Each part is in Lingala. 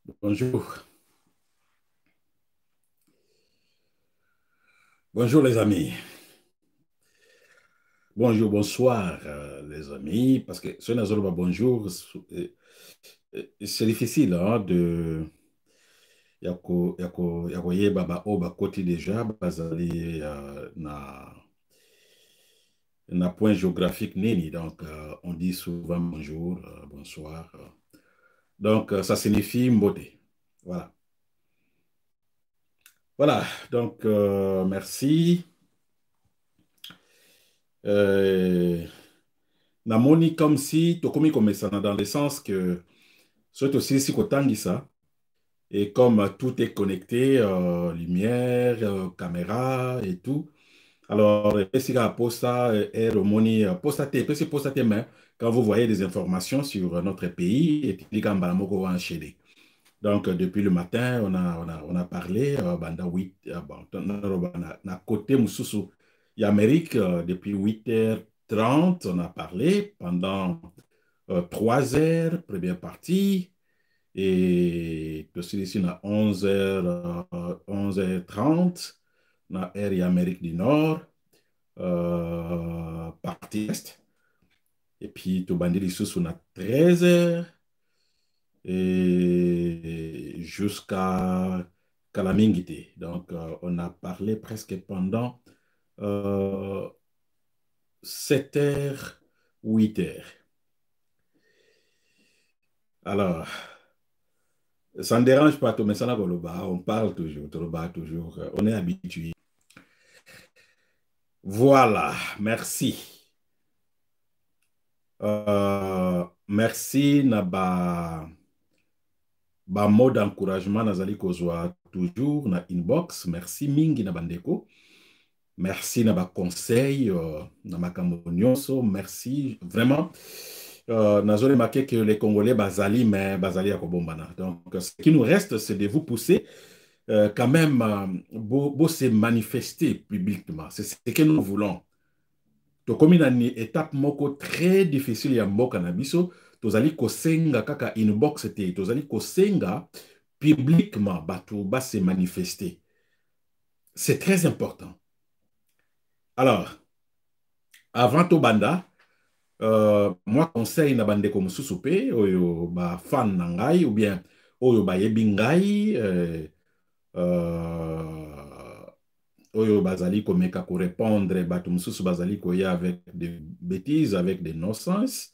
Bonjour. Bonjour les amis. Bonjour, bonsoir les amis. Parce que ce n'est pas bonjour. C'est difficile hein, de. Yako yeba ba o ba koti déjà bazali na point géographique nini. Donc on dit souvent bonjour, bonsoir. Donc ça signifie mbote. Voilà. Voilà. Donc merci. Euh, Namoni comme si Tokomi Komesana dans le sens que c'est aussi si ça et comme tout est connecté, lumière, caméra et tout. Alors, si la posta est remoni postaté, puis c'est postaté mais quand vous voyez des informations sur notre pays et puis quand Balamoko va enchaîner. Donc, depuis le matin, on a parlé, banda 8, bon, na côté Moussoussou, et Amérique, depuis 8h30, on a parlé pendant 3 heures, première partie, et aussi ici, on a 11h, 11h30, on a Air et Amérique du Nord, partie Est, et puis, tout bandit ici, on a 13h, et jusqu'à Kalamingité. Donc, on a parlé presque pendant 7h, 8h. Alors, ça ne dérange pas, tout, mais ça n'a pas le bas. On parle toujours, Toloba toujours. On est habitué. Voilà, merci. Merci, Naba. Ba mot d'encouragement, Nazali Kozwa, toujours, na inbox. Merci, Mingi, Nabandeko. Merci, Naba conseil, Naba Nyonso. Merci, vraiment. Nazoli marqué que les Congolais, Bazali, mais Bazali à Kobombana. Donc, ce qui nous reste, c'est de vous pousser quand même, beau se manifester publiquement. C'est ce que nous voulons. To comme une étape moko très difficile ya mboka na biso, tozali kosenga kaka inbox te, tozali kosenga publiquement bato ba se manifester. C'est très important. Alors, avant to banda, moi conseil na bande comme susupe, oyo ba fan na ngai, ou bien oyo ba yebi ngai, euh, oyo bazali komeka ko répondre bato mususu bazali koya avec des bêtises, avec des non-sens.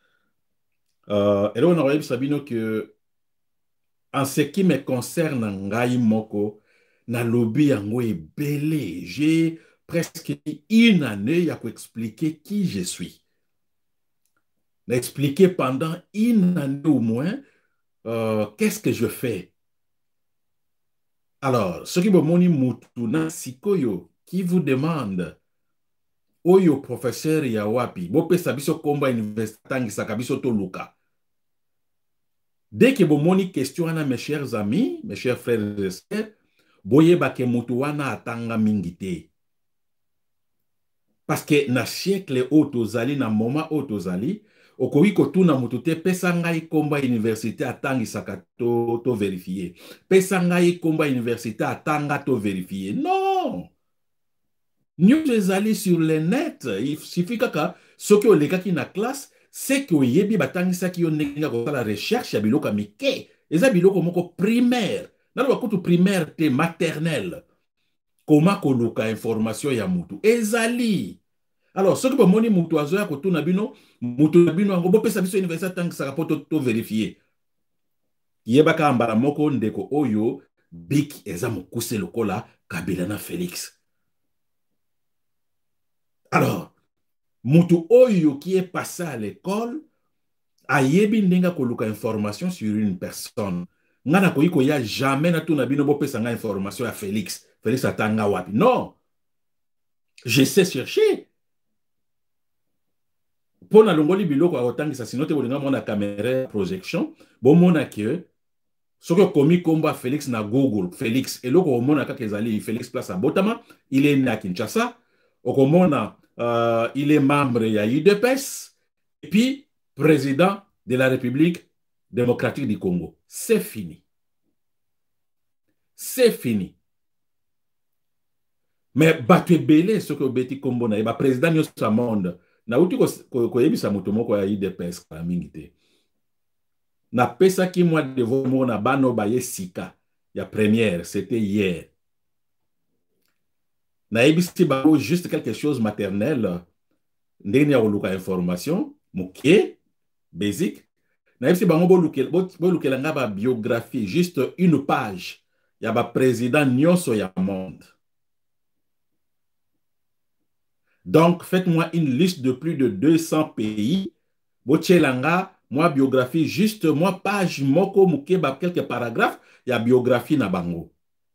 Et là, on aurait Sabino que en ce qui me concerne, ngai moko, na lobby yango ebele. J'ai presque une année à expliquer qui je suis. Expliquer pendant une année au moins qu'est-ce que je fais. Alors, ce qui me moni mutuna sikoyo qui vous demande oyo professeur ya wapi bopesa biso komba université tangisaka biso toluka. Dès que vous moni question wana, mes chers amis, mes chers frères et sœurs, boyeba ke mutu wana atanga mingite. Parce que na siècle otozali, na moment otozali, okoki kotuna mutu te pesa ngai komba université atangisaka to vérifier. Pesa ngai komba université atanga to vérifier. Non! News ezali sur le net. Il suffit kaka soki olekaki na classe, c'est que oyebi batangisaki yo ndenge kosala recherche ya biloko mike. Eza biloko moko primaire. Nalo bakutu primaire te maternelle. Koma koluka information ya mutu. Ezali. Alors, soki bomoni mutu azoya kotuna bino, mutu na bino yango bopesa biso université tangisaka po to vérifier. Yebaka mbala moko ndeko oyo bik eza mokuse lokola Kabila na Félix. Alors, mutu oyo qui est passé à l'école ayebi ndenga koluka information sur une personne. Ngana koyiko ya jamais na tuna bino bopesa nga information à Félix. Félix atanga wapi. Non. Je sais chercher. Pona longoli biloko akotangisa sinote bolinga mona caméra projection. Bon mona que soko komi komba Félix na Google. Félix eloko mona kaka ezali Félix place à Botama. Il est né à Kinshasa. Okomona il est membre ya UDPS. Et puis président de la République démocratique du Congo. C'est fini. c'est fini. Mais bato ebele soki obeti kombo na ye président nyonso ya monde nauti koyebisa moto moko ya IDPS kala mingi te. Napesaki mwa devoir moko na bano baye sika ya première, c'était hier. Nayebisi bango juste quelque chose maternel ndenge ya koluka information moke basic. Nayebisi bango bolukela nga ba biographie juste une page ya ba président nyonso ya monde. Donc, faites-moi une liste de plus de 200 pays. Bochelanga, moi, biographie, juste moi, page, moko, muke, quelques paragraphes, il y a biographie na bango.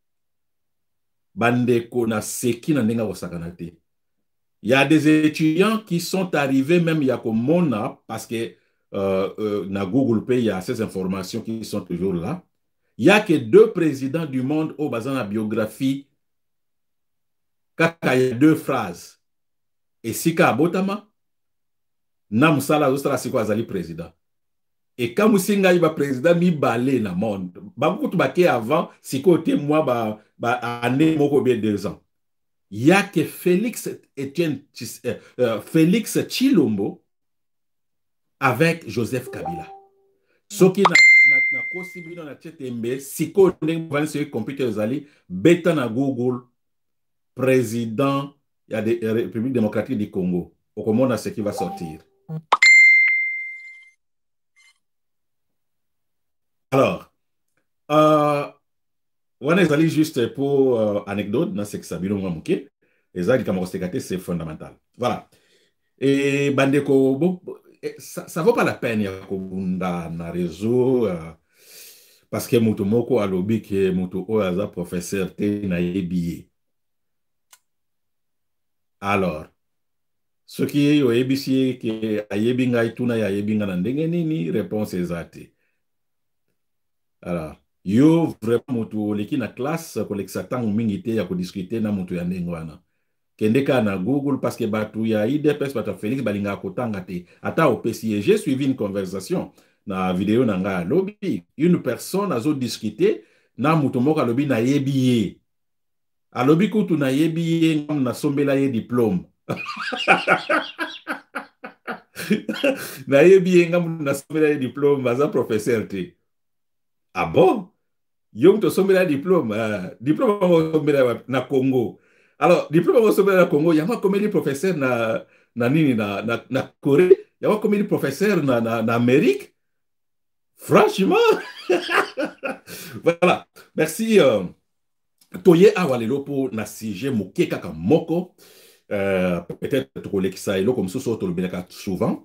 Bandeko na seki na nenga wasakanate. Il y a des étudiants qui sont arrivés, même il y a comme Mona, parce que na Google Pay, il y a ces informations qui sont toujours là. Il n'y a que 2 présidents du monde au basant la biographie. Kaka, il y a 2 phrases. Et Sika Abotama, na musala zosala siko azali président. Et quand musinga iba président mi balé na monde, babukutu bake avant siko te moi ba année moko bien 2 ans. Il y a que Félix Chilombo avec Joseph Kabila. Soki na kosi bino na chetembe siko ndenge vani sur computer zali beta na Google président il y a des République démocratique du Congo. Au comment ce qui va sortir. Alors, on est allé juste pour anecdote, dans ce que ça vient de et ça, c'est fondamental. Voilà. Et Bandeko, bon, ça vaut pas la peine dans le réseau parce que Moutomoko a lobby que Mouto Oaza professeur T na yebiye. Alors, ce qui est au ABC qui a yebinga ituna ya yebinga na ndenge nini réponse ezate. Alors, yo vraiment mutu leki na classe kolekisa tangu mingi te ya kodiscuter na mutu ya ndenge wana. Kendeka na Google parce que batu ya IDPS batu Félix balinga kotanga te. Ata opesi, j'ai suivi une conversation na vidéo na nga lobby. Une personne a zo discuter na mutu moko lobby na yebiye. A lobby kutu na yebiye ngam na sombela ye diplôme. Na yebiye ngam na sombela ye diplôme baza professeur te. Ah bon? Yong to sombela diplôme, diplôme na Congo. Alors, diplôme na Congo, yama komeli professeur na nini na Corée, yama komeli professeur na Amérique. Franchement. Voilà. Merci Toye awalelo pour na sujet moke kaka moko. Peut-être kolekisa elo comme ça to lobelaka souvent.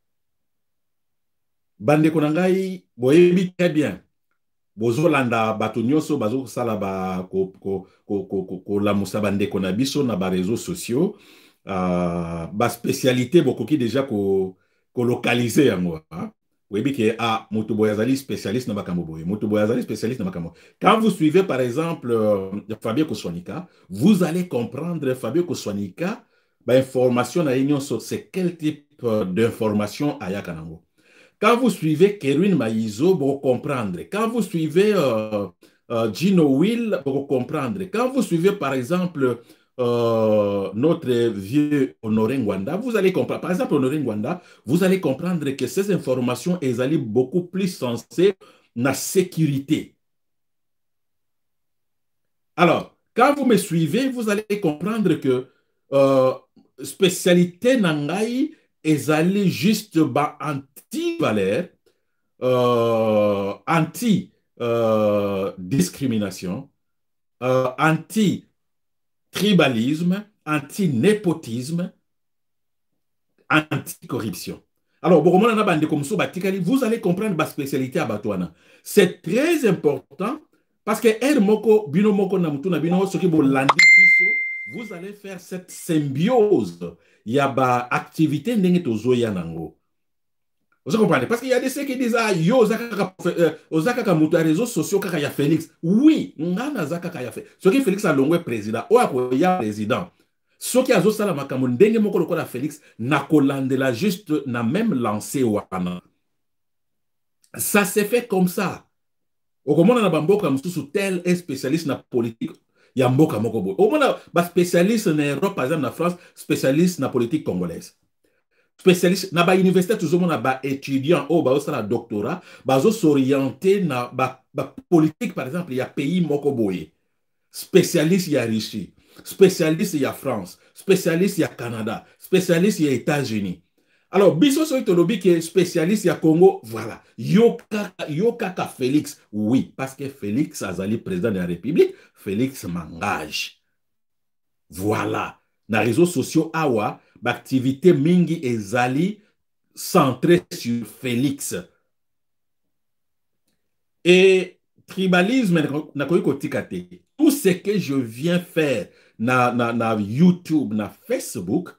Bande konangai boyebi très bien. Bozolanda bato nyonso bazo sala ba ko la musaba ndeko na biso na ba réseaux sociaux ba spécialité bokoki déjà ko localiser yango webi ke moto boyazali spécialiste na bakambo boye moto boyazali spécialiste na bakambo. Quand vous suivez par exemple Fabien Koswanika, vous allez comprendre Fabien Koswanika ba information na union sur c'est quel type d'information ayaka nango. Quand vous suivez Kerwin Maïzo, vous comprendre. Quand vous suivez Gino Will, vous comprendre. Quand vous suivez, par exemple, notre vieux Honoré Ngwanda, vous allez comprendre. Par exemple, Honoré Ngwanda, vous allez comprendre que ces informations, elles allaient beaucoup plus sensées dans la sécurité. Alors, quand vous me suivez, vous allez comprendre que spécialité Nangaï, elles allaient juste anti-valeur, anti-discrimination, anti-tribalisme, anti-népotisme, anti-corruption. Alors, vous allez comprendre ma spécialité à Batouana. C'est très important parce que vous allez faire cette symbiose. Il y a une activité nango. Vous comprenez? Parce qu'il y a des ceux qui disent yo ozaka mutu réseaux sociaux kaka ya Félix. Oui, ngana zaka ya Félix. Ce qui Félix a longwe président, ou ya président. Ce qui a zo sala makambo ndenge moko lokola Félix na kolandela juste na même lancé wana. Ça s'est fait comme ça. okomona na bamboka mosusu tel est spécialiste na politique ya mboka moko boye. Okomona ba spécialiste na Europe, par exemple na France, spécialiste na politique congolaise. Spécialiste na ba université tozomona ba étudiant o ba osala doctorat, bazo s'orienter na ba politique par exemple ya pays moko boye. Spécialiste ya Russie, spécialiste ya France, spécialiste ya Canada, spécialiste ya États-Unis. Alors, biso soy tolobi qui est spécialiste ya Congo, voilà. Yokaka Félix, oui, parce que Félix Azali, président de la République, Félix m'engage. Voilà. Na réseaux sociaux awa, l'activité mingi ezali centrée sur Félix. Et tribalisme, tout ce que je viens faire na YouTube, na Facebook,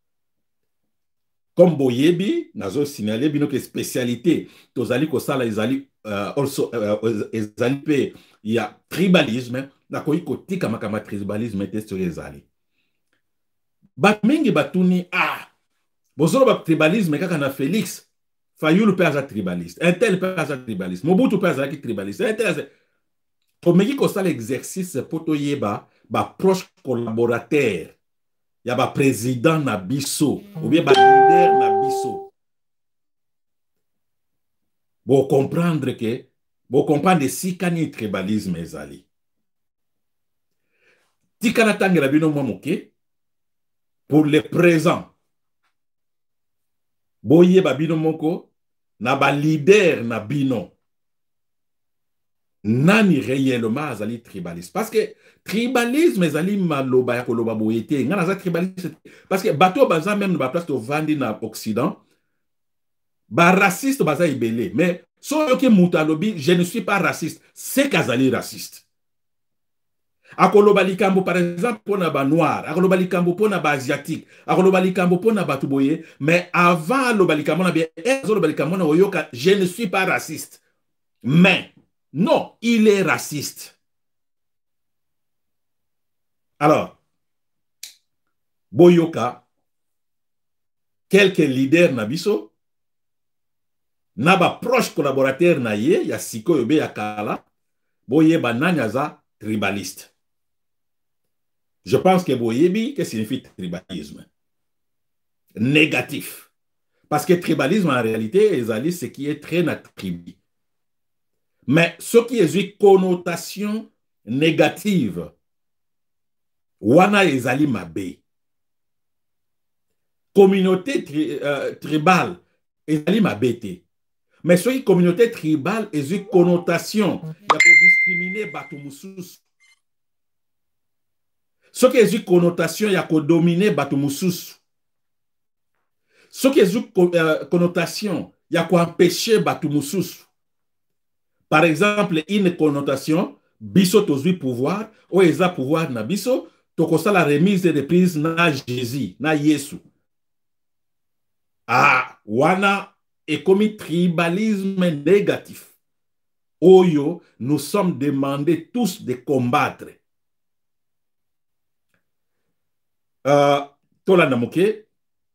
comme boyebi, nazo signaler bino que spécialité, tozali ko sala ezali also ezali pe ya tribalisme, na ko tika makama tribalisme te sur ezali. Bat mingi batuni bozolo ba tribalisme kaka na Félix, Fayulu pe aza tribaliste, un tel pe aza tribaliste, Mobutu pe aza tribaliste, un tel tomeki ko sala exercice poto yeba ba proche collaborateur. Il y a un président na biso, ou bien un leader na biso. Vous comprendre que, vous comprendre si kani tribalisme ezali. Tikana tangela bino mwamuke, pour le présent. Boye ba bino moko, na ba leader na bino. Nani réellement azali tribaliste. Parce que tribalisme ezali maloba ya koloba boyete. Ngana za tribaliste. Parce que bateau baza même na place to vandi na Occident. Ba raciste baza ibele. Mais so yoke mutalobi, je ne suis pas raciste. C'est kazali raciste. Akoloba likambo par exemple pona ba noir. Akoloba likambo pona ba asiatique. Akoloba likambo pona ba tuboye. Mais avant aloba likambo na bien, ezoloba likambo na oyoka, je ne suis pas raciste. Mais non, il est raciste. Alors, Boyoka, quelques leaders nabiso, naba proche collaborateur na ye, ya siko yobe ya kala, boye bananyaza tribaliste. Je pense que boyebi, que signifie tribalisme? Négatif. Parce que tribalisme en réalité, ce qui est très na tribu. Mais ce qui est une connotation négative, wana ezali mabe. Communauté tribale ezali mabete. Mais ce qui communauté tribale est une connotation ya ko discriminer bato mususu. Ce qui est une connotation ya ko dominer bato mususu. Ce qui est une connotation ya ko empêcher bato mususu. Par exemple, une connotation, biso tozui pouvoir, ou eza pouvoir na biso, tokosa la remise de reprise na Jésus, na Yesu. Wana est comme tribalisme négatif. Oyo, nous sommes demandés tous de combattre. Tola namoke,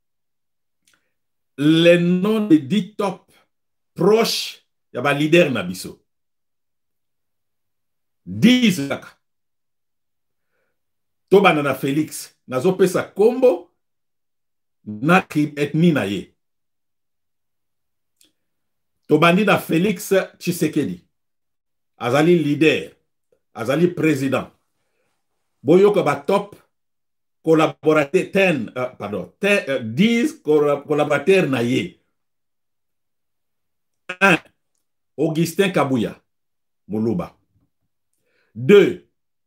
les noms de 10 top proches, il y a un leader na biso. 10 kaka. Tobana na Félix, nazo pesa kombo na etni na ye. Tobandi na Félix Tshisekedi. Azali leader, azali président. Boyoka ba top collaborateur 10 collaborateurs na ye. 1. Augustin Kabuya, Muluba. 2.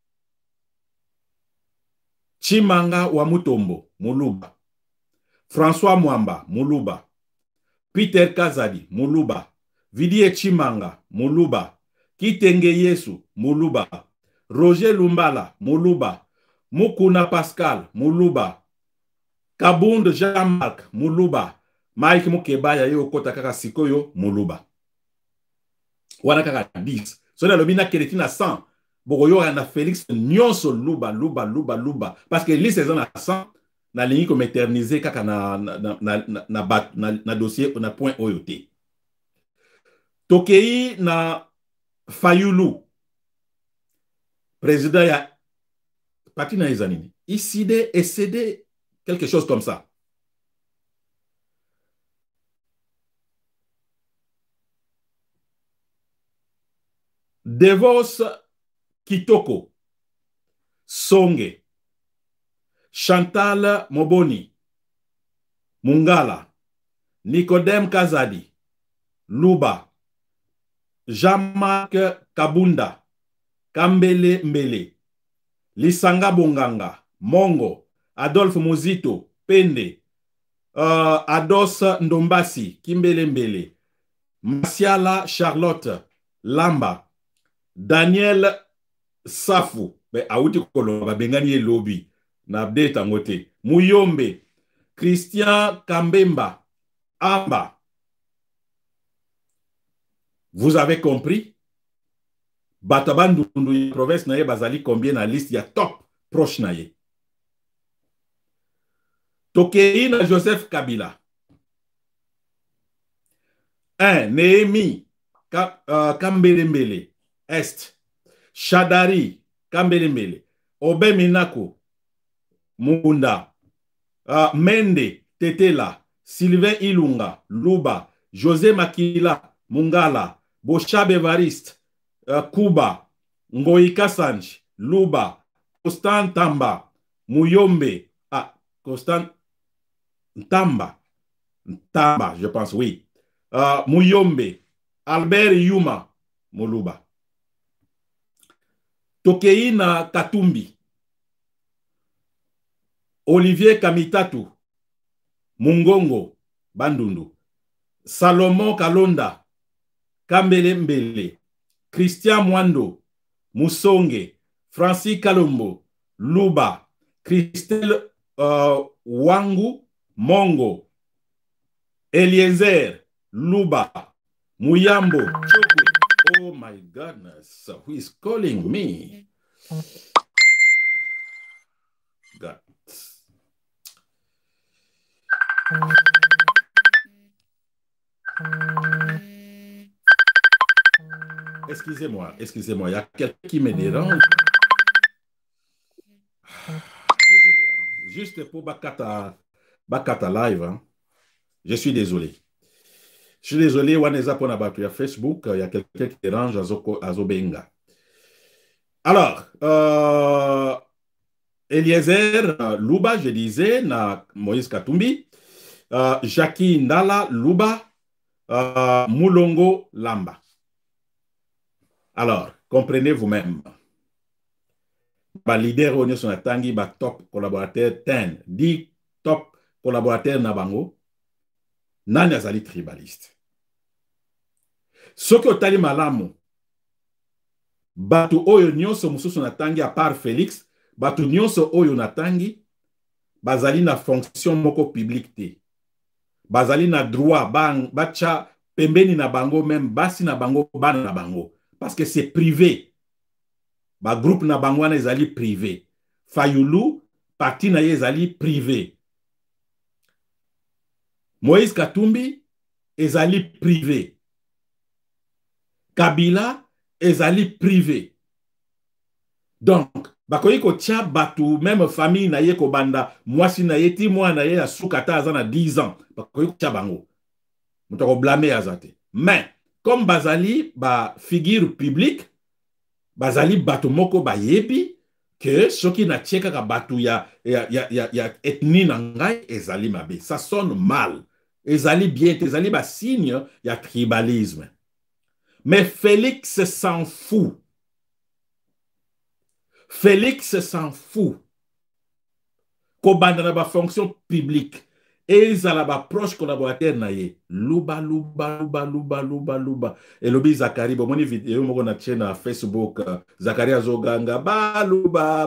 Chimanga Wamutombo, Muluba. François Mwamba, Muluba. Peter Kazadi, Muluba. Vidie Chimanga, Muluba. Kitenge Yesu, Muluba. Roger Lumbala, Muluba. Mukuna Pascal, Muluba. Kabund Jean-Marc, Muluba. Mike Mukebaya yo kota kaka sikoyo, Muluba. Wana kaka 10. Sona lobina keleti na 100. Bogoyo na Félix nyonso luba. Parce que liste na 100 na lingi comme éternisé kaka na dossier na point oyote. Tokei na Fayulu, président ya parti na Izanini, ICD et CD, quelque chose comme ça. Devos Kitoko, Songe, Chantal Moboni, Mungala, Nicodème Kazadi, Luba, Jean-Marc Kabunda, Kambele Mbele, Lisanga Bonganga, Mongo, Adolphe Muzito, Pende, Ados Ndombasi, Kimbele Mbele, Masiala Charlotte, Lamba, Daniel Safu, Aouti Koloba, Bengani Lobi, Nabde Tangote, Muyombe, Christian Kambemba, Amba. Vous avez compris? Batabandu province naye bazali combien na liste ya top proche naye. Tokeina Joseph Kabila. 1. Néhémie Kambelembele Est. Shadari Kambelembele. Obe Minako Munda. Mende Tetela. Sylvain Ilunga Luba. José Makila Mungala. Boshab Evariste Kuba. Ngoika Sanj Luba. Constant Tamba Muyombe. Constant Tamba, je pense, oui. Muyombe, Albert Yuma, Moluba. Tokeina Katumbi, Olivier Kamitatu, Mungongo, Bandundu. Salomon Kalonda, Kambele Mbele, Christian Mwando, Musonge, Francis Kalombo, Luba, Christelle Wangu, Mongo, Eliezer, Luba, Muyambo, Chokwe. Oh my goodness, who is calling me? God. Excusez-moi, il y a quelqu'un qui me dérange. Désolé. Juste pour Bakata Live, hein. Je suis désolé. Je suis désolé, Waneza pour na Facebook, il y a quelqu'un qui dérange à Zobenga. Alors, Eliezer Luba, je disais, na Moïse Katumbi, Jackie Ndala Luba, Mulongo Lamba. Alors, comprenez vous-même. Ba leader on son atangi ba top collaborateur 10 top collaborateur na bango nani azali tribaliste. Soki otali malamu batu oyo nyonso mususu natangi à part Félix, batu nyonso oyo natangi bazali na fonction moko publique te. Bazali na droit bacha pembeni na bango même basi na bango bana na bango parce que c'est privé. Ba groupe na bango wana ezali privé. Fayulu parti na ye ezali privé. Moïse Katumbi ezali privé. Kabila ezali privé. Donc bakoyi ko tia batu même famille na ye ko banda mwasi na ye ti mwa na ye ya sukata azana 10 ans bakoyi ko tia bango. Mutako blâmer azate. Mais comme bazali ba figure publique bazali batu moko bayebi que soki na tcheka ka batu ya ethnie na ngai ezali mabe. Ça sonne mal. Ezali bien, ezali ba signe ya tribalisme. Mais Félix s'en fout. Félix s'en fout. Kobanda na ba fonction publique. Et ils ont ba proche collaborateur na ye. Luba. Et lobi Zakari, bon moni vidéo moko na chaîne na Facebook Zakari azoganga baluba.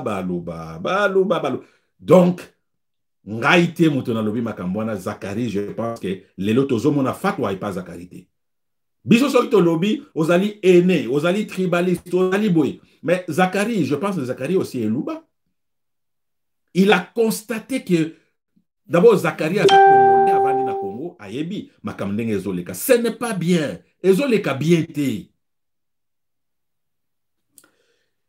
Donc ngaite muto na lobi makambwana Zakari, je pense que lelo tozomona fatwa et pas Zakari te. Biso soki to lobi ozali aîné, ozali tribaliste, ozali boy. Mais Zakari, je pense que Zakari aussi est Luba. Il a constaté que d'abord Zakari a congolais avant na Congo ayebi makamndenge ezoleka. Ce n'est pas bien. Ezoleka bien te.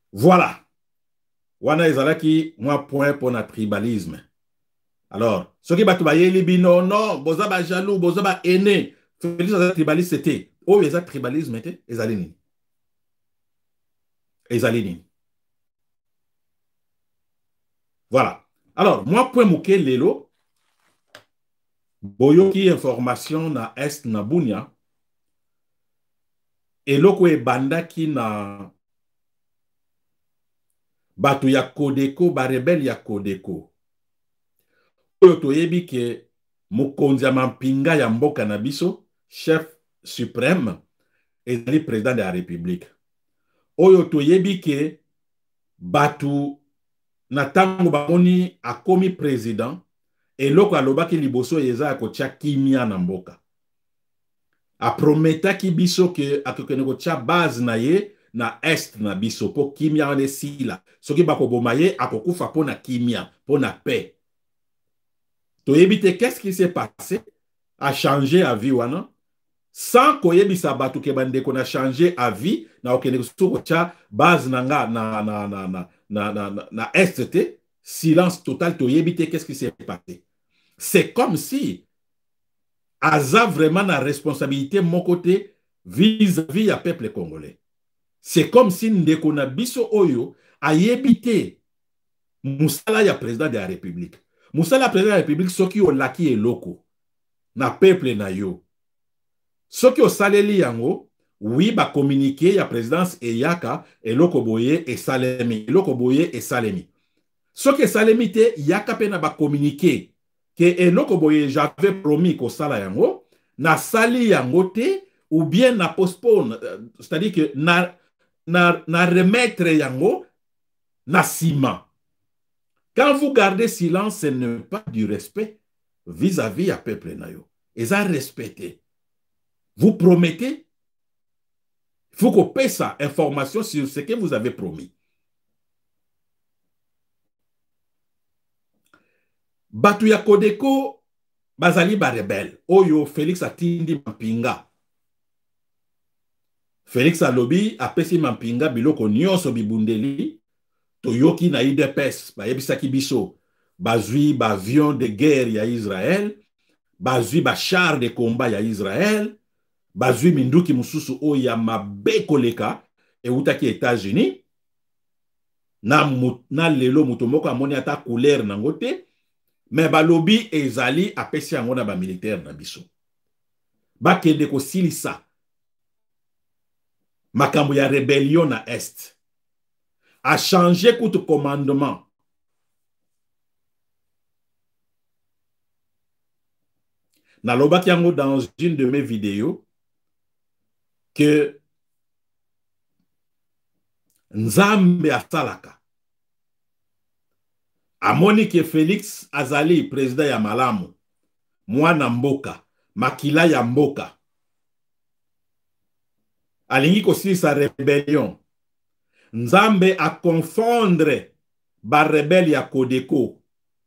Voilà. Wana ezalaki moi point pour notre tribalisme. Alors, ce qui bat libi non, non, boza ba jaloux, boza ba aîné. Félix a tribaliste c'était. Oh, les tribalisme était ezalini. Ezalini. Voilà. Alors, moi point mouké lelo, boyoki information na est na bunya, eloko e banda ki na batu ya Kodeko, ba rebelle ya Kodeko. Oyo toyebi ke mokonzi ya mampinga ya mboka na biso, chef suprême, ezali président de la République. Oyo toyebi ke batu na tango bamoni akomi président, eloko alobaki liboso eza akotia kimia na mboka. Aprometaki biso ke akokende kotia base na ye na est na biso po kimia wane sila. Soki bakoboma ye akokufa po na kimia, po na paix. Toyebite, qu'est-ce qui s'est passé? A changé à vie wana. Sans koyebisa batu ke bande qu'on a changé à vie, na okende kotia base na nga na est, silence total, toyebite, qu'est-ce qui s'est passé? C'est comme si Aza vraiment la responsabilité mon côté vis-à-vis à peuple congolais. C'est comme si ndeko na biso oyo a yebité Moussala ya président de la République. Moussala président de la République soki o laki eloko na peuple na yo. Soki o saleli yango, oui ba communiquer ya présidence e yaka eloko boye e salemi, eloko boye e salemi. Soki salemi te yaka pe na ba communiquer que eloko boye j'avais promis ko sala yango na sali yango te ou bien na postpone, c'est-à-dire que na remettre yango na sima. Quand vous gardez silence, ce n'est pas du respect vis-à-vis à peuple nayo. Et ça respecter. Vous promettez, il faut qu'on paie ça, information sur ce que vous avez promis. Batu ya Kodeko bazali ba rebelle. Oyo Félix atindi mampinga. Félix alobi apesi mampinga biloko nyonso bibundeli. Toyoki na IDPS ba yebisaki biso. Bazui ba avion de guerre ya Israël. Bazui ba char de combat ya Israël. Bazui minduki mususu o ya mabe koleka e utaki États-Unis. Na lelo mutomoko amoni ata couleur nangote. Mais balobi ezali apesi yango na ba militaire na biso. Bakende ko silisa. Makambo ya rébellion na Est. A changé coup commandement. Na lobaki yango dans une de mes vidéos que Nzambe asalaka. Amoni ke Félix azali président ya malamu. Mwana mboka. Makila ya mboka. Alingi kosilisa rébellion. Nzambe a confondre ba rebelle ya Kodeko.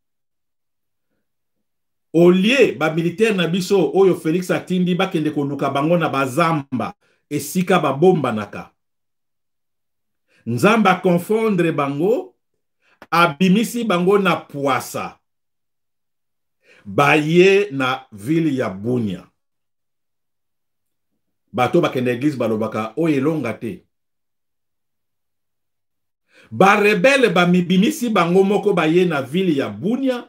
Au lieu ba militaire na biso oyo Félix atindi bakende konuka bango na bazamba esika ba bomba naka. Nzambe a confondre bango abimisi bango na Puasa. Baye na ville ya Bunia. Bato bakende église balobaka o elonga te. Ba rebelle ba mibimisi bango moko baye na ville ya Bunia.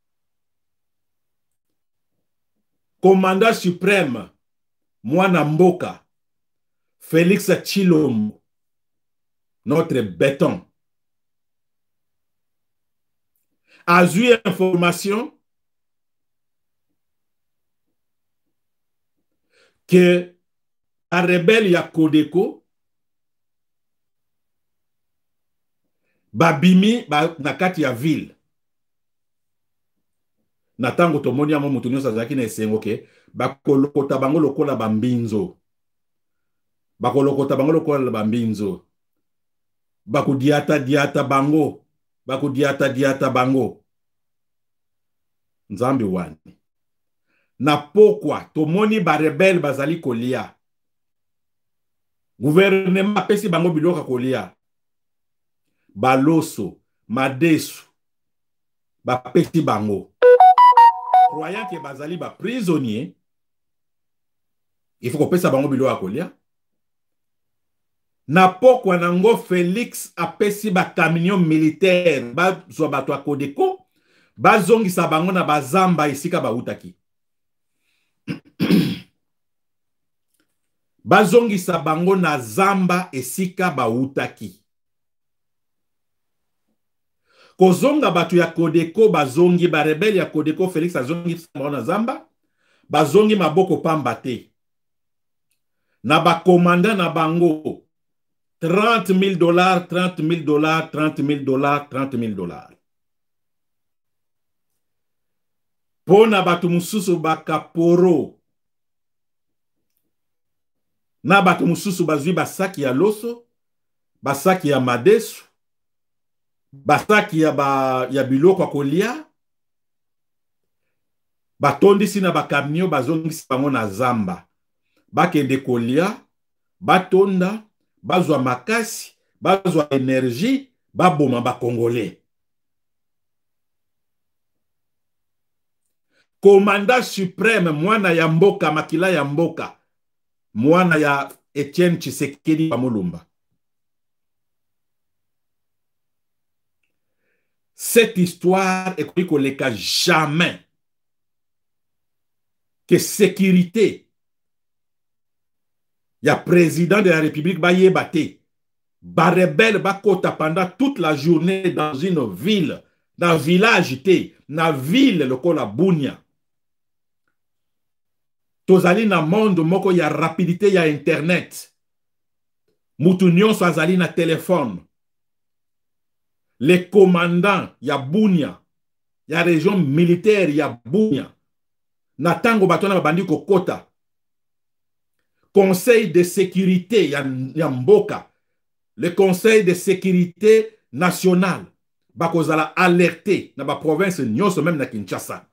Commandant suprême mwana mboka Félix Tshilombo, notre béton, a eu information que la rebelle ya Kodeko babimi na kati ya ville. Na tango tomoni amo mutu nyonso azalaki na esengo ke bakolokota bango lokola bambinzo. Bakolokota bango lokola bambinzo. Bakudiata bango. Bakudiata bango. Nzambi wani. Na pokwa tomoni ba rebelle bazali kolia. Gouvernement pesi bango biloka kolia. baloso, madesu, bapesi bango. Croyant que bazali ba prisonnier, il faut qu'on pesa bango bilo ya kolia. Na pokwa nango Félix apesi ba camion militaire, ba zo bato akodeko, ba zongisa bango na bazamba isika ba utaki. Ba zongisa bango na zamba esika ba utaki. Kozonga batu ya Kodeko bazongi ba rebelle ya Kodeko Félix azongi na zamba bazongi maboko pamba te. Na ba commandant na bango $30,000, $30,000, $30,000, $30,000. Pona batu mususu bakaporo. Na batu mususu bazwi basaki ya loso, basaki ya madesu, basaki ya biloko kolia, batondisi na bakamio bazongisi bango na zamba. Bakende kolia, batonda, bazwa makasi, bazwa energie, baboma bakongole. Commandant suprême, mwana ya mboka, makila ya mboka, mwana ya Etienne Tshisekedi Pamolumba. Cette histoire est qu'on ne jamais que sécurité il y a président de la République ba yebate ba rebelle ba kota pendant toute la journée dans une ville, dans un village té, na ville lokola Bunia. Tozali na monde moko ya rapidité ya internet. Mutu nyonso azali na téléphone. Les commandants ya Bunia, ya région militaire ya Bunia, na tango batona babandi kokota. Conseil de sécurité ya mboka, le conseil de sécurité nationale, bakozala alerté na ba province nyonso même na Kinshasa.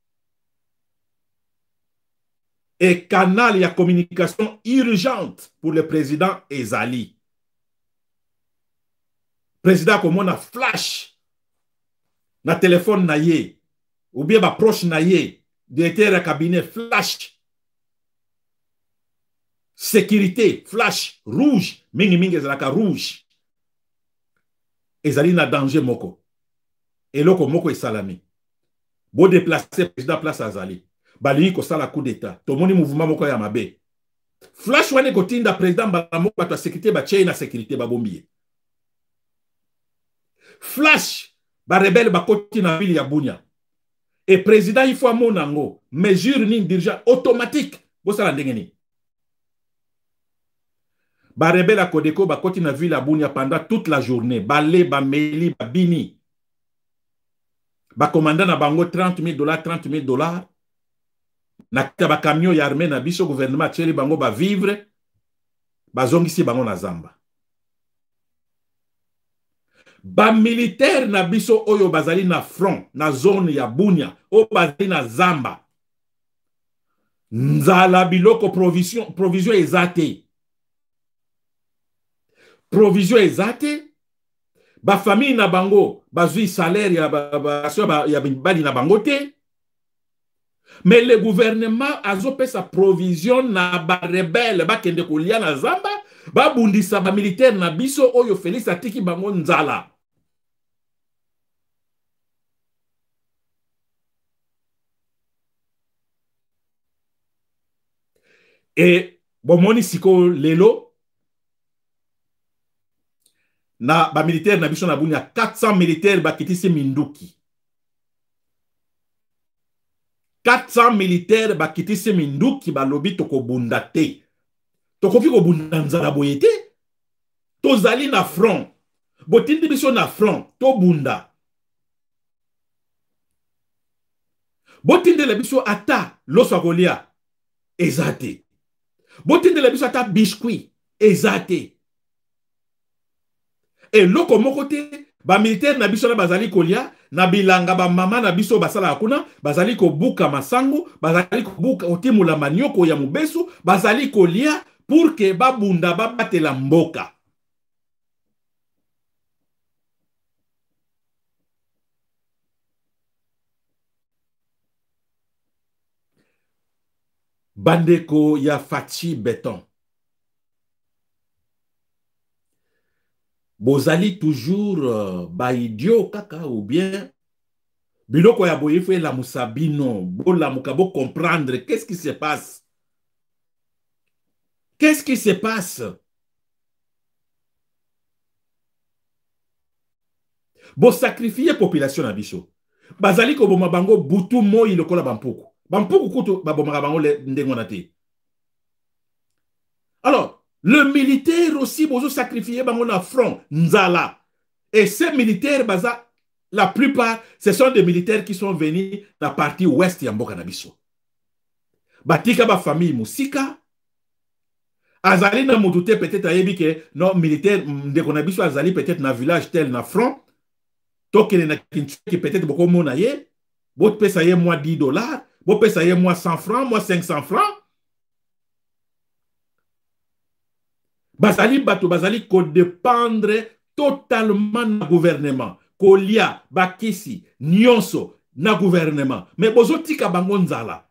Et canal ya communication urgente pour le président Ezali. Président comme on a flash na téléphone na ye ou bien ba proche na ye directeur ya cabinet flash sécurité flash rouge mingi ezalaka rouge ezali na danger moko eloko moko esalami bo déplacer président place azali bali ko sala coup d'état tomoni mouvement moko ya mabe flash wane kotinda président moko bato sécurité ba na sécurité ba bombier flash ba rebelle ba koti na ville ya Bunia et président il faut amonango mesure ni d'urgence automatique bo sala ndenge ni ba rebelle a Kodeko ba koti na ville ya Bunia pendant toute la journée balé ba meli ba bini ba commandant na bango $30,000 $30,000 na ba camion ya armée na biso gouvernement tcheli bango ba vivre ba zongisi bango na zamba. Ba militaire na biso oyo bazali na front na zone ya Bunia o bazali na zamba nzala biloko provision ezate provision ezate ba famille na bango bazui salaire ya bali na bango te mais le gouvernement azopesa provision na ba rebelle ba kende kolia na zamba ba bundisa ba militaire na biso oyo Félix atiki bango nzala. Et bomoni siko lelo na ba militaire na biso na Bunia 400 militaires bakitisi minduki 400 militaires bakitisi minduki balobi toko bunda te toko fiko bunda nzala boyete tozali na front botindi biso na front to bunda botindi la biso ata loso kolia ezate botindi la biso ata biscuit ezate. Et loko moko te ba militaire na biso na bazali kolia na bilanga ba mama na biso basala kuna bazali ko buka masango bazali ko buka otimula manioko ya mubesu bazali kolia pour que babunda babatela mboka. bandeko ya Fachi Béton. Bozali toujours ba idiot kaka ou bien biloko ya boyefe la musabino, bo la mukabo comprendre qu'est-ce qui se passe. Qu'est-ce qui se passe? Bo sacrifier population na biso. Bazali ko boma bango butu moi lokola bampuku. Bampuku kutu baboma bango ndengo na te. Alors, le militaire aussi bozo sacrifier bango na front nzala. Et ces militaires baza la plupart ce sont des militaires qui sont venus na partie ouest ya mboka na biso. Batika ba famille musika azali na mutute peut-être ayebi ke non militaire ndeko na biso azali peut-être na village tel na front. Tokene na Kinshasa peut-être beaucoup mona ye, bo pesa ye moi $10, bo pesa ye moi 100 francs, moi 500 francs. Bazali bato bazali ko dépendre totalement na gouvernement. Kolia bakisi nyonso na gouvernement. Mais bozo tika bango nzala.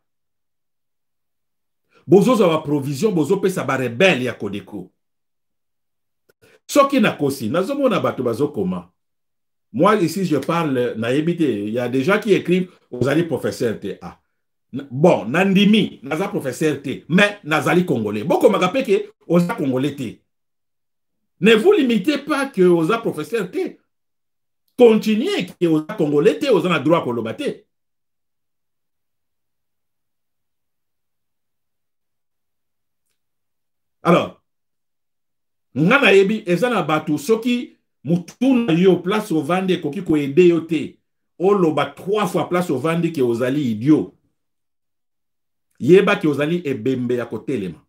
Bozo za provision, bozo pesa ba rebelle ya Kodeko. Soki na kosi, nazo mona bato bazo koma. Moi, ici, je parle, il y a des gens qui écrivent aux alliés professeurs TA. Bon, Nandimi, naza professeur T, mais nazali congolais. Bon, comme je que aux congolais T. Ne vous limitez pas que aux professeurs T. Continuez que aux congolais T, aux a droit pour le battre. Alors, ngana yebi, ezana batu, soki, mutuna yo place au vande koki ko ede yo te oloba 3 fois place au vande ke ozali idiot yeba ke ozali ebembe ya kotelema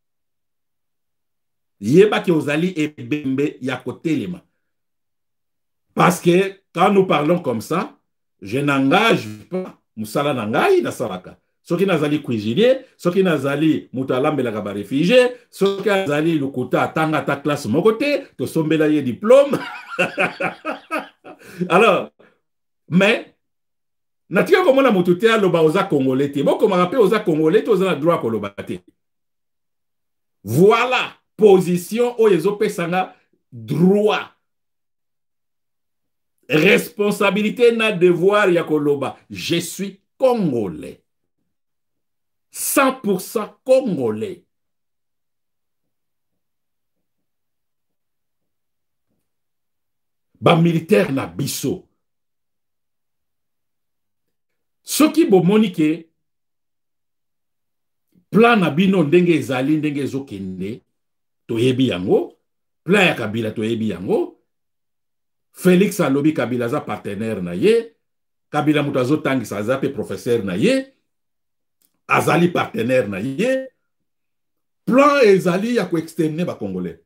yeba ke ozali ebembe ya kotelema parce que quand nous parlons comme ça je n'engage pas musala nangai na salaka soki nazali cuisinier soki nazali mutu alambelaka ba réfugié soki nazali lokuta atanga ta classe moko te tosombela ye diplôme. Alors mais natika komona mutu te aloba oza congolais te bokomaka mpe oza congolais te oza na droit koloba te. Voilà position oyo ezopesanga droit responsabilité na devoir ya koloba je suis congolais 100% congolais. Ba militaire na biso. Soki bomoni ke plan na bino ndenge ezali ndenge ezokende toyebi yango, plan ya Kabila toyebi yango. Félix alobi Kabila za partenaire na ye, Kabila mutu azotangisa aza pe professeur na ye, azali partenaire na ye. Plan ezali ya ko exterminer ba Congolais.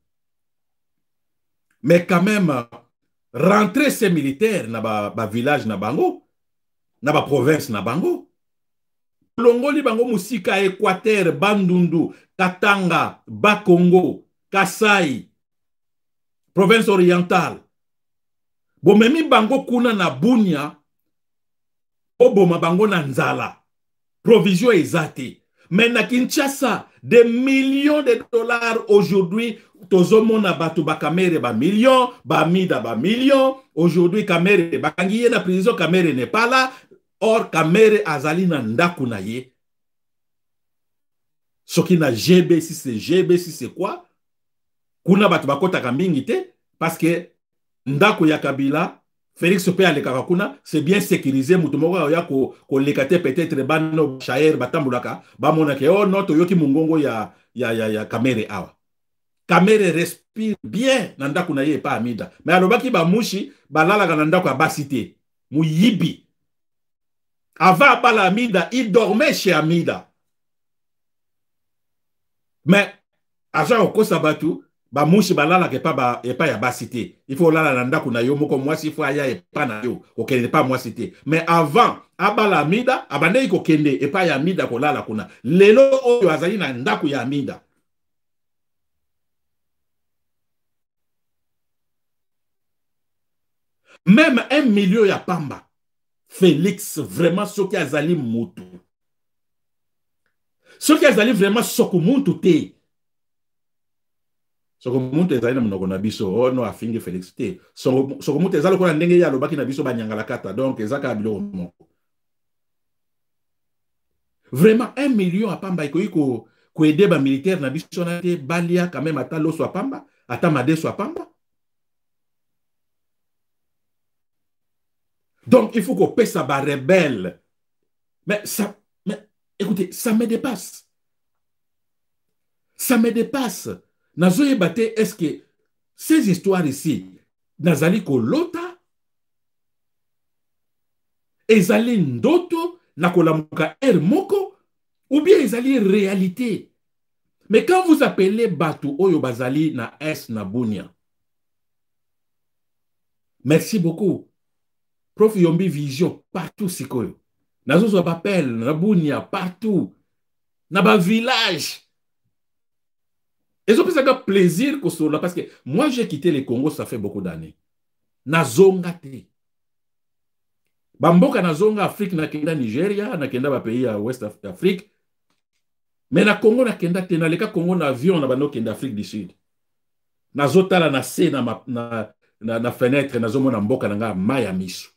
Mais quand même rentrer ces militaires na ba village na bango, na ba province na bango. Longoli bango musika Équateur, Bandundu, Katanga, Bakongo, Kasai, province orientale. Bomemi bango kuna na Bunia, oboma bango na nzala. Provision ezate. Mais na Kinshasa, des millions de dollars aujourd'hui, tozomona batu ba Kamere ba millions, ba Mida ba millions. Aujourd'hui, Kamere bakangiye na prison, Kamere n'est pas là. Or, Kamere azali na ndaku na ye. Soki na GB, si c'est GB, si c'est quoi? Kuna batu bakota kambingi te, parce que ndaku ya Kabila, Félix Pe alekaka kuna, c'est bien sécurisé, mutumoko ya ko lekate peut-être bano shaer batambulaka, ba monake oh non toyoki mungongo ya Kamere awa. Kamere respire bien na ndaku na ye pa Amida. Mais alobaki ba mushi balala na ndaku ya basité. Muyibi. Avant Abala Amida, il dormait chez Amida. Mais agent Okosa Batu, ba mushi balala ke pa et pas ya basité. Il faut lala na ndaku na yo moko mwasi il faut aya et pas na yo. OK, n'est pas moi cité. Mais avant Abala Amida, abandei ko kende et pas ya Amida ko lala kuna. Lelo oyo azali na ndaku ya Amida. Même 1 million ya pamba. Félix vraiment soki azali mutu. Ce qui est vraiment sokumuntu te. Sokumuntu ezali na monoko na biso, oh no afingi Félix te. Sokumuntu ezali ko na ndenge ya lobaki na biso banyangala kata, donc ezaka biloko moko. Vraiment 1 million à pamba iko aider ba militaire na biso na te balia quand même ata loso a pamba, ata madeso a pamba. Donc il faut qu'on paie ça ba rebelle. Mais écoutez, ça me dépasse. Ça me dépasse. Nazoye bate, est-ce que ces histoires ici, nazali ko lota, ezali ndoto, nakolamuka moko, ou bien ezali réalité. Mais quand vous appelez Batu Oyo Bazali na S na Bunia, merci beaucoup. Prof Yombi Vision, partout sikoyo. Nazozo Papel, na Bunia, partout. Na ba village. Et ça fait un plaisir que cela, parce que moi j'ai quitté le Congo, ça fait beaucoup d'années. Nazonga te. Bamboka nazonga Afrique, na kenda Nigeria, na kenda ba pays à West Afrique. Mais na Congo na kenda te, na leka Congo na avion na bano kenda Afrique du Sud. Nazotala na se na fenêtre, nazomona mboka na nga maya miso.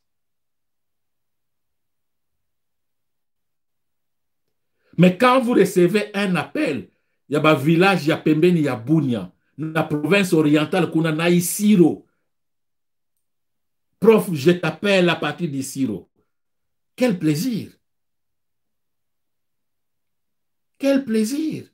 Mais quand vous recevez un appel, il y a un village, il y a Pembeni, il y a Bunia, la province orientale, qu'on a Naïsiro. Prof, je t'appelle à partir d'Isiro. Quel plaisir! Quel plaisir!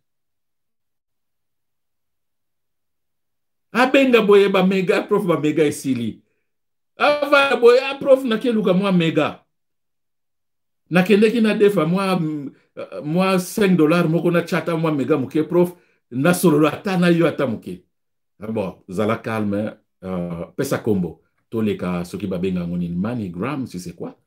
Abenga boye ba mega, prof ba mega isili. Ava boye, prof na keluka mwa mega. Na kendeki na defa moi $5 moko na chata moi mega muke prof na solo ata na yo ata muke. Bon, zala calme, pesa combo. Toleka soki babenga ngoni MoneyGram, si c'est quoi?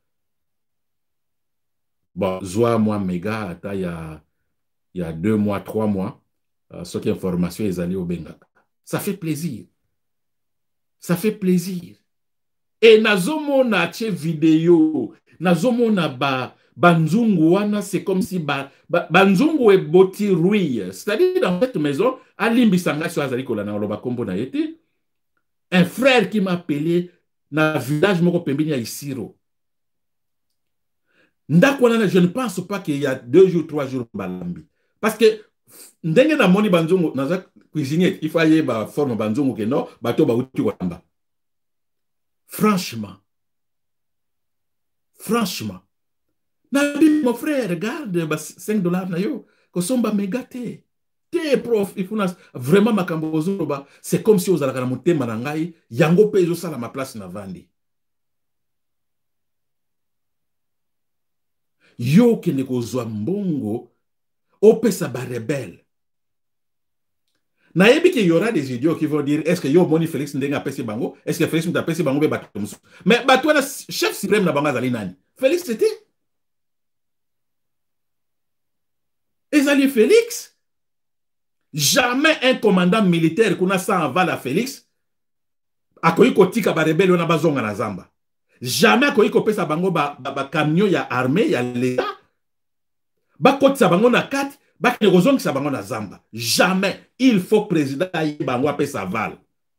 Bon, zoa moi mega ata il y a 2 mois, 3 mois, ce qui information est allé au benga. Ça fait plaisir. Ça fait plaisir. Et nazomo na che vidéo, nazomo na banzungu wana, c'est comme si banzungu e boti rouille. C'est-à-dire dans cette maison, alimbi sanga sur azali kola na oloba kombo na yete. Un frère qui m'a appelé na village moko pembeni ya Isiro. Ndakwana, je ne pense pas qu'il y a 2 jours, 3 jours balambi. Parce que ndenge na moni banzungu na cuisinier, il faut aller ba forme banzungu ke no, bato ba uti wamba. Franchement, mon frère, regarde, $5 na yo, que somba megate. Te prof, il faut vraiment makambozo ba, c'est comme si aux alakana monte marangai, yango pezo sala ma place na vandi. Yo ke ne kozwa mbongo, opesa ba rebelle. Naebi qu'il y aura des idiots qui vont dire est-ce que yo moni Félix ndenga pesi bango, est-ce que Félix mta pesi bango be batomso. Mais toi la chef suprême na banga zali nani? Félix c'était ezali Félix. Jamais un commandant militaire qu'on a ça en val à Félix akoyi kotika ba rebelle na bazonga na zamba. Jamais akoyi kopesa bango ba camion ya armée ya l'état. Ba kotisa bango na kati. Jamais. Il faut président Bango appeler sa val.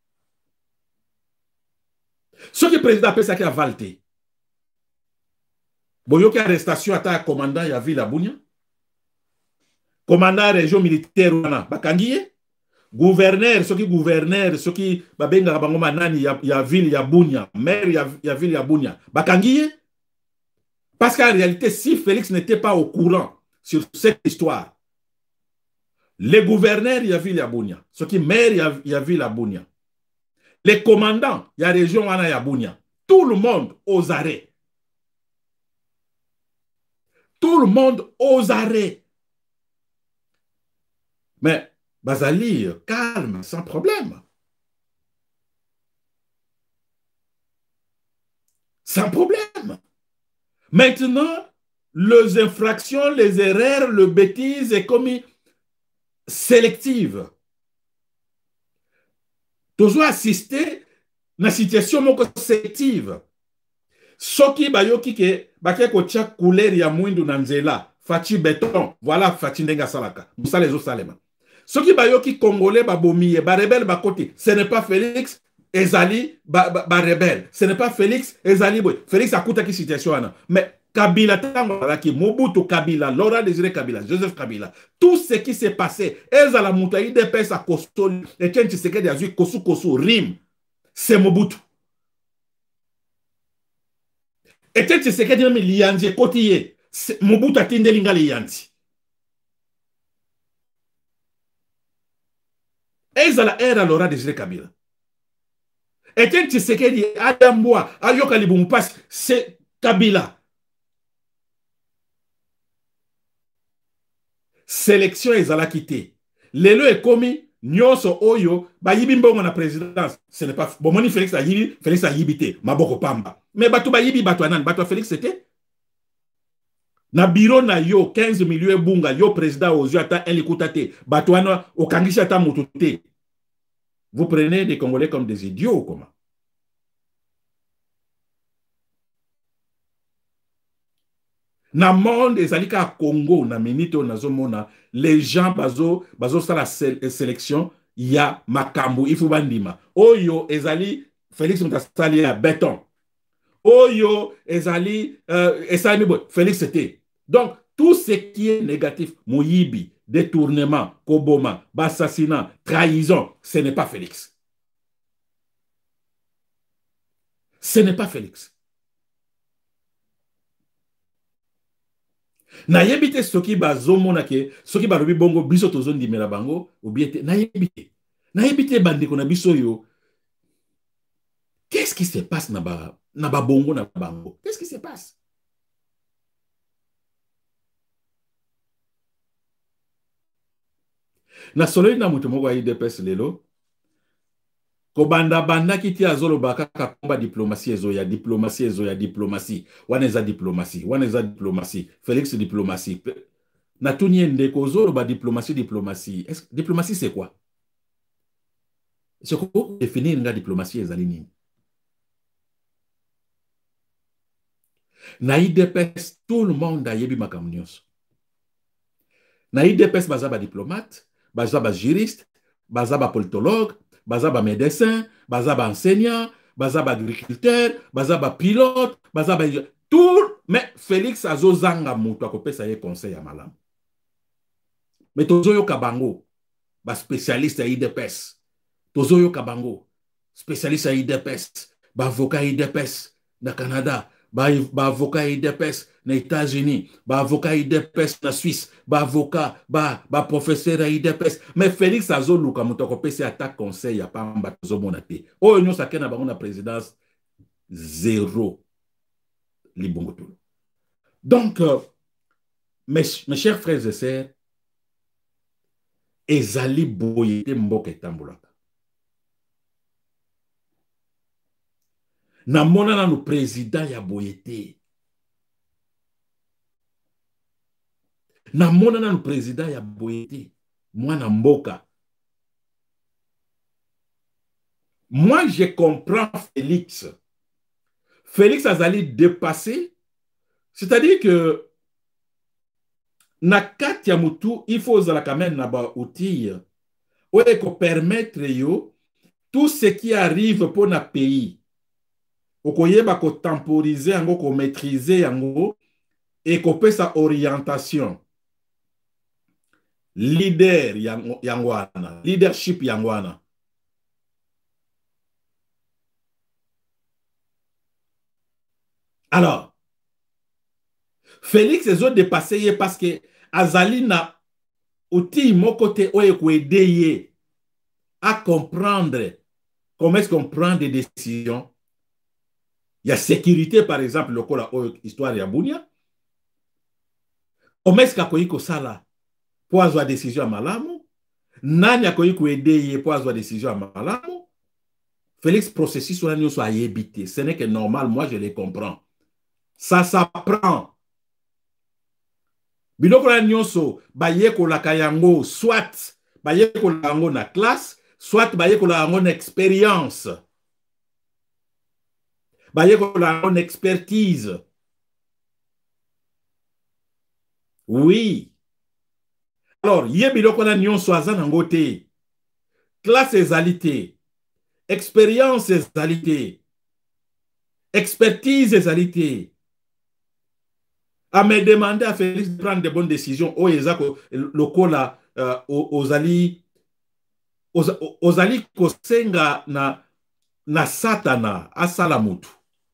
Ce que le président appelle ça qui a valté. Boyoki arrestation à commandant ya ville à Bunia. Commandant région militaire bakangiye. Gouverneur, ce qui babenga bango manani ya ville ya Bunia, maire ya ville ya Bunia, bakangiye. Parce qu'en réalité, si Félix n'était pas au courant sur cette histoire, les gouverneurs, il y a ville à Bunia. Ce qui maire, il y a ville à Bunia. Les commandants, il y a région à Bunia. Tout le monde aux arrêts. Tout le monde aux arrêts. Mais, Bazali, calme, sans problème. Sans problème. Maintenant, les infractions, les erreurs, les bêtises et commis sélective. Toujours assister na situation moko sélective. Soki bayoki ke bakia ko tia couleur ya mwindu na nzela, Fachi Béton, voilà Fachi Ndenga Salaka. Ça les autres Salema. Ce qui ba yoki Congolais, ba bomiye, ba rebelle, ba côté, ce n'est pas Félix Ezali, ba rebelle. Ce n'est pas Félix Ezali, boy. Félix a coûté qui situation, mais Kabila, Mobutu Kabila, Laura Désiré Kabila, Joseph Kabila, tout ce qui s'est passé, Ezala Moutaï, Depes à Kosto, et Etienne Tshisekedi a dit Kosu Kosu, Rim, c'est Mobutu. Etienne Tshisekedi même lianzi, Kotiye, Mobutu a tinde linga lianzi. Ezala era Laura Désiré Kabila. Etienne Tshisekedi, Adamboa, Ayoka Libumpas, c'est Kabila. Sélection ezala quitté. Lelo est commis, nyonso oyo, ba yibi mbongo na présidence. Ce n'est pas, bon, moni Félix a yibité, maboko pamba. Mais bato ba yibi bato anan, bato Félix c'était. Na bureau na yo, 15 millions bunga, yo président aux yeux, ata un likutate, bato ana, okangishi ata mutute. Vous prenez des Congolais comme des idiots ou comment? Na monde ezalika Congo na minute na zomona les gens bazo sala sélection ya makambo ifu bandima oyo ezali Félix Mutasali ya béton oyo ezali esami boy Félix c'était donc tout ce qui est négatif moyibi détournement koboma assassinat trahison ce n'est pas Félix, ce n'est pas Félix. Na yebite soki bazomona ke soki barobi bongo biso tozondimela bango obiete na yebite bandeko na biso yo qu'est-ce qui se passe na ba bongo na bango, qu'est-ce qui se passe? Na sololi na mutu moko IDPS lelo ko banda kiti azolo baka komba diplomatie diplomatie wana eza diplomatie Félix diplomatie na tunye ndeko zolo ba diplomatie diplomatie c'est quoi? C'est quoi définir nga diplomatie ezali nini? Na IDPS tout le monde a yebi makambo nyonso. Na IDPS baza ba diplomate, baza ba juriste, baza ba politologue, baza ba médecin, baza ba enseignant, baza ba agriculteur, baza ba pilote, baza ba tout, mais Félix azozanga mutu akopesa ye conseil ya malamu. Mais tozoyo kabango ba spécialiste ya IDPS. Tozoyo kabango spécialiste ya IDPS, ba avocat IDPS na Canada, ba avocat IDPS na États-Unis, ba avocat IDPS na Suisse, ba avocat, ba professeur IDPS. Mais Félix azoluka mutu akopesa ata conseil ya pamba tozomona te. Oyo nyonso akena bango na présidence zéro libongo. Donc mes chers frères et sœurs, ezali boyete mboka etambulaka. Na mona na no président ya boyete. Na mona na no président ya boyete. Mwana mboka. Moi, je comprends Félix. Félix azali dépassé. C'est-à-dire que na kati ya mutu, il faut zala quand même na ba outil oye ko permettre yo tout ce qui arrive pour na pays. Okoyeba ko temporiser yango, ko maîtriser yango et ko pesa orientation. Leader yangwana, leadership yangwana. Alors, Félix ezo dépassé parce que azali na outil mon côté oye ko aider à comprendre comment est-ce qu'on prend des décisions. Il y a sécurité, par exemple, le cas de l'histoire de Bunia. Comment est-ce qu'il y a sala pour avoir des décisions à Malamu? Nani a aider pour avoir des décisions à Malamu? Félix processus sur la soit évité. Ce n'est que normal, moi je les comprends. Ça s'apprend. Biloko la nyonso, baye ko la kayango, soit baye ko la yango na classe, soit baye ko la yango na expérience. Baye ko la yango na expertise. Oui. Alors, yebiloko na nyonso aza nango te. Classe ezali te. Expérience ezali te. Expertise ezali te. À me demander à Félix de prendre de bonnes décisions. Oh, ezako lokola ozali kosenga na satana asala mutu.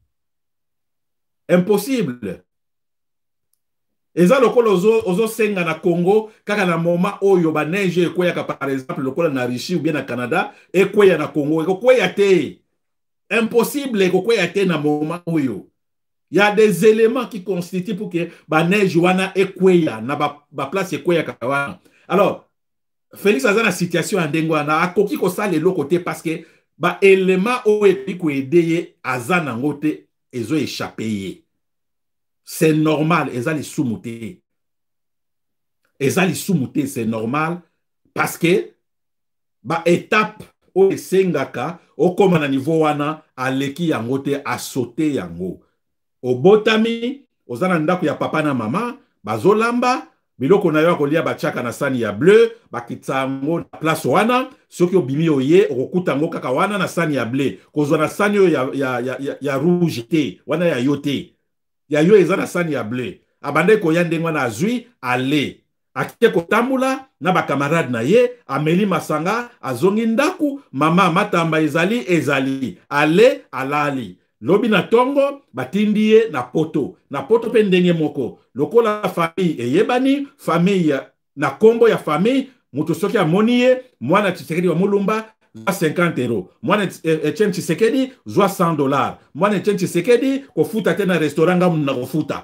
Impossible. Eza lokola ozo senga na Congo kaka na moment oyo ba neige ekweyaka par exemple lokola na Russie ou bien na Canada ekweya na Congo ekokweya te. Impossible ekokweya te na moment oyo. Il y a des éléments qui constituent pour que ba neige wana ekweya na ba place ekweya kawana. Alors Félix aza na situation ndenge wana akoki ko sala eloko te parce que ba élément oyo epiko edeye aza nango te ezo échapper. C'est normal, ezali soumouté. Ezali soumouté, c'est normal parce que ba étape o sengaka o koma na niveau wana aleki yango te a sauté yango. O botami, ozana ndako ya papa na mama, bazolamba, biloko na yo kolia bachaka na sani ya bleu, bakitsango na place wana, soki obimi oye, okuta ngo kaka wana na sani ya bleu, kozwa na sani yo ya rouge te, wana ya yote. Ya yo eza na sani ya bleu. Abande koya ndenge na azwi ale. Akite kotambula na ba camarade na ye, ameli masanga, azongi ndaku, mama matamba ezali. Ale alali. Lobi na tongo batindi ye na poto. Na poto pe ndenge moko. Lokola famille eyebani, famille na kombo ya famille, mutu soki amoni ye, mwana Tshisekedi wa Mulumba 50 €. Mwana Etienne Tshisekedi zwa $100. Mwana Etienne Tshisekedi kofuta te na restaurant ngamu na kofuta.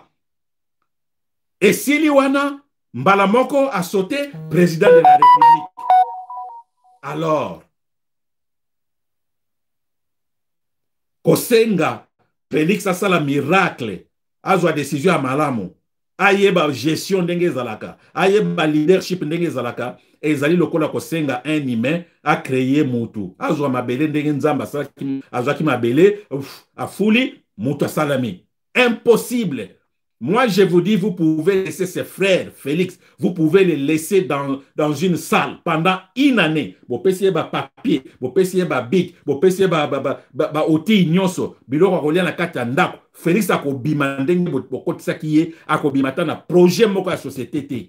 Esili wana mbala moko a sauté président de la République. Alors kosenga Félix asala miracle azwa décision ya malamu ayeba gestion ndenge ezalaka ayeba leadership ndenge ezalaka ezali lokola kosenga un humain a créer mutu azwa mabele ndenge nzamba azwaki mabele afuli mutu asalami. Impossible. Moi, je vous dis, vous pouvez laisser ses frères, Félix, vous pouvez les laisser dans une salle pendant une année. Vous pouvez ba papier, vous pouvez ba bic, vous pouvez ba outil nyonso, biloko kolia na kati ya ndako. Félix akobima ndenge bokotisa kiye, akobima ta na projet moko ya société te.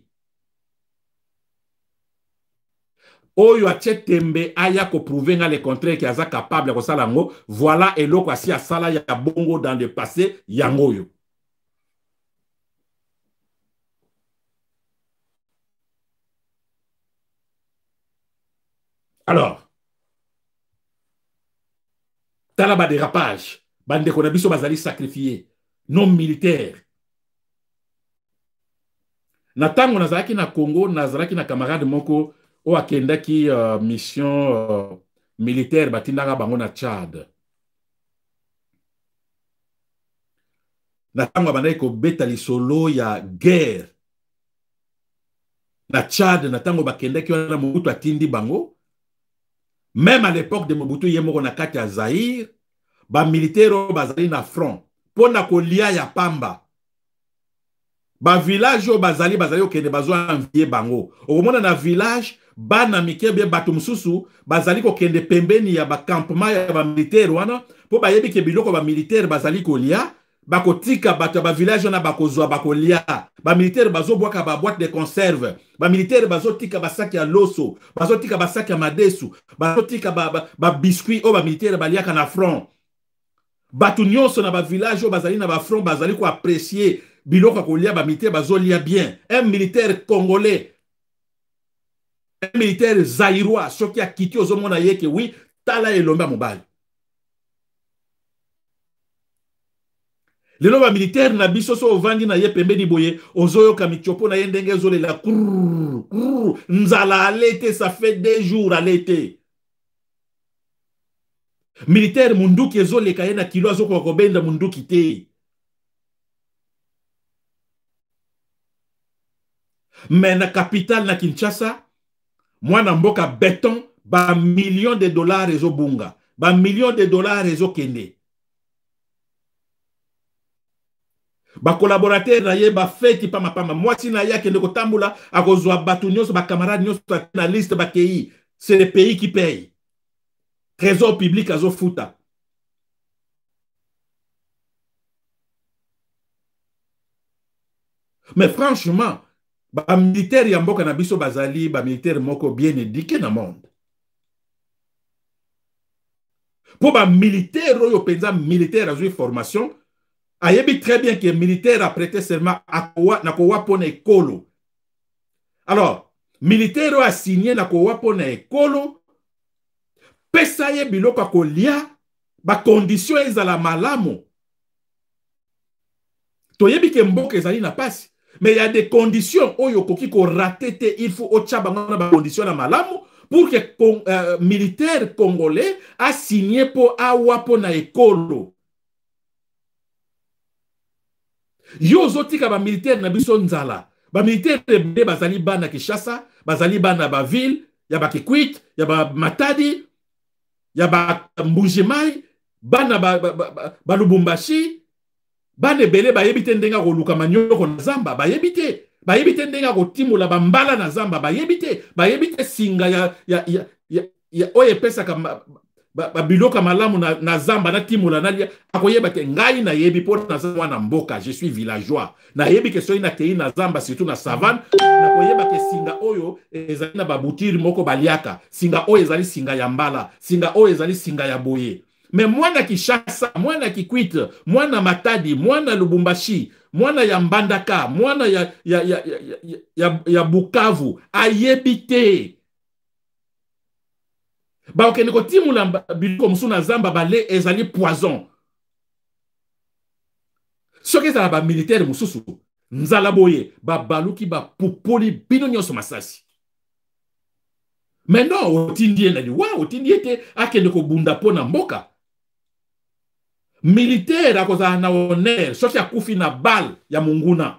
Oyo atie tembe aya ko prouver nga le contraire ki aza capable ko sala ngo, voilà eloko asi asala ya bongo dans le passé yango yo. Alors, tala ba dérapage, bande ko na biso bazali sacrifié, non militaire. Na tango nazalaki na Congo, nazalaki na camarade moko o akendaki mission militaire batindaka bango na Tchad. Na tango bandaki ko beta lisolo ya guerre. Na Tchad, na tango bakendaki wana Mobutu atindi bango. Même à l'époque de Mobutu yemoko na kati ya Zaïre, ba militaire bazali na front pona kolia ya pamba. Ba village o bazali okende bazwa envier bango. Okomona na village bana mikebe bato mususu bazali kokende pembeni ya ba campement ya ba militaire wana po bayebi ke biloko ba militaire bazali kolia bakotika bato ba village na bakozwa bakolia. Ba militaire bazobwaka ba boîte de conserve. Ba militaire bazotika basaki ya loso, bazotika basaki ya madesu, bazotika ba biscuit o ba militaire baliaka na front. Bato nyonso na ba village o bazali na ba front bazali ko apprécier biloko kolia ba militaire bazolia bien. Un militaire congolais, un militaire zaïrois, soki a kiti ozomona yeke oui, tala elomba mobali. Lelo ba militaire na biso so ovandi na ye pembeni boye ozoyoka michopo na ye ndenge ezolela nzala alete, ça fait 2 jours alete. Militaire munduki ezoleka ye na kilo azoko kobenda munduki te. Mais na capitale na Kinshasa, mwana mboka béton, ba millions de dollars ezobunga, ba millions de dollars ezokende. Ba collaborateur na ye ba feti pama pama mwasi na ya kende ko tambula akozwa batu nyonso ba camarade nyonso na liste ba kei. C'est le pays qui paye. Trésor public azo futa. Mais franchement, ba militaire ya mboka na biso bazali ba militaire moko bien éduqué na monde. Pour ba militaire oyo penza militaire azui formation, ayebi très bien que militaire a prêté serment à na kowa pona ekolo. Alors, militaire a signé na kowa pona ekolo, pesa ye biloko kolia, ba condition ezala malamu. Toyebi ke mboka ezali na pasi. Mais il y a des conditions où il faut rater, il faut au des conditions à malamu pour que militaire congolais a signé pour awapo na ekolo. Yo zotika ba militaire na biso nzala. Ba militaire de bazali bana Kinshasa, bazali bana ba ville, ya ba Kikwit, ya ba Matadi, ya ba Mbujimai, bana ba Lubumbashi. Bane bele ba yebite ndenga ko luka manyoko na zamba ba yebite ndenga ko timula bambala na zamba ba yebite singa ya oye pesa kama ba biloka malamu na zamba na timula na lia akoyeba te ngai na yebi po na zamba na mboka je suis villageois na yebi ke soyi na tei na zamba surtout na savane na koyeba ke singa oyo ezali na babutiri moko baliaka singa oyo ezali singa ya mbala singa oyo ezali singa ya boye. Mais mwana Kinshasa, mwana Kikwit, mwana Matadi, mwana Lubumbashi, mwana ya Mbandaka, mwana ya Bukavu, ayebite. Ba okene ko timula biloko musu na zamba bale ezali poison. Soki ezala ba militaire mususu, nzala boye, ba baluki ba pupoli bino nyonso masasi. Mais non, otindie na liwa, otindie te akende ko bunda po na mboka. Militaire akoza na honneur soki akufi na bal ya munguna.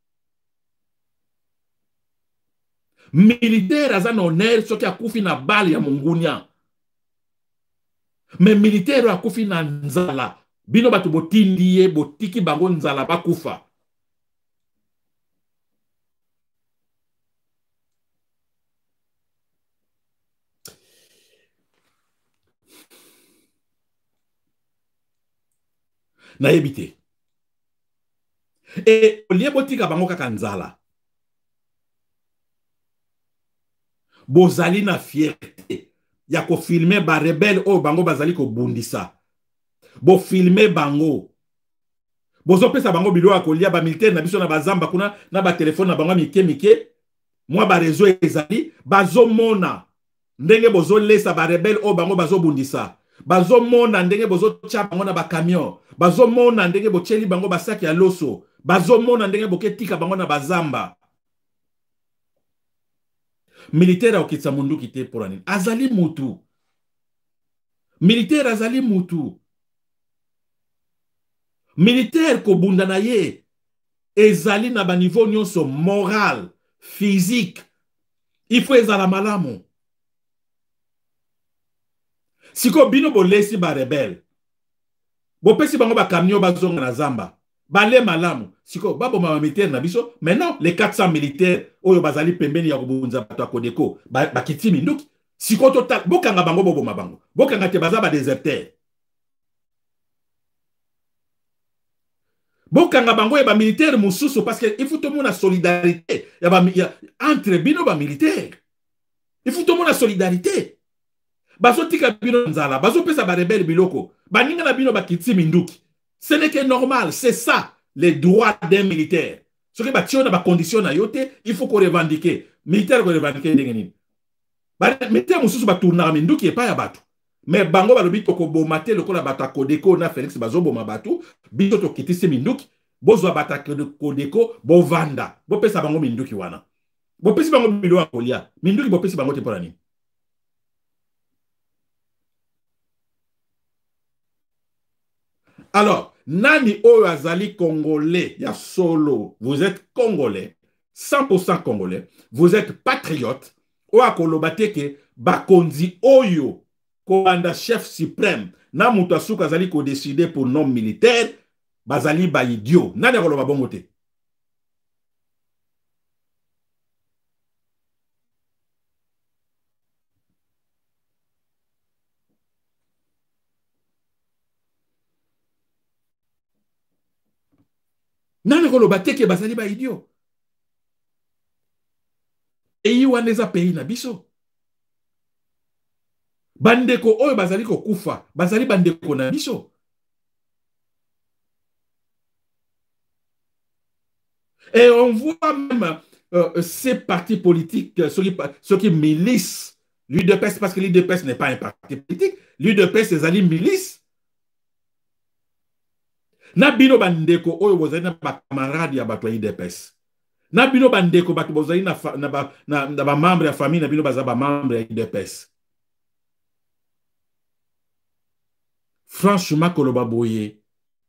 Militaire aza na honneur soki akufi na bal ya mungunya. Mais militaire akufi na nzala. Bino batu botindi ye botiki bango nzala bakufa. Na ebite. Et olie botika bango kaka nzala. Bozali na fierté. Ya ko filmer ba rebelle o bango bazali ko bundisa. Bo filmer bango. Bozo pesa bango bilo akolia ba militaire na biso na bazamba kuna na ba telefone na bango mike. Mwa ba réseau ezali bazo mona. Ndenge bozo lesa ba rebelle o bango bazo bundisa. Bazo mona ndenge bozo tia bango na ba camion. Bazo mona ndenge bocheli bango basaki ya loso. Bazo mona ndenge boketika bango na bazamba. Militaire okitsa mundu kite pour anine. Azali mutu. Militaire azali mutu. Militaire ko bunda na ye. Ezali na ba niveau nyonso moral, physique. Il faut ezala malamu. Siko bino bolesi ba rebelle. Bo pesi bango ba camion bazonga na zamba. Bale malamu. Siko babo ma militaire na biso. Maintenant les 400 militaires oyo bazali pembeni ya kubunza bato akodeko ba kiti minduki. Siko total bokanga bango bobo mabango. Bokanga te baza ba déserteur. Bokanga bango ya ba militaire mususu parce que il faut tout le monde a solidarité. Ya entre bino ba militaire. Il faut tout le monde a solidarité. Bazo tika bino nzala, bazo pesa ba rebelle biloko, baninga na bino bakiti minduki. Ce n'est que normal, c'est ça les droits d'un militaire. Ce que batio na ba condition na yote, il faut qu'on revendique. Militaire ko revendique ndenge nini. Ba militaire mususu ba tourna minduki e pa ya batu. Mais bango balobi to ko bomate lokola bata Kodeko na Félix bazo boma batu, bito to kitisi minduki, bozwa bata Kodeko bo vanda. Bo pesa bango minduki wana. Bo pesa bango bilo akolia. Minduki bo pesa bango te pour nini. Alors, nani oyo azali congolais, ya solo, vous êtes congolais, 100% congolais, vous êtes patriote, ou akolobate ke bakonzi oyo, koanda chef suprême, na mutu asuka azali ko décider pour nom militaire, bazali ba idiot. Nani akoloba bongo te? Nani akoloba te ke bazali ba idiot? Pays wana eza pays na biso. Bandeko oyo bazali kokufa, bazali bandeko na biso. Et on voit même ces partis politiques, ceux qui milissent l'UDPS, parce que l'UDPS n'est pas un parti politique, l'UDPS c'est une milice. Nabino bandeko oyo bozali na ba camarade ya bato ya UDPS. Nabino bandeko bato bozali na ba membre ya famille, nabino baza ba membre ya UDPS. Franchement, koloba boye,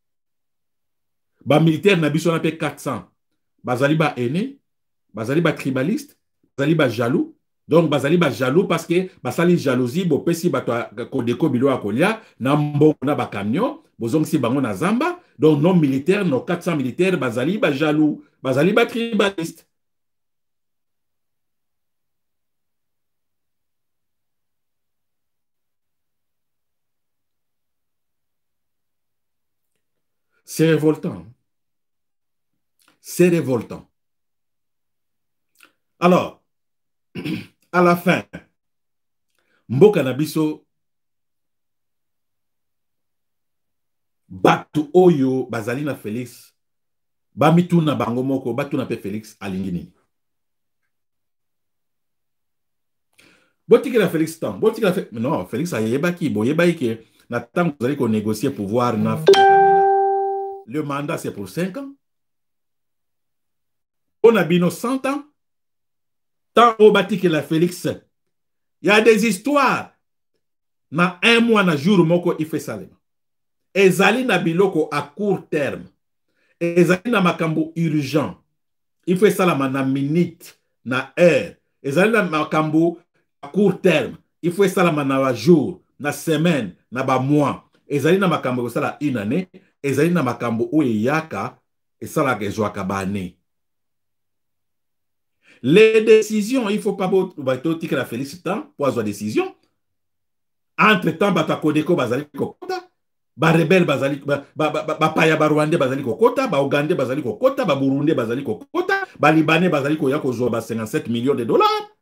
ba militaire na biso na pe 400. Bazali ba aîné, bazali ba tribaliste, bazali ba jaloux. Donc bazali ba jaloux parce que basali jalousie bo pesi bato kodeko bilo akolia na mbongo na ba camion, bozong si bango na zamba. Donc non militaire, non 400 militaires bazali ba jaloux, bazali ba tribaliste. C'est révoltant. C'est révoltant. Alors, à la fin, Mboka na biso batu oyo bazali na Félix bamituna bango moko batuna pe Félix alingi nini. Botikela Félix temps, botikela non, Félix ayebaki boyebaki ke na temps vous allez ko négocier pouvoir na le mandat c'est pour 5 ans. On a bino 100 ans. Tant au batikela Félix. Il y a des histoires. Na un mois na jour moko il fait ça. Ezali na biloko à court terme. Ezali na makambo urgent. Il fait ça na minute, na heure. Ezali na makambo à court terme. Il fait ça na jour, na semaine, na ba mois. Ezali na makambo ça la une année. Ezali na makambo o yaka et ça la gezwaka ba année. Les décisions, il ne faut pas que la félicitation pour avoir des décisions. Entre-temps, Batakodeko Bazali Kokota, Barebel Bazali, Paya Barwande Bazali Kokota, Baougandais Bazali Kokota, Baburundais Bazali Kokota, Balibanais Bazali Koyako Zoba 57 millions de dollars.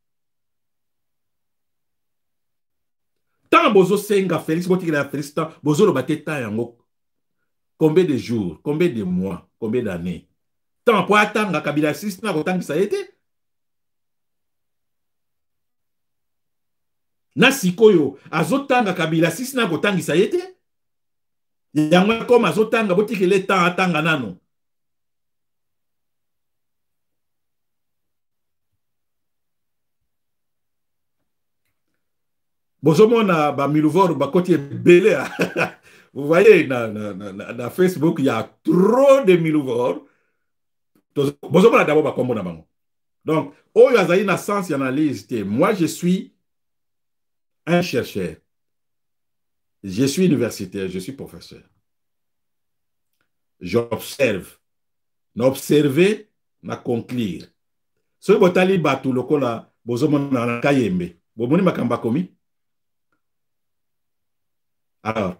Tant Bozo Senga Félix, Botik la félicitation, Bozo le bateta yango. Combien de jours, combien de mois, combien d'années? Tant pour attendre Kabila 6 na autant que ça a été. Na sikoyo azotanga Kabila 6 na autant que ça a été. Yango comme azotanga botiki le temps atanga nano. Bozomona ba miluvor ba koti belé. Vous voyez na Facebook il y a trop de miluvor. Bozomona d'abord ba kombo na bango. Donc, oh yazali na sens analyse. Moi je suis un chercheur. Je suis universitaire, je suis professeur. J'observe. N'observer, na conclure. Ce botali batu lokola bozomona na kayembe. Bomoni makamba komi. Alors,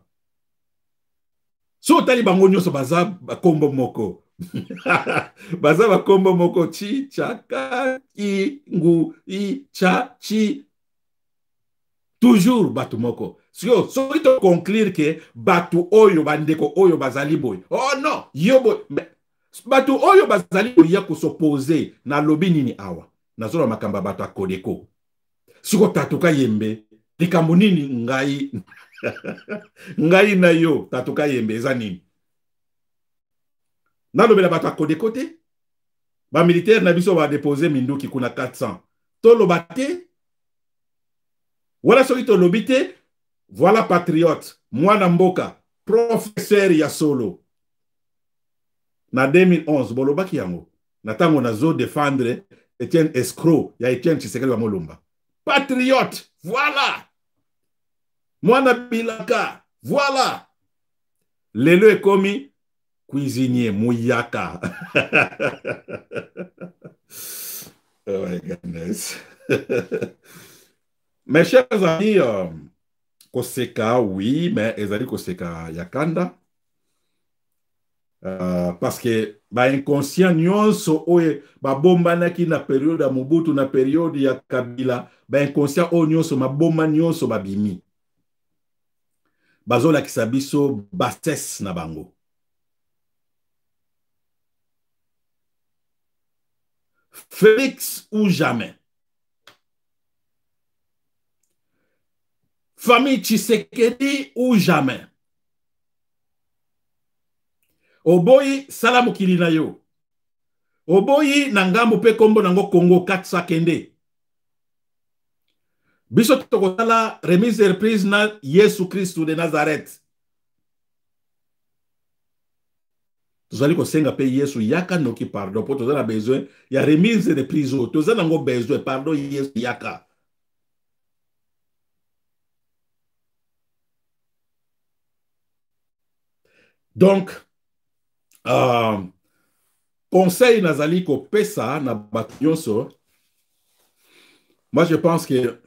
so tali bango nyoso baza kombo moko. Baza bakombo moko chi chaka i ngu i cha chi. Toujours batu moko. So il te conclure que batu oyo bandeko oyo bazali boy. Oh non, yo boy. Batu oyo bazali boy ya s'opposer na lobi nini awa. Na zona makamba batu akodeko. Siko tatuka yembe. Likambo nini ngai. Ngai na yo tatuka yembe eza nini. Na lobela batu akodeko te. Ba militaire na biso ba déposer minduki kuna 400. To lobate. Voilà ce qui te lobité. Voilà patriote. Mwana mboka. Professeur ya solo. Na 2011. Bolobaki yango. Na tango na zo défendre Etienne escroc. Ya Etienne Tshisekedi wa Molumba. Patriote. Voilà. Mwana bilaka. Voilà. Lelo ekomi. cuisinier Mouyaka. Oh my goodness. Mes chers amis, Koseka, oui, mais ezali Koseka Yakanda. Parce que inconscient nyonso oye babombanaki na période ya Mobutu na période ya Kabila inconscient oyo nyonso mabomba nyonso babimi bazolakisa biso bassesse na bango. Félix ou jamais. Famille Tshisekedi ou jamais. Oboyi salamu kilina yo. Oboyi nangambo pe kombo nango Congo 400 kende. Biso tokotala remise et reprise na Yesu Christu de Nazareth. Tozali kosenga pe Yesu yaka noki pardon. Po tozala besoin ya remise et reprise. Tozala nango besoin pardon Yesu yaka. Donc, conseil nazali ko pesa na batyonso. Moi, je pense que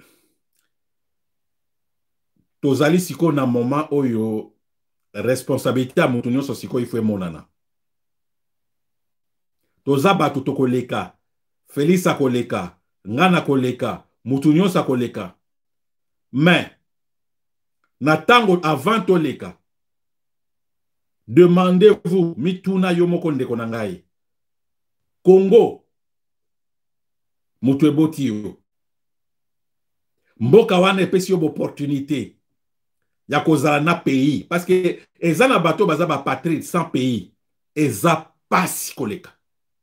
tozali siko na moment oyo responsabilité à mutunyoso siko ifwe monana. Toza batu tokoleka, Félix akoleka, ngana koleka, mutunyoso akoleka. Mais, na tango avant toleka, demandez-vous, mituna yomoko ndeko nangai. Congo, mutueboti yo. Mboka wana epesi yo opportunité ya kozala na pays. Parce que eza na bato baza ba patrie sans pays. Eza pasi koleka.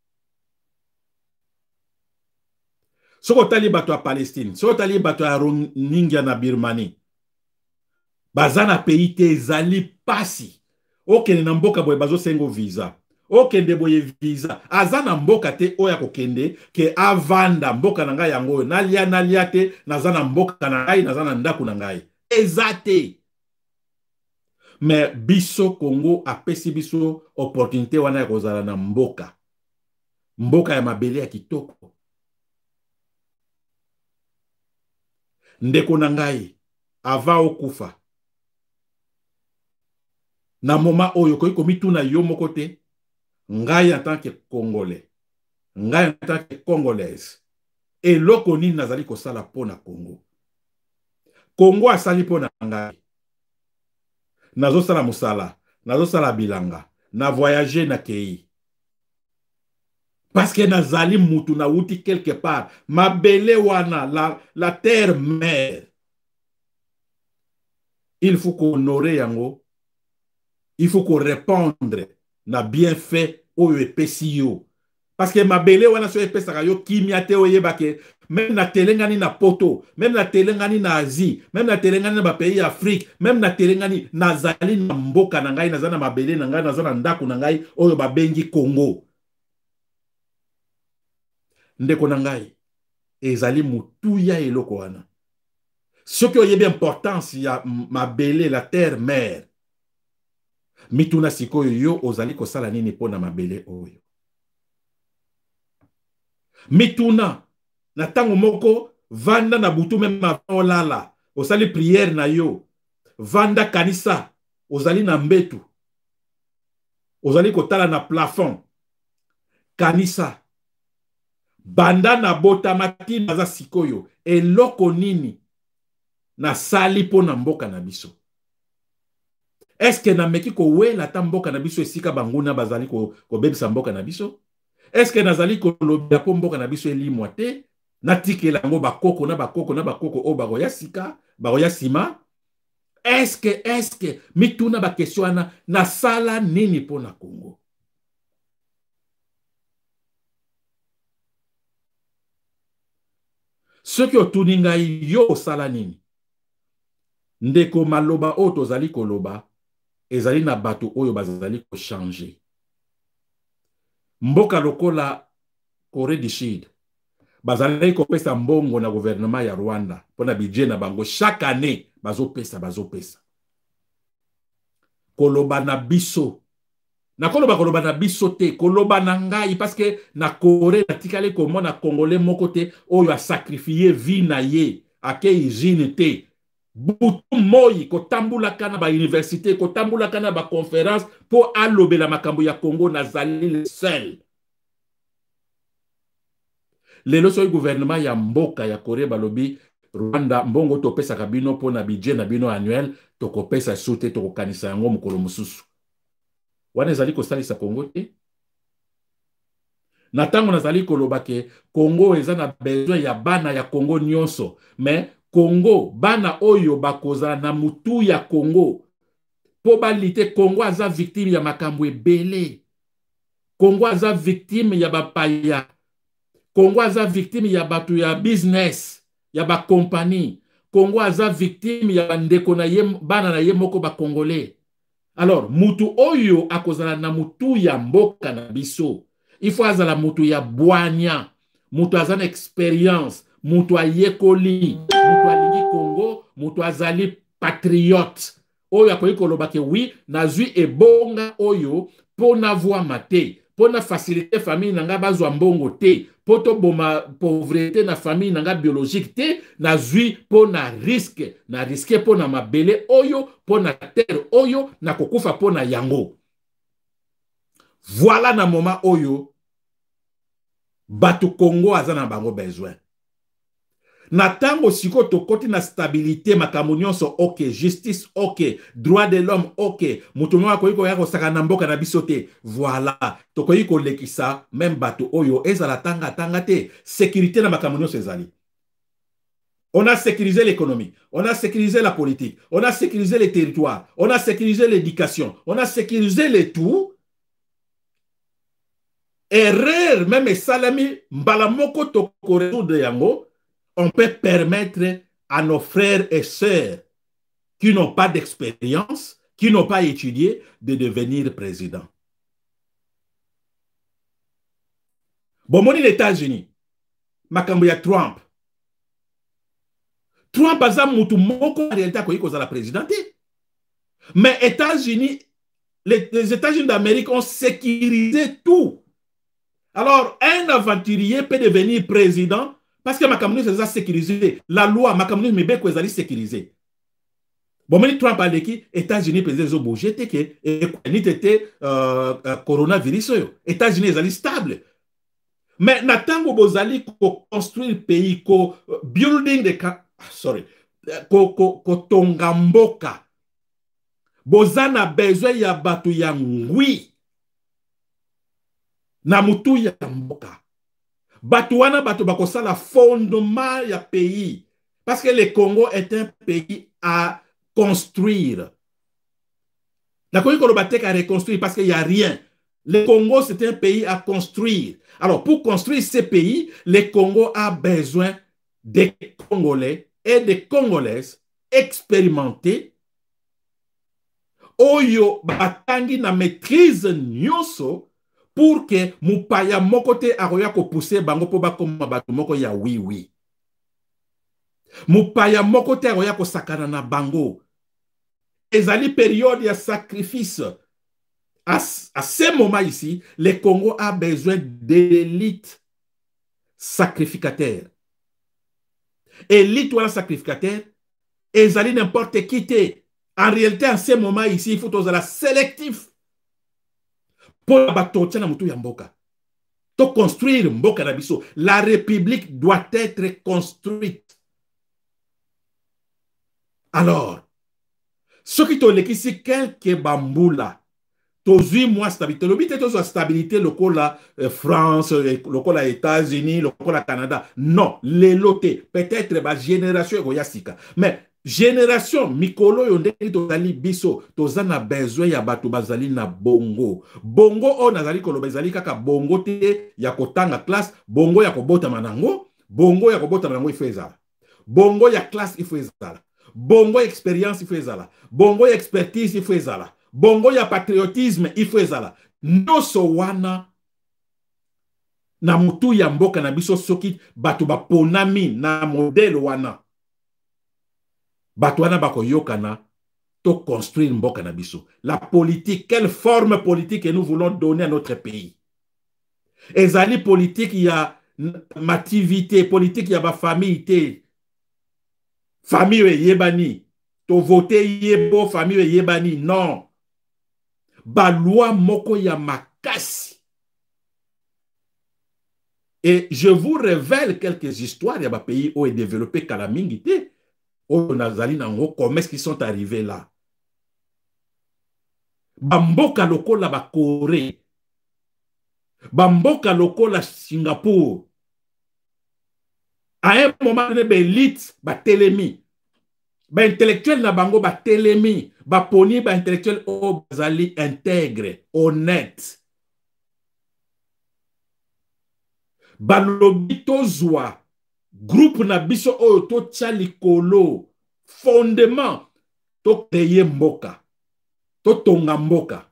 Soko tali bato ya Palestine, soko tali bato ya Rohingya na Birmanie. Baza na pays te ezali pasi. Okende na mboka boye bazo sengo visa. Okende boye visa. Aza na mboka te oya kokende ke avanda mboka na ngai yango. Nalia te naza na mboka na ngai naza na ndaku na ngai. Ezate. Mais biso Congo apesi biso opportunité wana ya kozala na mboka. Mboka ya mabele ya kitoko. Ndeko na ngai ava okufa. Na moma oyo koyiko mituna yo moko te. Ngai en tant que Congolais. Ngai en tant que Congolaise. Et loko nini nazali kosala pona Congo. Congo asali pona ngai. Nazo sala musala. Nazo sala bilanga. Na voyager na kei. Parce que nazali mutu na uti quelque part. Mabele wana, la terre mère. Il faut qu'honorer yango. Il faut qu'on répondre na bienfait oyo epesi yo. Parce que mabele wana so epesaka yo kimia te oyebake même na telengani na poto, même na telengani na Asie, même na telengani na ba pays Afrique, même na telengani nazali na mboka na ngai nazana mabele na ngai nazana ndaku na ngai oyo babengi Congo. Ndeko na ngai ezali mutuya eloko wana. Ce qui oyebi importance ya mabele la terre mère. Mituna sikoyo yo ozali kosala nini pona mabele oyo. Mituna na tango moko vanda na butu mema olala osali prière na yo. Vanda kanisa ozali na mbetu. Ozali kotala na plafond. Kanisa banda na bota mati naza sikoyo eloko nini na sali pona mboka na biso. Est-ce que na meki ko wela ta mboka na biso esika banguna bazali ko bebisa mboka na biso? Est-ce que nazali ko lobia po mboka na biso elimwa te? Natikela ngo bakoko o bagoya sika, bagoya sima? Est-ce que mituna ba question na sala nini po na Congo? Ce que otuninga yo sala nini? Ndeko maloba o tozali koloba ezali na bato oyo bazali ko changer. Mboka lokola Corée du Sud bazali ko pesa mbongo na gouvernement ya Rwanda pona budget na bango chaque année bazo pesa. Koloba na biso nakoloba koloba na biso te, koloba na ngai, parce que na Corée natikali komona Congolais moko te oyo a sacrifié vie na ye ake usine te. Butu moi kotambulaka na ba université, kotambulaka na ba conférence po alobela makambo ya Congo nazali le seul. Lelo soki gouvernement ya mboka ya Corée balobi Rwanda mbongo topesaka bino po na budget na bino annuel tokopesa soute tokokanisa yango mokolo mosusu. Wana ezali kosalisa Congo te. Na tango nazali koloba ke Congo eza na besoin ya bana ya Congo nyonso, mais Congo bana oyo bakoza na mutu ya Congo po balite. Congo aza victime ya makambo ebele. Congo aza victime ya bapaya. Congo aza victime ya batu ya business, ya ba compagnie. Congo aza victime ya ndeko na ye bana na ye moko ba Congolais. Alors, mutu oyo akozala na mutu ya mboka na biso. Il faut azala mutu ya bwanya, mutu azana expérience, mutu ayekoli, mutu alingi Congo, mutu azali patriote. Oyo akoyi koloba ke oui, nazwi ebonga oyo po na voix mate, po na faciliter famille nanga bazwa mbongo te, po to boma pauvreté na famille nanga biologique te, nazwi po na risque po na mabele oyo, po na terre oyo, na kokufa po na yango. Voilà na moment oyo batu Congo azana bango besoin. Na tango siko tokoti na stabilité makambo nyonso ok, justice ok, droit de l'homme ok, mutu moko akoki koya kosaka na mboka na biso te. Voilà, tokoki kolekisa même batu oyo ezala tanga te, sécurité na makambo nyonso ezali. On a sécurisé l'économie, on a sécurisé la politique, on a sécurisé les territoires, on a sécurisé l'éducation, on a sécurisé les tout. Erreur même salami mbala moko toko résoudre yango. On peut permettre à nos frères et sœurs qui n'ont pas d'expérience, qui n'ont pas étudié, de devenir président. Bon, moni les États-Unis, makambo ya Trump. Trump aza mutu moko en réalité akoki kozala président. Mais États-Unis, les États-Unis d'Amérique ont sécurisé tout. Alors, un aventurier peut devenir président parce que ma communauté est sécurisée. La loi, ma communauté est sécurisée. Bon, mais Trump a dit que les États-Unis peuvent bouger, que coronavirus, les États-Unis sont stables. Mais natango bozali ko construire le pays, ko building the ko tongamboka. Bozana besoin ya batu ya ngui. Na mutu ya mboka. Batu wana batu bakosala fondement ya pays. Parce que le Congo est un pays à construire. La Congo est à reconstruire parce qu'il n'y a rien. Le Congo, c'est un pays à construire. Alors, pour construire ce pays, le Congo a besoin des Congolais et des Congolaises expérimentés. Oyo batangi na maîtrise nyonso pour que mupaya mokote aroya ko pousser bango po bakoma batu moko ya oui. Mupaya mokote aroya ko sakana na bango. Ezali période ya sacrifice. À ce moment ici, le Congo a besoin d'élite sacrificateur. Élite ou la sacrificateur, ezali n'importe qui te. En réalité, en ce moment ici, il faut que la sélectif pour construire mboka na biso. La République doit être construite. Alors, ce qui te ici quelques bamboula, tozui moi stabilité. Le but est stabilité lokola France, lokola États-Unis, lokola Canada. Non, les lotés. Peut-être la génération goyasika. Mais génération mikolo yondeli tozali biso tozana besoin ya bato bazali na bongo. Bongo o nazali koloba ezali kaka bongo te ya kotanga classe, bongo ya kobota manango, bongo ya kobota manango ifo ezala. Bongo ya classe ifo ezala. Bongo ya expérience ifo ezala. Bongo ya expertise ifo ezala. Bongo ya patriotisme ifo ezala. Noso wana na mutu ya mboka na biso soki bato baponami na modèle wana. Batwana bako yokana construire mboka na biso. La politique, quelle forme politique que nous voulons donner à notre pays? Ezali politique, il y a mativité, politique, il y a ma famille, famille yebani, to voter yebo, famille yebani, non. Ba loi moko ya makasi. Et je vous révèle quelques histoires, il y a un pays où est développé Kalamingité, où Nazali Nango, comment est-ce qu'ils sont arrivés là? Bamboka lokola ba Corée, bamboka lokola Singapour. À un moment donné, l'élite ba télémi, ba intellectuel na bango ba télémi, ba poni ba intellectuel o bazali intègre, honnête. Balobi tozwa groupe na biso oyo to tia likolo fondement to créer mboka to tonga mboka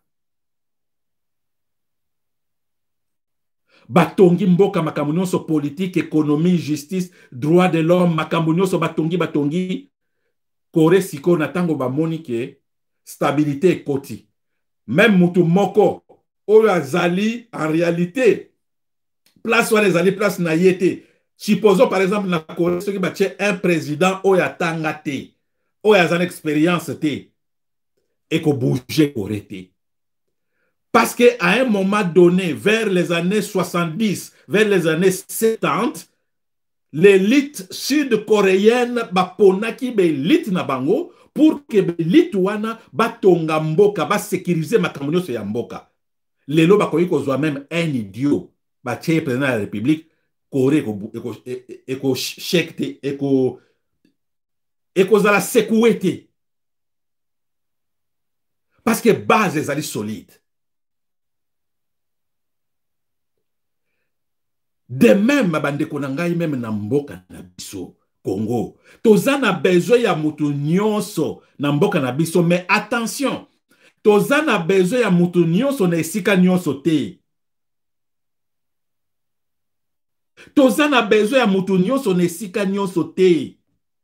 batongi mboka makambo nyonso politique économie justice droit de l'homme makambo nyonso batongi Corée siko na tango bamoni ke stabilité ekoti même mutu moko oyo azali en réalité place où les alliés place na yete. Supposons par exemple na Corée ce qui battait un président oya tangate, oya zan expérience te et ko bouger Corée te. Parce que à un moment donné, vers les années 70, vers les années 70, l'élite sud-coréenne baponaki be élite na bango pour que l'élite wana batonga mboka, ba sécuriser makambo nyonso ya mboka. Lelo bakoki kozwa même un idiot. Batie président de la République, Corée, eko chekte, eko zala sekouete. Parce que base ezali solide. De même, mabande konangai même na mboka na biso, Congo. Tozana besoin ya mutu nyonso na mboka na biso, mais attention, tozana besoin ya mutu nyonso na esika nyonso te. Tozana besoin ya mutu nyonso na esika nyonso te.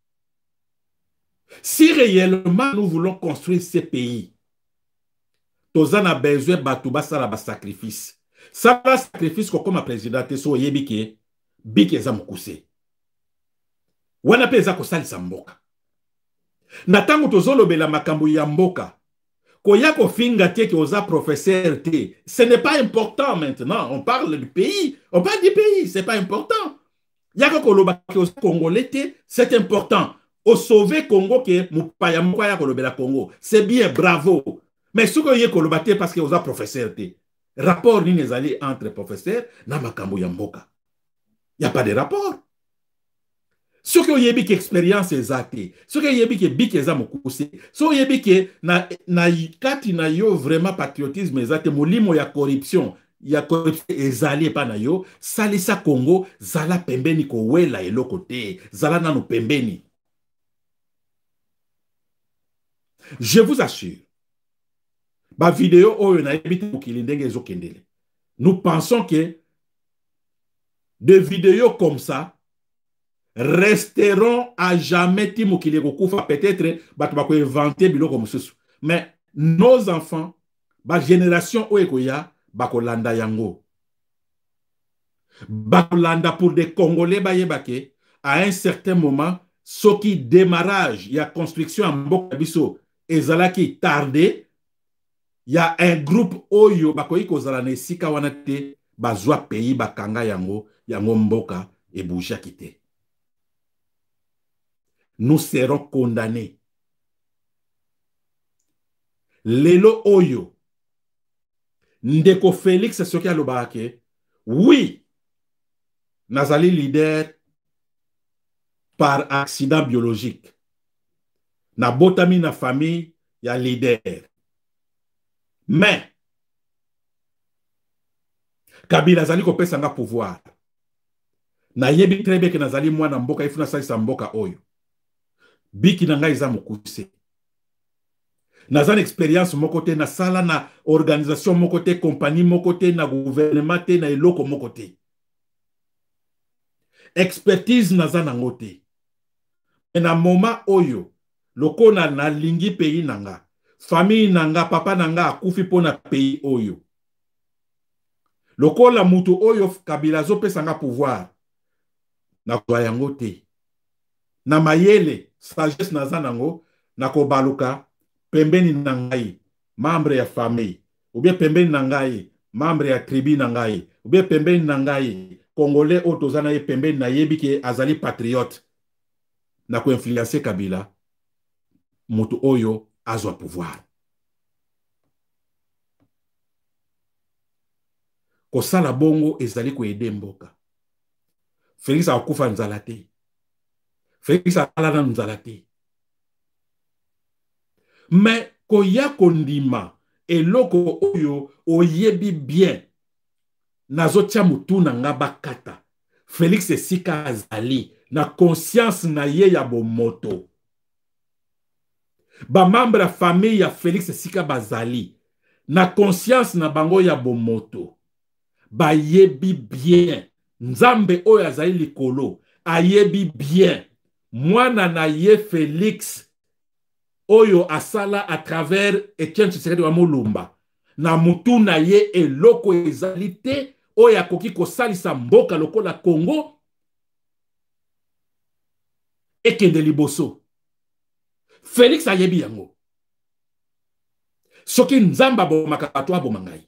Si réellement nous voulons construire ce pays, tozana besoin batu basala ba sacrifice. Ça va sacrifice comme président te so yebike bike za mukuse. Wana pe za ko salisa mboka. Na tango tozolobela makambo ya mboka. Koya ko finga te ki oza professeur te. Ce n'est pas important maintenant. On parle du pays. On parle du pays. C'est pas important. Yako koloba ki oza congolais te. C'est important. O sauver Congo ke mupaya moko ya kolobela Congo. C'est bien, bravo. Mais ce que yé koloba te parce que oza professeur te. Rapport ni nezali entre professeur na makambo ya mboka. Y a pas de rapport. Ce que yebi ki expérience ezate, ce que yebi ki biki eza mokuse, ce que yebi ki na kati na yo vraiment patriotisme ezate molimo ya corruption ezali pa na yo, salisa Congo zala pembeni ko wela eloko te, zala nanu pembeni. Je vous assure, ba vidéo oyo na yebi te mokili ndenge ezokendele. Nous pensons que des vidéos comme ça resteront à jamais timokili kokufa, peut-être batu bako inventer biloko mususu, mais nos enfants ba génération oyekoya bakolanda yango, bakolanda pour des Congolais bayebake à un certain moment soki démarrage ya construction en mboka biso ezalaki tardé, il y a un groupe oyo bakoyi kozala na esika wana te bazwa pays bakanga yango mboka et bouger kite. Nous serons condamnés. Lelo oyo ndeko Félix soki alobake, oui, nazali leader par accident biologique. Na botami na famille ya leader. Mais Kabila azali kopesa nga pouvoir. Na yebi très bien que nazali mwana mboka ifuna salisa mboka oyo. Biki na ngai za mokuse. Nazan expérience mokote na sala na organisation mokote, compagnie mokote, na gouvernement te, na eloko mokote. Expertise nazan nangote. Na moment oyo lokona na lingi pays nanga, famille nanga, papa nanga akufi pona pays oyo. Lokola mutu oyo Kabila zo pesanga pouvoir, na kwa yango te. Na mayele, sagesse na zanango, na kobaluka, pembeni nangai, membre ya famille, ou bien pembeni nangai, membre ya tribu nangai, ou bien pembeni nangai, Congolais otozana ye pembeni na yebi ke azali patriote, na ko influencer Kabila, mutu oyo azwa pouvoir. Kosala bongo ezali ko ede mboka. Félix akufa nzala te. Félix alala nzala te. Mais koya kondima eloko oyo oyebi bien nazotia mutu na nga bakata. Félix esika azali na conscience na ye ya bomoto. Ba membre ya famille ya Félix esika bazali na conscience na bango ya bomoto. Bayebi bien nzambe oyo azali likolo ayebi bien mwana na ye Félix oyo asala à travers Etienne Tshisekedi wa Mulumba na mutu na ye eloko ezali te oyo akoki kosalisa mboka lokola Congo ekende liboso. Félix ayebi yango. Soki nzamba bomaka bato abomangai.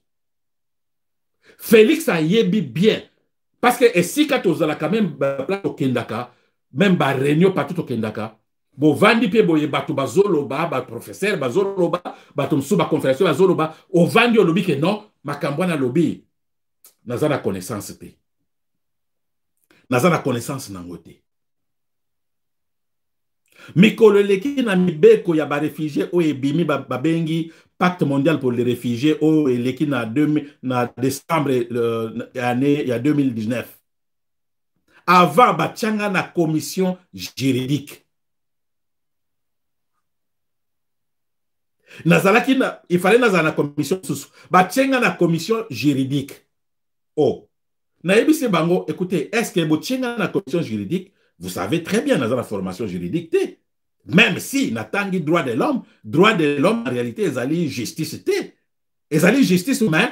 Félix ayebi bien. Parce que esika tozala quand même plateau kendaka, même ba réunion partout au kendaka. Bo vandi pe boye bato bazoloba, ba professeur bazoloba, bato msu ba conférence bazoloba, o vandi o lobi ke non, makambo na lobi. Naza na connaissance te. Naza na connaissance nangote. Mikolo leki na mibeko ya ba réfugiés o ebimi ba bengi Pacte mondial pour les réfugiés au leki na décembre année il y a 2019. Avant batianga na commission juridique. Nazalaki na il fallait nazala na commission sous batianga na commission juridique. Oh. Na ebisi bango écoutez, est-ce que batianga na commission juridique, vous savez très bien nazala la formation juridique te. Même si natangi droit de l'homme en réalité ezali justice te. Ezali justice mais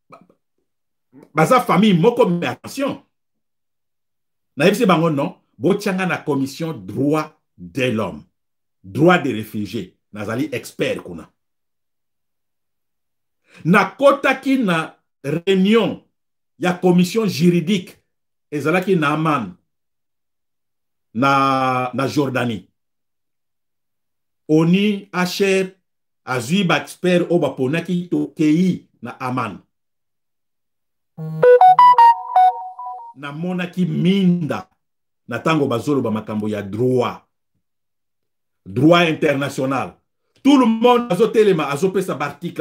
baza famille moko mais attention. Na ebisi bango non, botianga na commission droit de l'homme, droit des réfugiés, nazali expert kuna. Na kotaki na réunion ya commission juridique ezalaki na Amman na Jordanie. Oni Asher azui ba expert o ba ponaki to kei na Amman. Na monaki minda na tango bazolo ba makambo ya droit international. Tout le monde azotelema azopesa barticle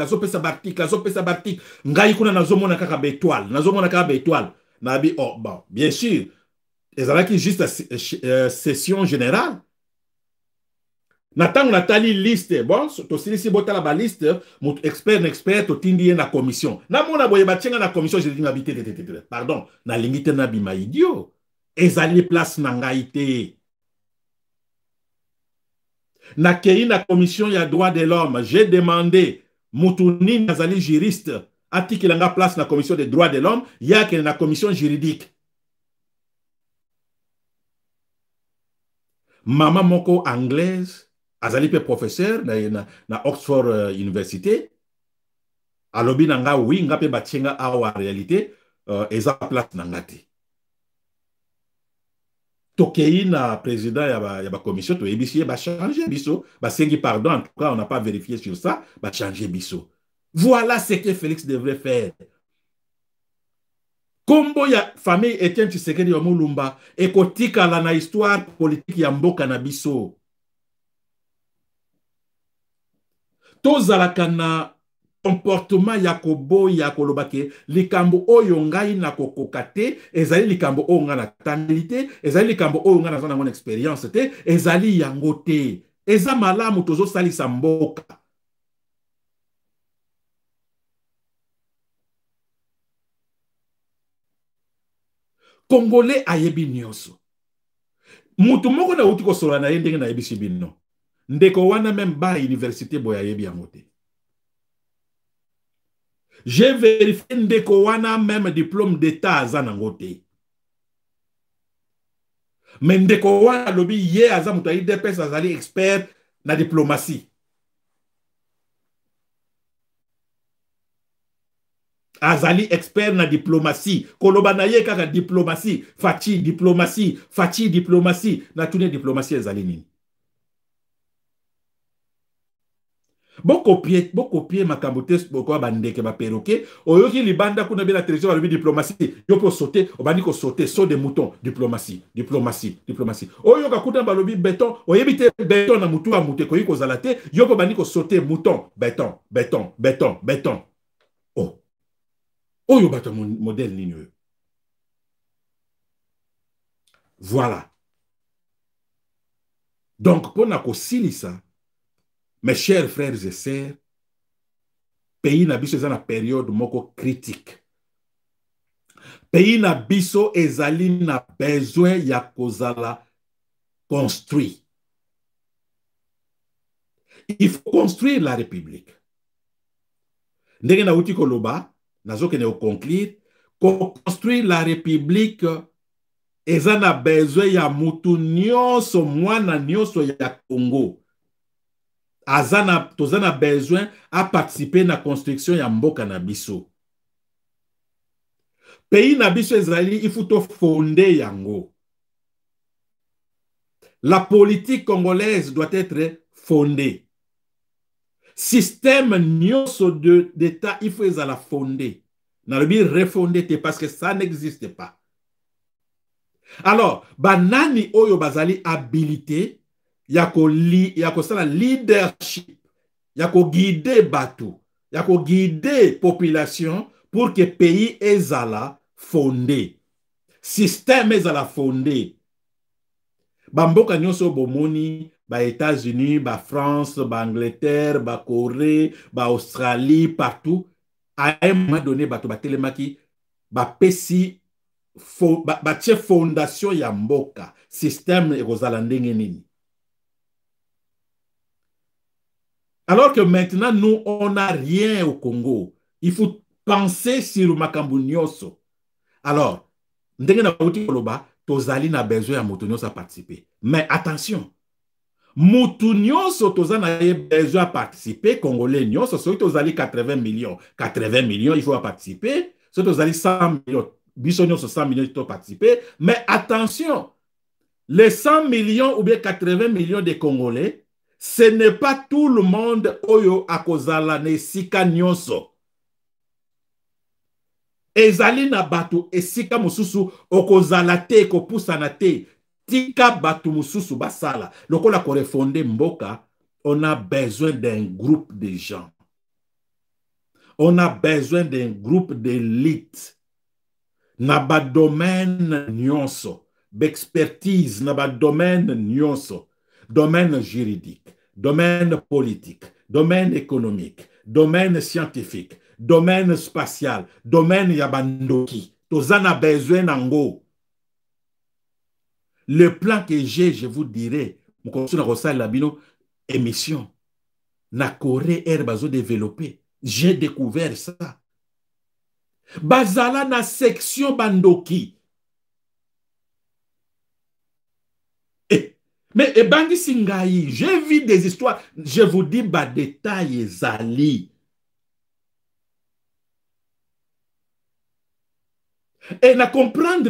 ngai kuna nazomona kaka ba étoile nabi oh bon bien sûr ezalaki juste session générale. Natang natali liste bon to silisi botala ba liste mon expert to tindi na commission na mona boye batinga na commission je dis habité pardon na limite na bima idiot ezali place na ngai te na kei na commission ya droit de l'homme j'ai demandé mutuni nazali juriste atiki langa place na commission des droits de l'homme yake na commission juridique. Maman moko anglaise azali pe professeur na Oxford Université alobi nanga oui nga pe batienga awa réalité eza place nanga te. Tokei na président ya ba commission to ebisi ba changer biso ba sengi pardon en tout cas on n'a pas vérifié sur ça ba changer biso. Voilà ce que Félix devrait faire. Kombo ya famille Etienne Tshisekedi wa Mulumba ekotika la na histoire politique ya mboka na biso. Tozalaka na comportement ya kobo ya kolobake likambo oyo ngai na kokoka te ezali likambo oyo nga na tangilité ezali likambo oyo nga na zona ngona expérience te ezali yango te eza malamu tozo salisa mboka. Congolais ayebi nyonso mutu moko na uti kosola na ye ndenge na yebisi bino ndeko wana même ba université boya yebi yango te. J'ai vérifié ndeko wana même diplôme d'état aza nango te. Mais ndeko wana lobi ye aza mutu ayi DPS azali expert na diplomatie. Azali expert na diplomatie. Koloba na ye kaka diplomatie, fachi diplomatie, na tune diplomatie azali nini. Boko pie makambo te boko bandeke ba perroquet oyoki libanda kuna bela télévision ba diplomatie yo po sauter obandi ko sauter saut de mouton diplomatie oyo ka kuta balobi béton oyebi te béton na mutu a muté ko yiko zala te yo po bandi ko sauter mouton béton oh oyo bato modèle nini oyo. Voilà donc pona ko silisa mes chers frères et sœurs, pays na biso eza na période moko critique. Pays na biso ezali na besoin ya kozala construit. Il faut construire la République. Ndenge na uti koloba, nazoke ne conclure, construire la République eza na besoin ya mutu nyonso mwana nyonso ya Congo. Tozana besoin à participer na construction ya mboka na biso. Pays na biso ezali il faut to fonder yango. La politique congolaise doit être fondée. Système nyonso d'état il faut ezala fondé. Na lebi refondé te parce que ça n'existe pas. Alors, banani oyo bazali habilité yako sala leadership, yako guider batu, yako guider population pour que pays ezala fondé, système ezala fondé. Bamboka nyonso bomoni, ba États-Unis, ba France, ba Angleterre, ba Corée, ba Australie, partout, à un moment donné, batu batelemaki, ba pesi, ba tche fondation ya mboka, système ekozala ndenge nini. Alors que maintenant, nous, on n'a rien au Congo. Il faut penser sur makambu nyonso. Alors, ndenge na uti koloba, tozali na besoin ya mutu nyonso à participer. Mais attention, mutu nyonso toza na ye besoin à participer, Congolais nyonso, soki tozali 80 millions, il faut participer. Soki tozali 100 millions, biso nyonso 100 millions, il faut participer. Mais attention, les 100 millions ou bien 80 millions de Congolais, ce n'est pas tout le monde oyo akozala ne sika nyonso. Ezali na batu esika mususu okozala te kopusana te. Tika batu mususu basala. Lokola ko refonder mboka, on a besoin d'un groupe de gens. On a besoin d'un groupe d'élite. Na ba domaine nyonso. D'expertise na ba domaine nyonso. Domaine juridique, domaine politique, domaine économique, domaine scientifique, domaine spatial, domaine yabandoki. Tozana besoin nango. Le plan que j'ai, je vous dirai, émission. Na Corée herbazo développé. J'ai découvert ça. Bazala na section bandoki. Mais Ebangi Singaï, j'ai vu des histoires, je vous dis, détails ezali. Et na comprendre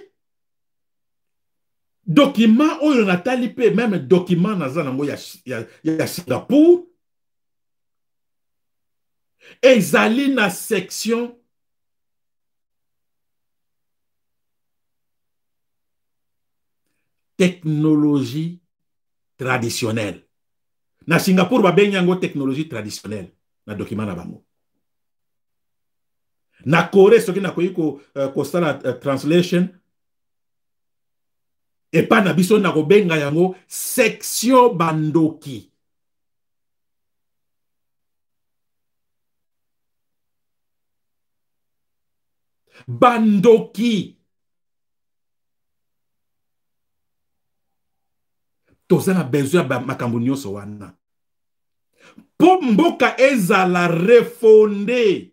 document oyo natali pe même document nazanango ya Singapour ezali na section technologie traditionnelle. Na Singapour babengi yango technologie traditionnelle na document na bango. Na Corée soki na koyi ko sala translation et pas na biso na kobenga yango section bandoki. Bandoki. tozana besoin ba makambo nyonso wana po mboka ezala refonde.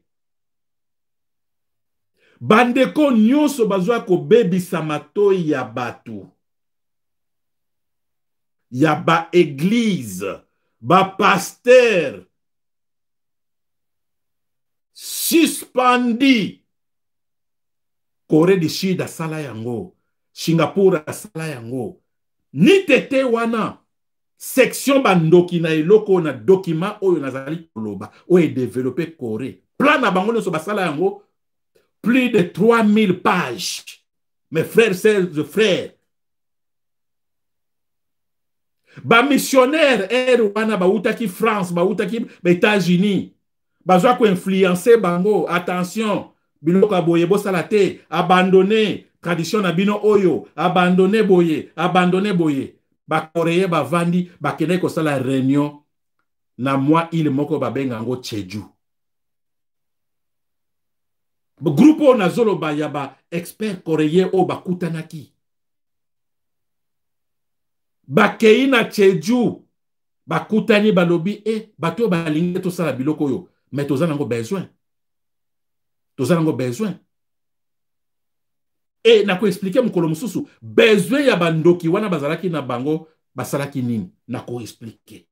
Bandeko nyonso bazwa kobebisa matoi ya batu, ya ba église, ba pasteur suspendi. Corée du Sud asala yango, Singapour asala yango, ni tete wana section bandoki na eloko na document oyo nazali koloba oyo développé Corée. Plan na bango nyonso basala yango plus de 3000 pages. Mes frères, sœurs, frères. Ba missionnaire wana bautaki France, bautaki États-Unis. Bazwa ko influencer bango, attention, biloko boye bosala te, abandonner tradition na bino oyo, abandonner boye, abandonner boye. Ba Coréen ba vandi, ba kene ko sala réunion na moi il moko ba benga ngo Jeju. Groupe o nazolo ba yaba expert coréen o bakutanaki. Bakei na Jeju bakutani balobi bato balingi to sala biloko yo, mais tozana ngo besoin. Tozana ngo besoin. Na ko expliquer mukolo mususu besoin ya bandoki wana bazalaki na bango basalaki nini na ko expliquer.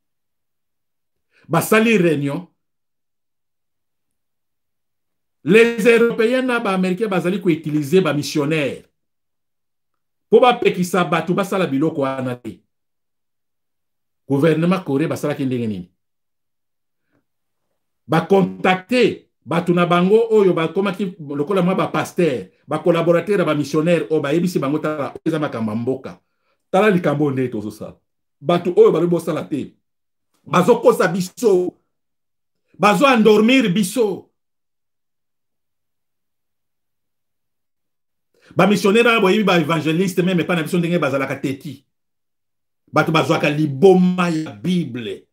Basali réunion. Les Européens na ba Américains bazali ko utiliser ba missionnaire. Po ba pekisa batu basala biloko wana te. Gouvernement Corée basala ki ndenge nini? Ba contacter batu na bango oyo ba komaki lokola mwa ba pasteur, ba collaborateur ba missionnaire o ba yebisi bango tala eza makamba mboka. Tala likambo nde tozo sala. Batu oyo ba lobo sala te. Bazo kosa biso. Bazo endormir biso. Ba missionnaire boyebi ba évangéliste même pas na biso ndenge bazalaka teti. Batu bazwaka liboma ya Bible.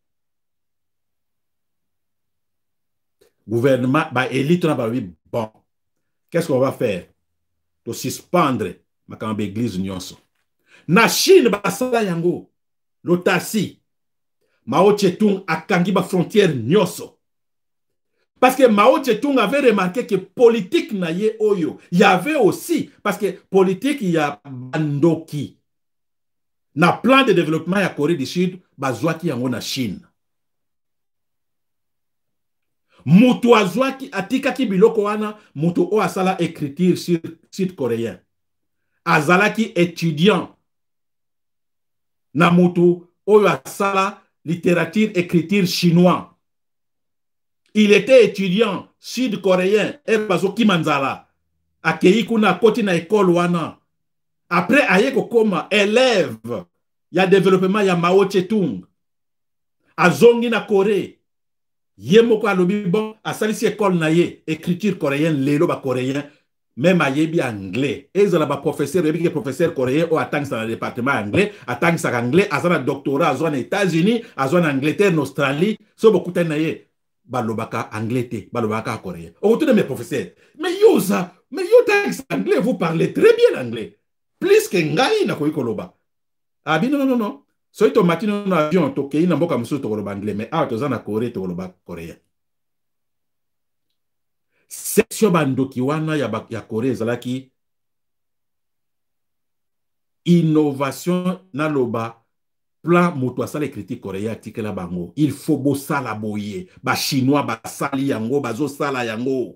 Gouvernement ba élite na ba bon. Qu'est-ce qu'on va faire? To suspendre makambo église nyonso. Na Chine basala yango. Lotasi. Mao Tse-tung akangi ba frontière nyonso. Parce que Mao Tse-tung avait remarqué que politique na ye oyo, il y avait aussi, parce que politique il y a bandoki. Na plan de développement ya Corée du Sud, bazwaki yango na Chine. Mutu azwaki atikaki biloko wana, mutu o asala écriture sur sud-coréen. Azalaki étudiant. Na mutu oyo asala littérature écriture chinois. Il était étudiant sud-coréen et bazo kimanzala. Akei kuna koti na école wana. Après ayeko koma élève ya développement ya Mao Tse-tung. Azongi na Corée. Yemoko alobi bon asalisi école na ye écriture coréenne lelo ba coréen même ayebi anglais. Ezala ba professeur yebi ke professeur coréen o atang sa na département anglais, atang sa anglais, azana doctorat azona États-Unis, azona Angleterre, Australie, so beaucoup na ye. Balobaka anglais te, balobaka coréen. Au retour de mes professeurs, mais yo ça, mais yo tax anglais, vous parlez très bien anglais. Plus que ngai na koyi koloba. Ah bi non non non. So ito matino na avion to kei na mboka musu to koloba anglais, mais ah to za na Corée to koloba coréen. Section bandoki wana ya Corée zalaki innovation na loba. Plan moto asala critique coréen article la bango. Il faut bo sala boye. Ba chinois ba sali yango, bazo sala yango.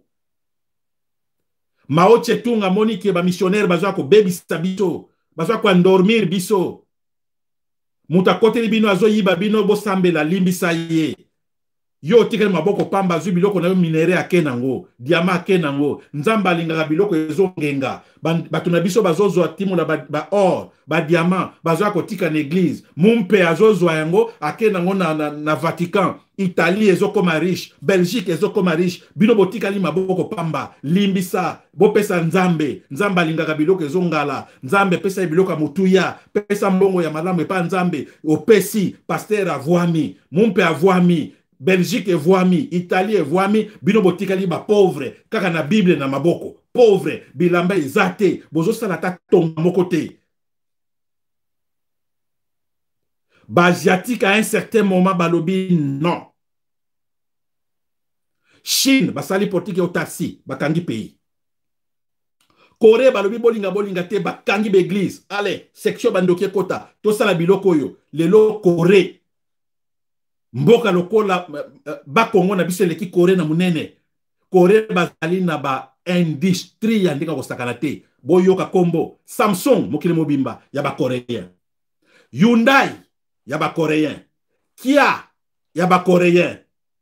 Mao Tse-tung amoni ke ba missionnaire bazo ko bebisa biso, bazo ko endormir biso. Muta kote bino azo yiba bino bo sambela limbisa ye. Yo tikele maboko pamba zu biloko na yo minere akenango, diamant akenango, nzamba lingaka biloko ezongenga. Batu na biso bazozwa timola ba or, ba diamant, bazwa kotika na église. Mumpe azozwa yango akenango na Vatican, Italie ezokoma riche, Belgique ezokoma riche. Bino botika li maboko pamba, limbisa, bo pesa nzambe, nzamba lingaka biloko ezongala, nzambe pesa biloko mutuya, pesa mbongo ya malamu epa nzambe, opesi, pasteur avwami, mumpe avwami. Belgique evoami, Italie evoami, bino botikali ba pauvre, kaka na Bible na maboko, pauvre, bilamba ezate, bozo sala ta tonga moko te. Basiatique à un certain moment, balobi non. Chine, basali politique au taxi, bakangi pays. Corée, balobi bolinga te, bakangi l'église. Allez, section bandokie kota, to sala biloko yo, lelo Corée. Mboka lokola, bakongo na biso eleki Corée na munene. Corée bazali na ba industrie ya ndenge kosakana te. Boyoka kombo, Samsung, mokili mobimba, ya ba Coréen. Hyundai, ya ba Coréen. Kia, ya ba Coréen.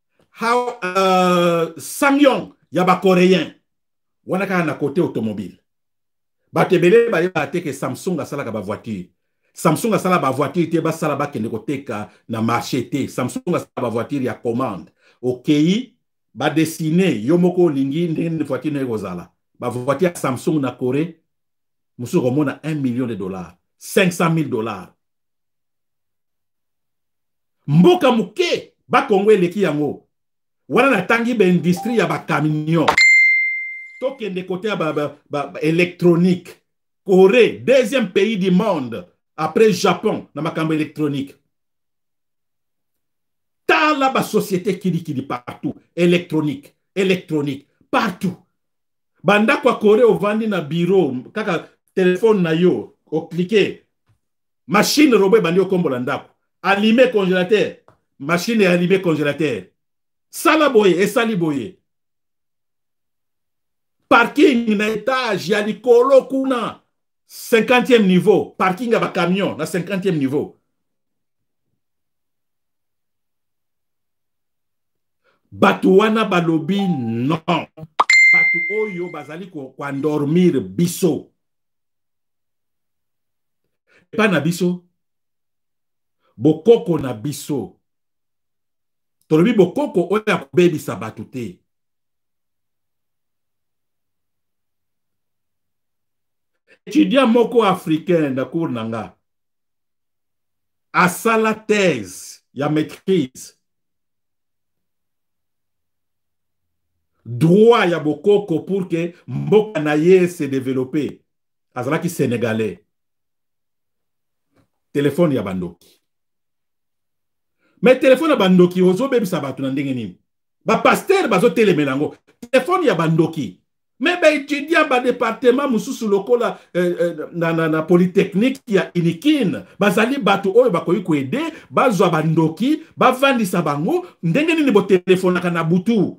Samyong, ya ba Coréen. Wana kaka na côté automobile. Batebele ba te ke Samsung asala ka ba voiture. Samsung asala ba voiture te ba sala ba kende koteka na marché te. Samsung asala ba voiture ya commande. Okay, ba dessiner yomoko lingi ndenge voiture na kozala. Ba voiture ya Samsung na Corée musu komona $1 million, $500,000. Mboka muke ba Kongo eleki yango. Wana na tangi ba industrie ya ba camion. Tokende côté électronique. Corée, deuxième pays du monde après Japon dans makambo électronique. Tala ba société kidi partout, électronique, partout. Banda kwa Corée au vandi na bureau, kaka téléphone na yo, au cliquer. Machine robot bandi au kombo landako. Allumé congélateur, machine et allumé congélateur. Sala boye et sali boye. Parking na étage, ya likolo kuna 50e niveau. Parking ya ba camion na 50e niveau. Batu wana balobi non. Batu oyo bazali ko endormir biso. Pas na biso. Bokoko na biso. Tolobi bokoko oyo ya kobebisa batu te. Étudiant moko africain na cour nanga asala thèse ya maîtrise droit ya bokoko pour que mboka na ye se développer azalaki sénégalais téléphone ya bandoki mais téléphone ya bandoki ozo bebisa batu na ndenge nini ba pasteur bazo telemelango téléphone ya bandoki. Mais ben étudiant ba département mususu lokola na polytechnique ya Inikin bazali batu oyo bakoyi ko aider bazwa bandoki bavandisa bango ndenge nini bo téléphone na butu.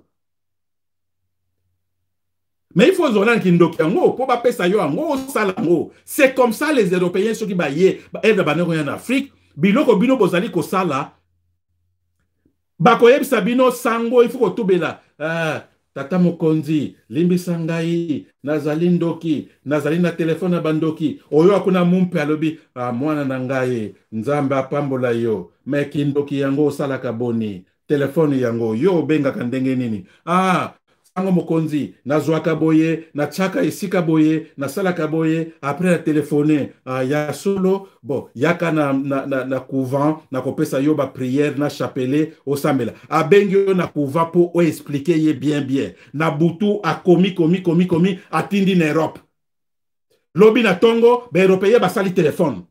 Mais il faut zolan ki ndoki yango po ba pesa yo yango sala yango. C'est comme ça les Européens ceux qui ba ye ba aide banero en Afrique biloko bino bozali ko sala bakoyebisa bino sango il faut ko tubela tata mokonzi, limbisa ngai, nazali ndoki, nazali na telefone na bandoki, oyo akuna mumpe alobi, mwana na ngai, nzambe apambola yo, meki ndoki yango salaka boni, telefone yango, yo benga kandenge nini, sango mokonzi, nazwaka boye, na chaka esika boye, na salaka boye, après la téléphoner, ya solo, bon, yaka na couvent, na kopesa yo ba prière, na chapelet, au sambela. Abengi yo na couvent pour o expliquer ye bien. Na butu a komi, atindi na Europe. Lobi na tongo, ba européen ba sali téléphone.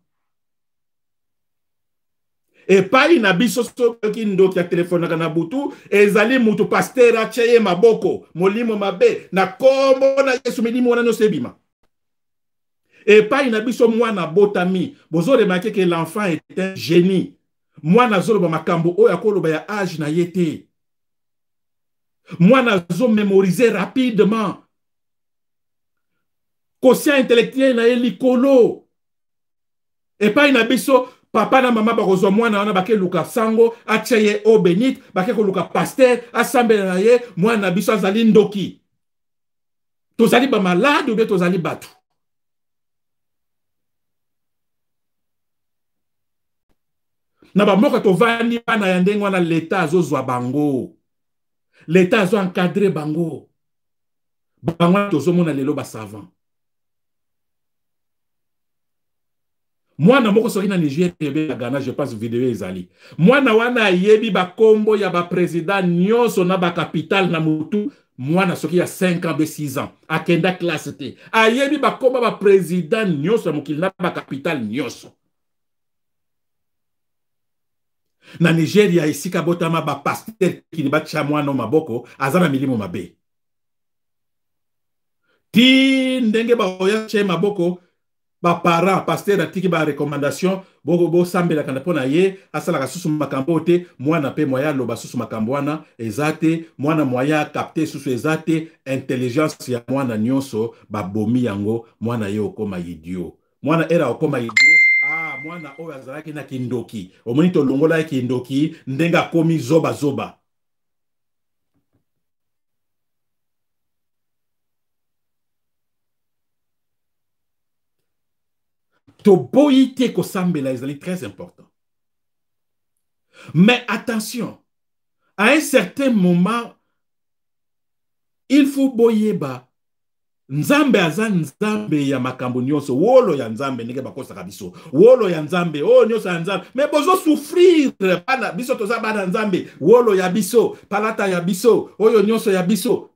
Et pas une abisso qui ndoki ya téléphone na butu, ezali mutu pastera cheye maboko, molimo mabe, na kombo na yesu milimo wana no sebima. Et pas une abisso mwana botami, bozo remarquer que l'enfant est un génie. Mwana zolo ba makambo oya kolo ba ya âge na yete. Mwana zo mémoriser rapidement. Quotient intellectuel na elikolo. Et pas une abisso papa na mama bakozwa mwana wana bake luka sango acheye o benit bake ko luka pasteur assemble na ye mwana biso azali ndoki tozali ba malade ou bien tozali batu na ba moka tovandi bana ya ndenge wana l'état azozwa bango l'état azo encadrer bango tozomona lelo ba savant. Moi, na moko soki na Niger na Ghana, je pense vidéo ezali. Moi na wana yebi ba kombo ya ba président nyonso na ba capital na mutu. Moi na soki ya 5 ans be 6 ans. Akenda classe te. Ayebi ba kombo ba président nyonso na mukili na ba capital nyonso. Na Nigeria esika botama ba pasteur ki ba chamwana maboko azana milimo mabe. Ti ndenge ba oya che maboko ba parents pasteur atiki ba recommandation bo sambela kana pona ye asala ka susu makambo te mwana pe moya loba susu makambo wana ezate mwana moya capter susu ezate intelligence ya mwana nyonso ba bomi yango mwana ye okoma idiot mwana era okoma idiot mwana oyo azalaki na kindoki omoni to longola ya kindoki ndenga komi zoba zoba. To boyite ko sambela ezali très important. Mais attention, à un certain moment, il faut boyeba nzambe aza nzambe ya makambo nyonso wolo ya nzambe ndenge bakosaka biso wolo ya nzambe o nyonso ya nzambe mais bozo souffrir bana biso toza bana nzambe wolo ya biso palata ya biso oyo nyonso ya biso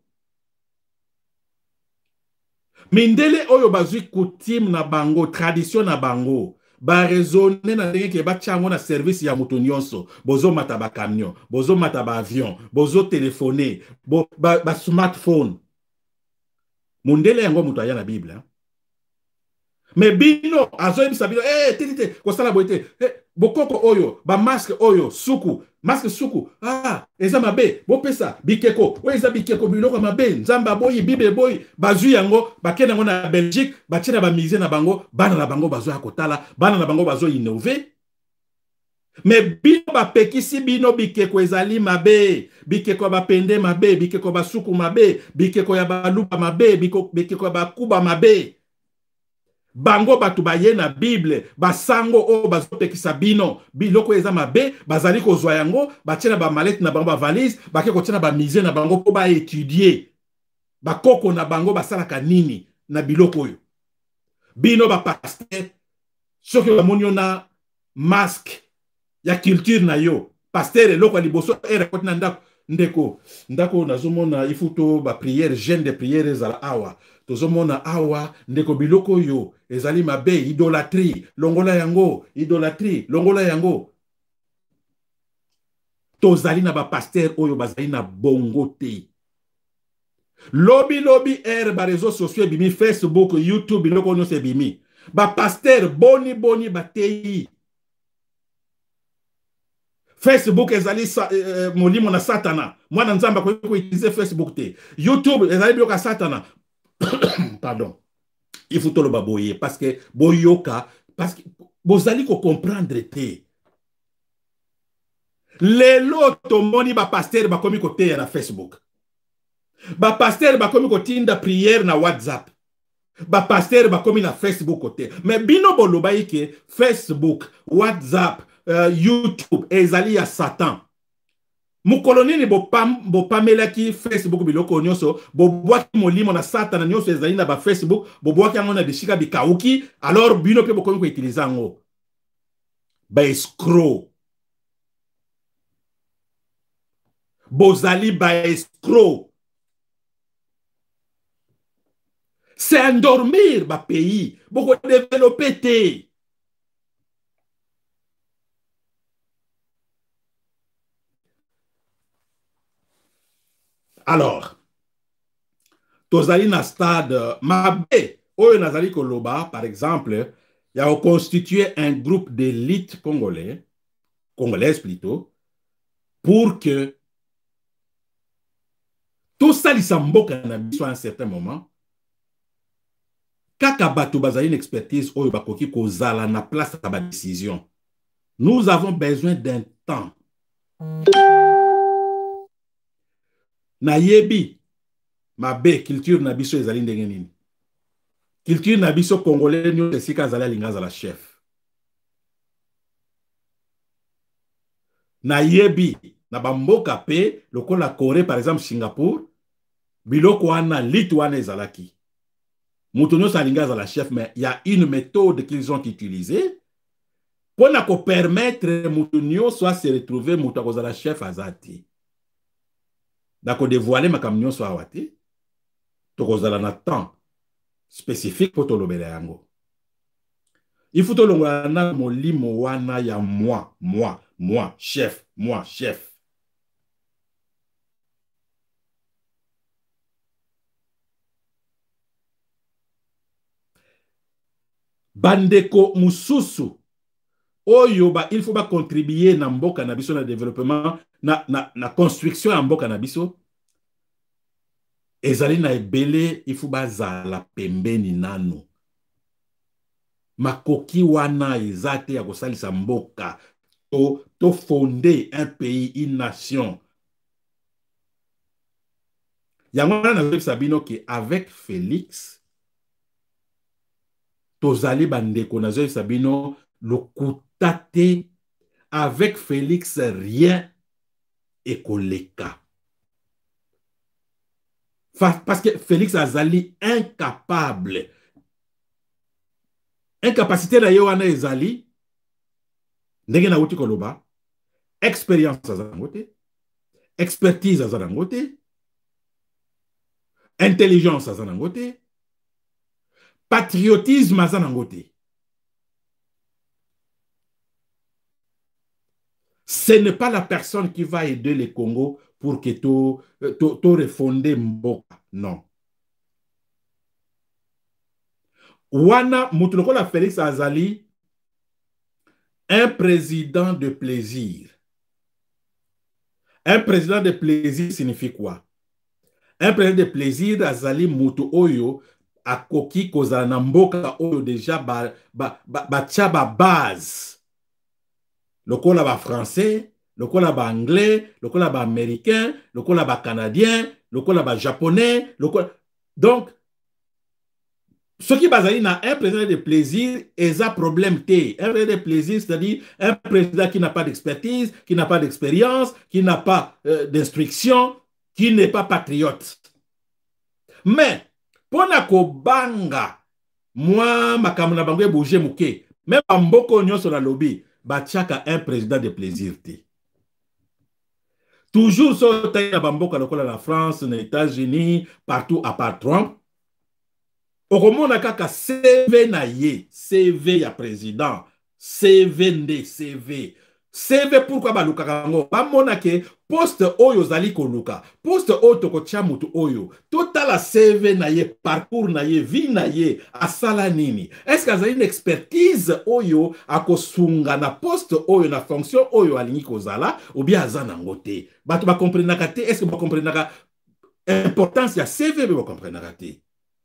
mindele oyo bazwi coutume na bango tradition na bango ba raisonner na ndenge ke bachango na service ya mutu nyonso bozo mata ba camion bozo mata ba avion bozo téléphoner ba smartphone mundele yango mutu aya na Bible mais bino azoyebisa bino tete kosala boite bokoko oyo ba masque oyo suku masque suku eza mabe bopesa bikeko oyo eza bikeko biloko mabe nzamba boyi Bible boyi bazwi yango bakenda yango na Belgique batina ba musée na bango bana na bango bazo ya kotala bana na bango bazo innover. Mais bino bapekisi bino bikeko ezali mabe bikeko bapende mabe bikeko basuku mabe bikeko ya baluba mabe bikeko ya bakuba mabe bango batu baye na Bible basango o bazopekisa bino biloko eza mabe bazali kozwa yango batia na ba malette na bango ba valise bake kotia na ba musée na bango po ba étudier bakoko na bango basalaka nini na biloko oyo bino ba pasteur soki bamonio na masque ya culture na yo pasteur eloko liboso erekoti na ndako nazomona ifuto ba prière jeune de prière ezala awa tozomona awa ndeko biloko yo ezali mabe idolâtrie longola yango tozali na ba pasteur oyo bazali na bongo te lobi ba réseaux sociaux bimi Facebook YouTube biloko nyonso ebimi ba pasteur boni batei Facebook ezali molimo na satana mwana nzamba ko utiliser Facebook te YouTube ezali biloko satana pardon il faut tolo baboye parce que boyoka parce que bozali ko comprendre te lelo tomoni ba pasteur bakomi ko te na Facebook ba pasteur bakomi ko tinda prière na WhatsApp ba pasteur bakomi na Facebook côté mais bino boloba ike Facebook WhatsApp YouTube ezali ya Satan mukolonini bopamelaki Facebook biloko nyonso bobwaki molimo na Satan nyonso ezali na ba Facebook bobwaki yango na bishika bikauki alors bino pe bokomi ko utiliser yango ba escroc bozali ba escroc c'est endormir ba pays boko développer te. Alors, tozali na stade mabe oyo nazali koloba par exemple ya constituer un groupe d'élite congolaise plutôt pour que tout ça lisamboka na biso à un certain moment kaka bato bazali une expertise oyo bakoki kozala na place ya ba décision. Nous avons besoin d'un temps. Na yebi mabe culture na biso ezali ndenge nini culture na biso congolais nyo esika azali lingaza la chef na yebi na bamboka pe lokola Corée par exemple Singapour biloko wana litwana ezalaki mutu nyonso alingaza la chef mais il y a une méthode qu'ils ont utilisée pour na ko permettre mutu nyonso se retrouver mutu akozala chef azati dako dévoiler ma camion so awate to kozala na temps spécifique pour tolobela yango il faut tolongola na molimo wana ya moi moi, chef. Bandeko mususu, oyo il faut contribuer na mboka na biso na développement, na construction ya mboka na biso. Ezali na ebele, il faut zala pembeni nanu. Makoki wana ezate ya kosalisa mboka. To fonder un pays, une nation. Yangwana na sabino ki avec Félix, tozali bandeko na sabino lokutate, avec Félix rien ekoleka. Parce que Félix azali incapable. Incapacité na yewana ezali ndenge na uti koloba, expérience azangote, expertise azangote, intelligence azangote, patriotisme azangote. Ce n'est pas la personne qui va aider le Congo pour que tu refonder Mboka. Non. Wana Moutulokola Félix Azali, un président de plaisir. Un président de plaisir signifie quoi? Un président de plaisir Azali Moutu Oyo akoki kozana Mboka Oyo déjà ba base. Lokola ba français, lokola ba anglais, lokola ba américain, lokola ba canadien, lokola ba japonais, lokola... Donc, ce qui bazali na un président de plaisir est un problème T. Un président de plaisir, c'est-à-dire un président qui n'a pas d'expertise, qui n'a pas d'expérience, qui n'a pas d'instruction, qui n'est pas patriote. Mais, pona ko banga, moi, makamuna bangwe bouge mouke, même en mboko nyon sur la lobby, bachaka un président de plaisir T. Toujours sur la France, les États-Unis, partout à part Trump. Okomona kaka CV na ye, CV ya président, CV nde CV. CV pourquoi ba luka kango? Ba mona ke poste oyo zali ko luka. Poste oyo toko chamutu oyo. Total la CV na ye, parcours na ye, vie na ye, asala nini? Est-ce que azali une expertise oyo akosunga na poste oyo na fonction oyo alingi kozala ou bien azana ngote? Bato ba comprenaka te, est-ce que ba comprenaka importance ya CV ba comprenaka te?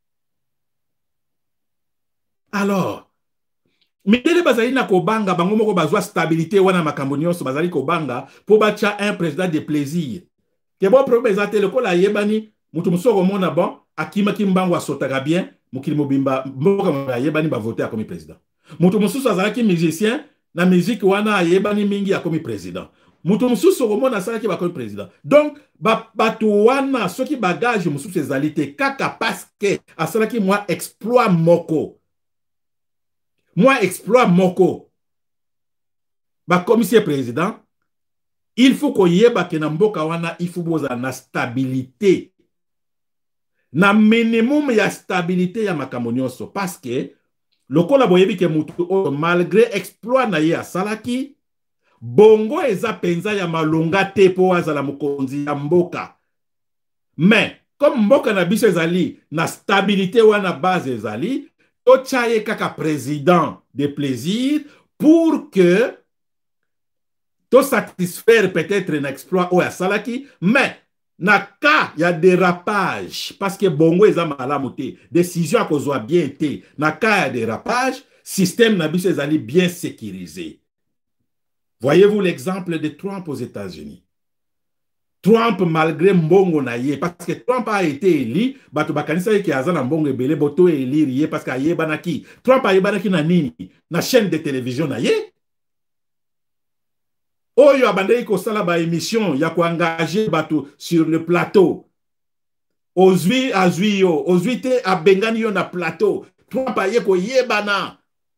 Alors, midele bazali na kobanga bango moko bazwa stabilité wana makambo nyonso bazali kobanga po bacha un président de plaisir. Ke bon problème ezate lokola yebani mutu musoko mona bon akima kimbango asotaka bien mukili mobimba mboka yebani ba voter comme président. Mutu mususu azalaki musicien na musique wana yebani mingi akomi président. Mutu mususu komona asalaki ba comme président. Donc bato wana soki bagage mususu ezali te kaka parce que asalaki moi exploit moko. Moi, exploit moko. Ba commissaire président, il faut qu'on y ait na mboka wana, il faut boza na stabilité. Na minimum ya stabilité ya makambo nyonso. Parce que, lokola boyebi ke mutu, malgré exploit na ye a salaki, bongo eza penza ya malonga te po azala mokonzi ya mboka. Mais, comme mboka na biso ezali, na stabilité wana base ezali, Tochaye kaka président de plaisir pour que to satisfaire peut-être un exploit ou à salaki, mais na cas il y a dérapage parce que bongo eza malamu te, décision à kozwa bien te, na cas il y a dérapage, système na biso ezali bien sécurisé. Voyez-vous l'exemple de Trump aux États-Unis. Trump, malgré mbongo na ye, parce que Trump a été élu, bato bakanisa ye ki azana mbongo ebele, boto élire ye, parce que aye banaki. Trump aye banaki na nini? Na chaîne de télévision na ye. Oyo abandei ko sala ba émission, ya ko engager bato sur le plateau. Ozwi azwi yo, ozwi te abengani yo na plateau. Trump aye ko yebana.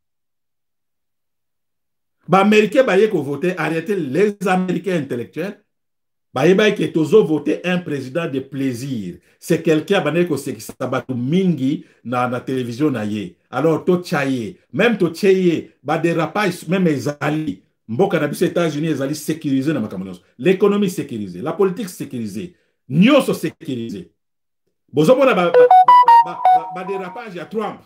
Ba Américains baye ko voter, arrêtez les Américains intellectuels. Baïba qui est voté un président de plaisir. C'est quelqu'un qui s'abat mingi na télévision na ye. Alors to chaye, même to chaye, ba dérapage même ezali. Mboka na biso États-Unis ezali sécurisé na makambo nyonso. L'économie sécurisée, la politique sécurisée, nyonso sécurisé. Bozomona ba dérapage ya Trump.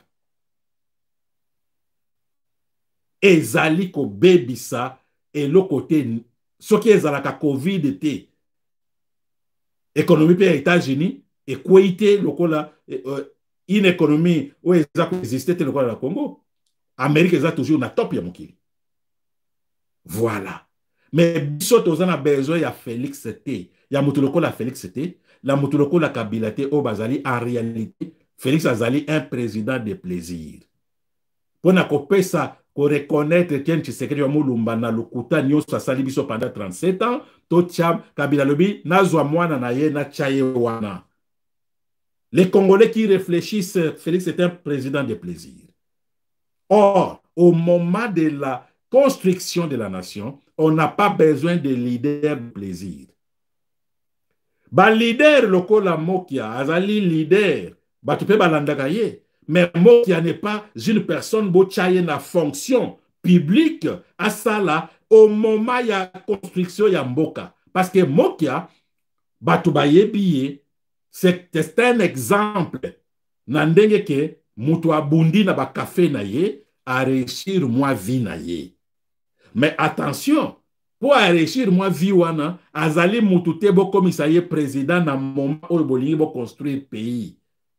Ezali ko bebisa eloko te soki ezalaka Covid te. Économie pe ya États-Unis ekwei te lokola une économie où eza ko exister te lokola la Congo. Amérique eza toujours na top ya mokili. Voilà. Mais biso tozana besoin ya Félix te. Ya mutu lokola Félix te. La mutu lokola Kabila te o bazali en réalité Félix azali un président de plaisir. Pona kopesa ko reconnaître Etienne Tshisekedi wa Mulumba na lokuta nyonso asali biso pendant 37 ans, to tcham Kabila lobi nazwa mwana na ye na chaye wana. Les Congolais qui réfléchissent, Félix est un président de plaisir. Or, au moment de la construction de la nation, on n'a pas besoin de leaders de plaisir. Ba leader lokola Mokia, azali leader, ba tu peux balandaka ye. Mais Mokia n'est pas une personne bochaye na fonction publique à ça là au moment ya construction ya mboka. Parce que Mokia, batu bayebiye, c'est un exemple. Nandenge ke mutu abundi na ba café na ye a réussir moi vie na ye. Mais attention, pour réussir moi vie wana, azali mutu te bo komisa ye président na moment oyo bolingi bo construire pays.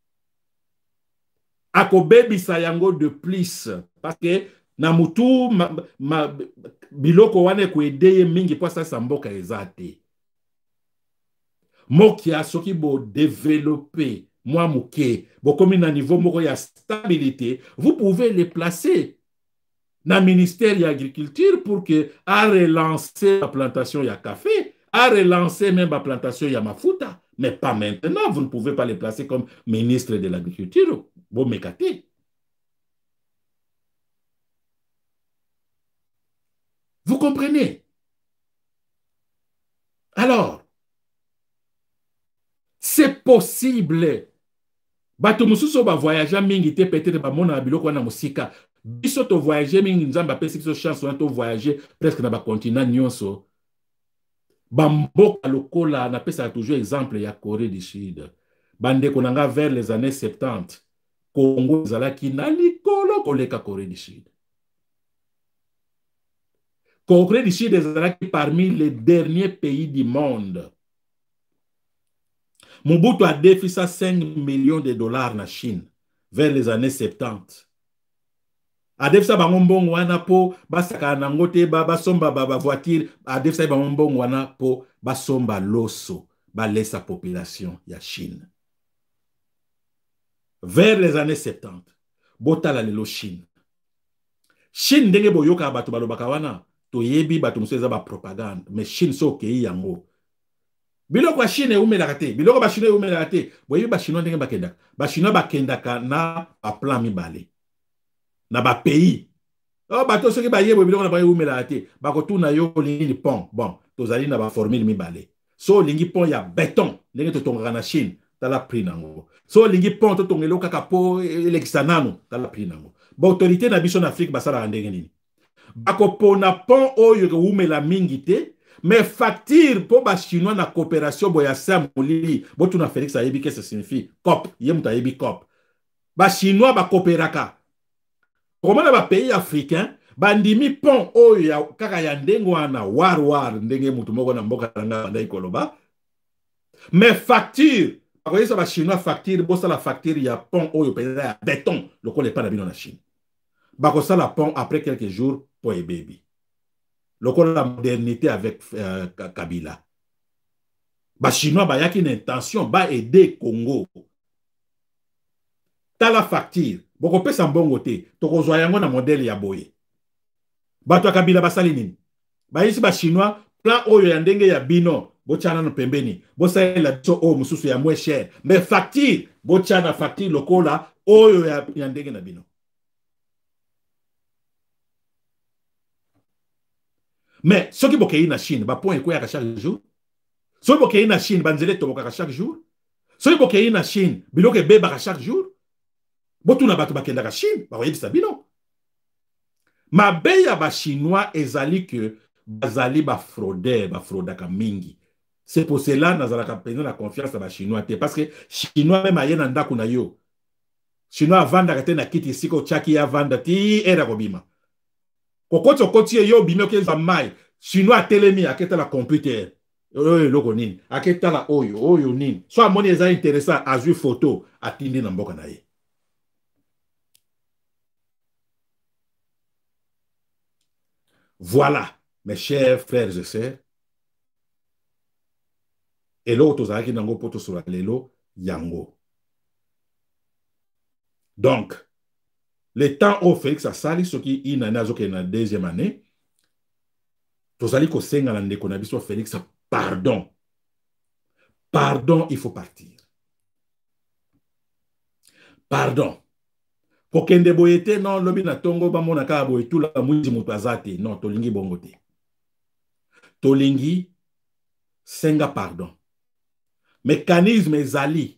Ako bebisa yango de plus parce que na mutu biloko wane ko edeye mingi po sa mboka ezate. Mokia soki bo développer moi muke bo komi na niveau moko ya stabilité, vous pouvez les placer dans le ministère de l'Agriculture pour que a relancer la plantation ya café, a relancer même la plantation ya mafuta, mais pas maintenant. Vous ne pouvez pas les placer comme ministre de l'Agriculture. Bon mécaté. Vous comprenez? Alors, c'est possible. Bato mususu ba voyager mingi te peut-être ba mona biloko na musika. Biso to voyager mingi nzamba pesi biso chance on to voyager presque na ba continent nyonso. Ba mboka lokola na pesa toujours exemple ya Corée du Sud. Bande konanga vers les années 70. Congo zalaki na likolo koleka Corée du Sud. Corée du Sud zalaki parmi les derniers pays du monde. Mobutu a défisé 5 millions de dollars na Chine vers les années 70. A défisé bango mbongo wana po basaka nango te basomba ba voiture, a défisé bango mbongo wana po basomba loso ba laisse la population ya Chine. Vers les années 70, botala lelo Chine. Chine ndenge boyoka bato balobaka wana, toyebi bato museza ba propagande, mais Chine so kei yango. Biloko Chine umelaka te, biloko ba Chine umelaka te, boyebi ba Chinois ndenge bakendaka. Ba Chinois bakendaka na ba plan mibale. Na ba pays. Oh bato soki ba yebo biloko na ba umelaka te, bakotuna yo lingi pont. Bon, tozali na ba formule mibale. So lingi pont ya béton, ndenge totongaka na Chine, tala prix nango. So lingi pont to tongelo kaka po elekisa nano tala prix nango. Ba autorité na biso na Afrique basala ndenge nini. Bako pona pont oyo ke umela mingi te, mais facture po ba chinois na coopération boya samoli, botu na Félix ayebi que ça signifie COP, yemu ta yebi COP. Ba chinois ba coopéraka. Comment na ba pays africain bandimi pont oyo ya kaka ya ndengo wana war ndenge mutu moko na mboka nga banda ikoloba. Mais facture vous voyez ça, les Chinois facture, bossa la facture, il y a pont, il y a béton, le col n'est pas dans la Chine. Bakosa la pont après quelques jours pour les bébés. Le col la modernité avec Kabila. Les Chinois, il y a une intention, ba aider Congo. T'as la facture, beaucoup peut s'en bon côté, tu rejoins un modèle ya boye. Bato Kabila basalinini. Ba ici ba Chinois, plan oyo ya ndenge ya bino. Bochana no pembeni, bosa la biso o mususu ya moins cher, mais facture, bochana facture lokola oyo ya ndenge na bino. Mais ce qui bokei na Chine, ba point ekoya chaque jour. Ce qui bokei na Chine, banzele toboka chaque jour. Ce qui bokei na Chine, biloke beba chaque jour. Botuna bato bakenda ka Chine, ba yebisa bino. mabe ya ba chinois ezali que bazali ba fraudeur ba fraudaka mingi. C'est pour cela nazalaka penza na confiance na ba chinois te parce que chinois même aye na ndako na yo chinois avandaka te na kiti siko chaki ya vanda ti era kobima kokoti okoti yo bimi okezwa mai chinois atelemi aketa la computer oyo eloko nini aketala oyo nini so amoni eza intéressant azwi photo atindi na mboka na ye. Voilà, mes chers frères et sœurs, eloko tozalaki nango po tosola lelo yango. Donc, le temps au Félix asali soki inane azokende na deuxième année, tozali kosenga na ndeko na biso Félix pardon. Pardon, il faut partir. Pardon. Kokende boyete non lobi na tongo ba mona ka boye tula mwinzi mutu azate non tolingi bongo te. Tolingi senga pardon. Mécanisme ezali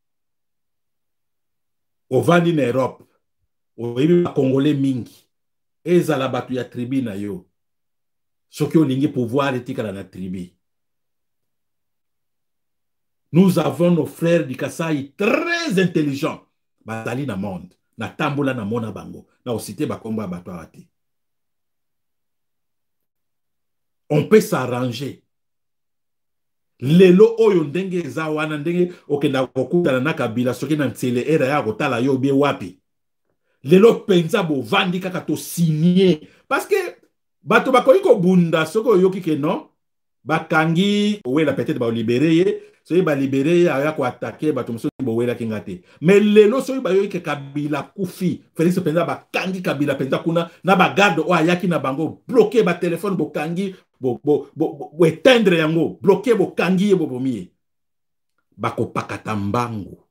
ovandi na Europe oyebi ba Congolais mingi ezala batu ya tribu na yo soki olingi pouvoir etikala na tribu. Nous avons nos frères du Kasai très intelligents bazali na monde na tambola na mona bango na osite bakombo ya bato awate. On peut s'arranger. Lelo oyo ndenge eza wana ndenge okenda kokutana na Kabila soki na ntsele era ya kotala yo bie wapi. Lelo penza bo vandi kaka to signer parce que bato bakoki ko bunda soki oyoki ke non bakangi owela peut-être ba libérer ye soki ba libérer aya ko attaquer bato mosusu bo wela kinga te mais lelo soki ba yoki ke Kabila kufi Félix penza bakangi Kabila penza kuna na ba garde o ayaki na bango bloquer ba téléphone bo kangi bo éteindre yango bloquer bo kangi bo bomie bako pakata mbangu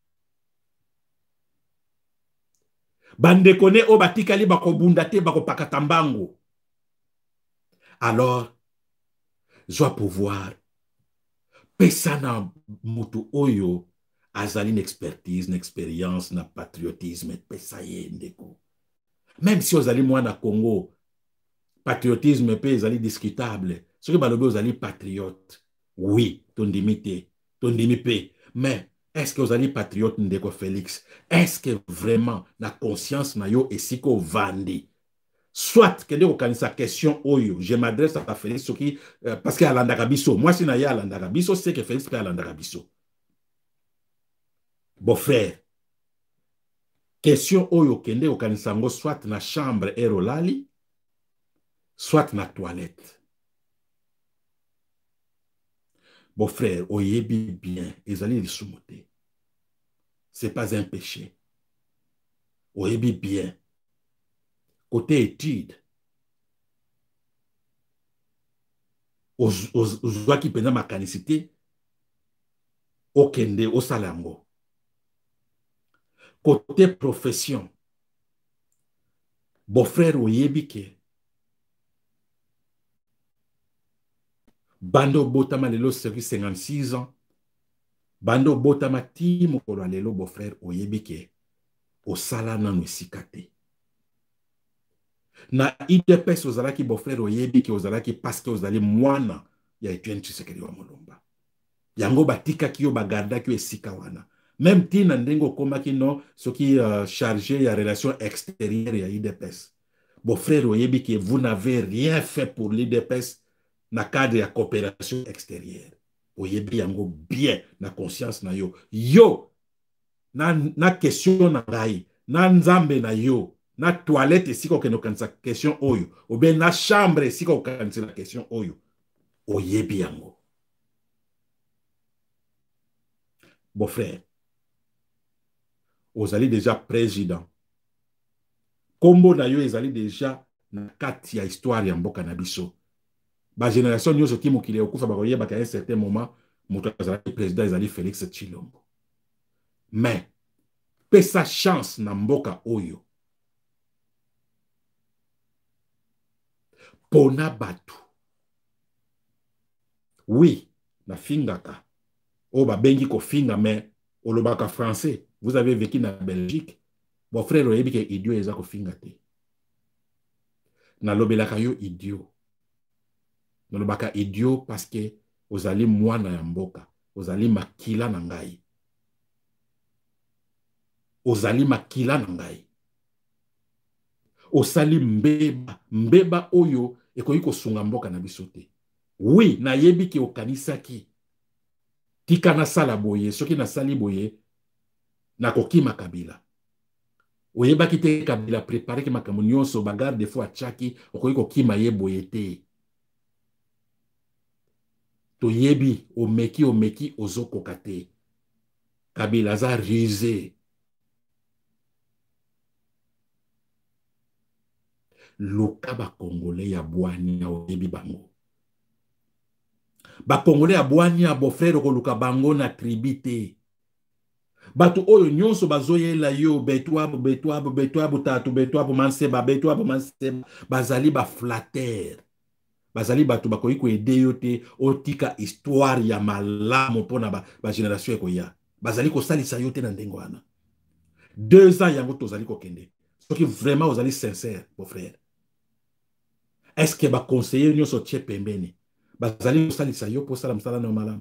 bande kone o batikali bako bunda te bako pakata mbangu. Alors je pouvoir pesa na mutu oyo azali une expertise, une expérience, na patriotisme pesa ye ndeko. Même si ozali mwana Congo patriotisme pe ezali discutable. Ce que balobi ozali patriote. Oui, ton dimité, ton dimipe. Mais est-ce que ozali patriote ndeko Félix? Est-ce que vraiment na conscience na yo esiko vandi? Soit que de sa question oyo, je m'adresse à Félix Soki parce que Alanda biso. Moi si na ya Alanda biso, c'est que Félix peut Alanda biso. Bon frère, question oyo kende okanisango soit na chambre erolali, soit na toilette. Bon frère, oyebi bien, ezali lisumuté. C'est pas un péché. Oyebi bien. Côté étude, ozwa ki pena makanicité, okende osalango. Côté profession, bon frère oyebi ke bando botama lelo service 56 ans, bando botama ti mokolo lelo bon frère oyebi ke osala nanu esikate. Na IDPS ozalaki bon frère oyebi ke ozalaki parce que ozali mwana ya Etienne Tshisekedi wa Mulumba. Yango batika ki yo bagarda ki yo esika wana. Même tina ndengo komaki no soki chargé ya relation extérieure ya IDPS. Bon frère oyebi ke vous n'avez rien fait pour l'IDPS na cadre ya coopération extérieure. Oyebi yango bien na conscience na yo. Yo na question na ngai, na nzambe na yo. Na toilette si ko kanisa question oyo ou bien na chambre si ko kanisa la question oyo oyebi yango. Bon frère, ozali déjà président kombo na yo ezali déjà na kati ya histoire ya mboka na biso ba génération nyoso ki mokili okufa ba koyeba ka un certain moment moto azali président ezali Félix Tshilombo. Mais pesa chance na mboka oyo pona batu. Oui, na fingaka. O ba bengi ko finga mais olobaka français. Vous avez vécu na Belgique. Bon frère oyebi ke idiot eza ko finga te. nalobelaka yo idiot. Nalobaka idiot parce que ozali mwana ya mboka, ozali makila na ngai. Ozali makila na ngai. Osali mbeba, mbeba oyo ekoki kosunga mboka na biso te. Oui, nayebi ki okanisaki. Tika nasala boye, soki nasali boye, nakokima Kabila. Oyebaki te Kabila prepare ki makambo nyonso bagarde des fois chaki okoki kokima ye boye te. Toyebi omeki ozokoka te. Kabila aza rusé. Loka ba Congolais ya bwani ya oyebi bango. Ba Congolais ya bwani ya bofrère ko luka bango na tribité. Batu oyo nyonso bazoyela yo betwabo tatu betwabo manseba bazali ba flatter. Bazali batu bakoki ko aider yo te otika histoire ya malamu pona ba génération ekoya. Bazali ko salisa yo te na ndengo wana. 2 ans yango tozali ko kende. Soki vraiment ozali sincère, mon frère. Est-ce que ba conseiller nyonso tie pembeni? Bazali ko salisa yo po sala msala na malamu.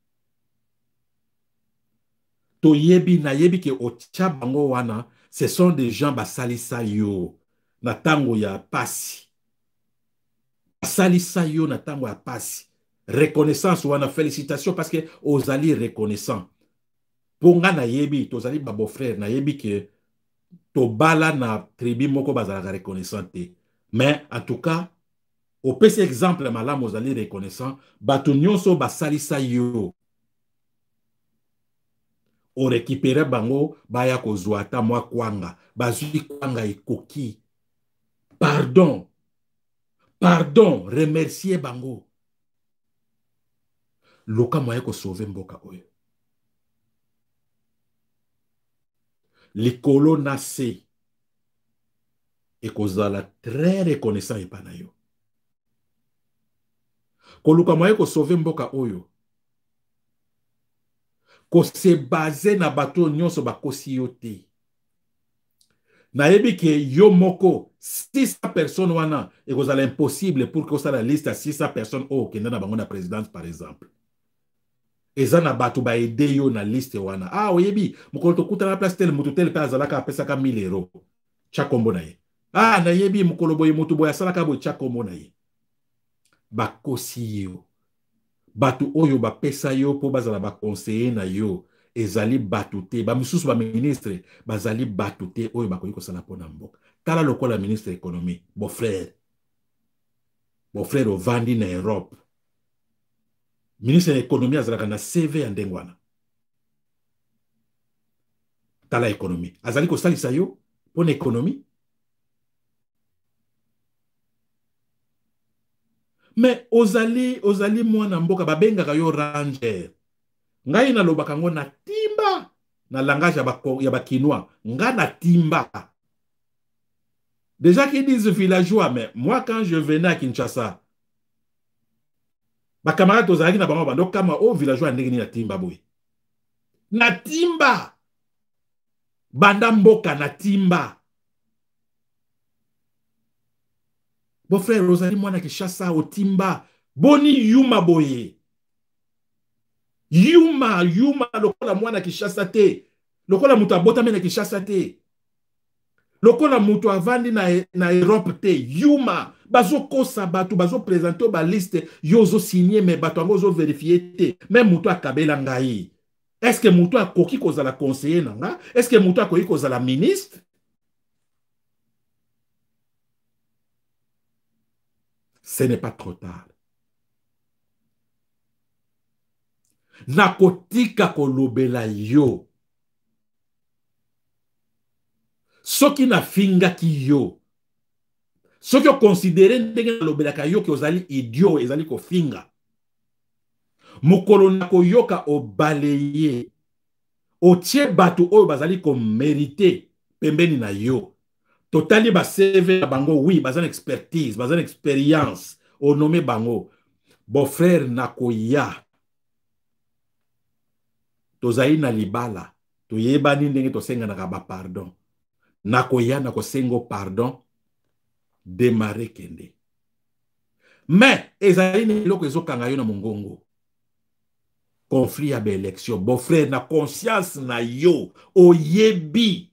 Toyebi na yebi ke otia bango wana, ce sont des gens basalisa yo na tango ya pasi. Basalisa yo na tango ya pasi. Reconnaissance wana, félicitations parce que ozali reconnaissant. Ponga na yebi, tozali ba beau-frère, na yebi ke tobala na tribu moko bazalaka reconnaissant te. Mais en tout cas, au PC exemple malamu ozali reconnaissant, bato nyonso basalisa yo. O récupérer bango baya kozwa ata mwa kwanga bazwi kwanga ekoki pardon remercier bango loka moye ko sauver mboka oyo likolo na se ekozala très reconnaissant epa na yo koluka moye ko sauver mboka oyo ko se base na bato nyonso bakosi yo te. Nayebi ke yo moko 600 personnes wana ekozala impossible pour que ça la liste à 600 personnes au kenda na bango na présidence par exemple. Eza na bato ba aider yo na liste wana. Ah oyebi mokolo tokuta na place tel mutu tel pe azalaka apesaka 1000 euros. Chakombo na ye. Ah nayebi mokolo boye mutu boye asalaka boye chakombo na ye. Bakosi yo. Batu oyo ba pesa yo po bazala ba conseiller na yo ezali batute ba misusu ba ministre bazali batute oyo bakoki kosala pona mboka tala lokola ministre économie beau frère ovandi na Europe ministre économie azalaka na CV ya ndengwana tala économie azali kosalisa yo pona économie. Mais ozali mwana mboka babengaka yo ranger. Ngai na lobaka ngo na timba na langage ya bakinois. Nga na timba. Déjà qu'ils disent villageois, mais moi quand je venais à Kinshasa, ba camarade ozalaki na bango bando kama o villageois ndenge ni na timba boy. Na timba. Banda mboka na timba. Bon frère, Rosalie mwana Kinshasa otimba boni yuma boye. Yuma lokola mwana Kinshasa te. Lokola mutu abota mena Kinshasa te. Lokola mutu avandi na Europe te. Yuma bazo kosa batu bazo présenter ba liste yozo signer mais batu ango zo vérifier te. Même mutu akabela ngai. Est-ce que mutu akoki kozala conseiller nanga? Est-ce que mutu akoki kozala ministre? Ce n'est pas trop tard. Nakotika kolobela yo. Soki na finga ki yo. Soki o considéré ndenge na lobelaka yo ki ozali idiot ezali ko finga. Mokolo na koyoka o balaye. O tie batu oyo bazali ko mériter pembeni na yo. Totali ba CV bango oui bazan expertise bazan expérience o nommé bango bon frère nakoya tozali na libala toyeba ni ndenge tosenga na ba pardon nakoya nakosengo pardon démarrer kende. Mais, ezali na eloko ezokanga yo na mongongo. Conflit ya élection. Bon frère, na conscience na yo, oyebi.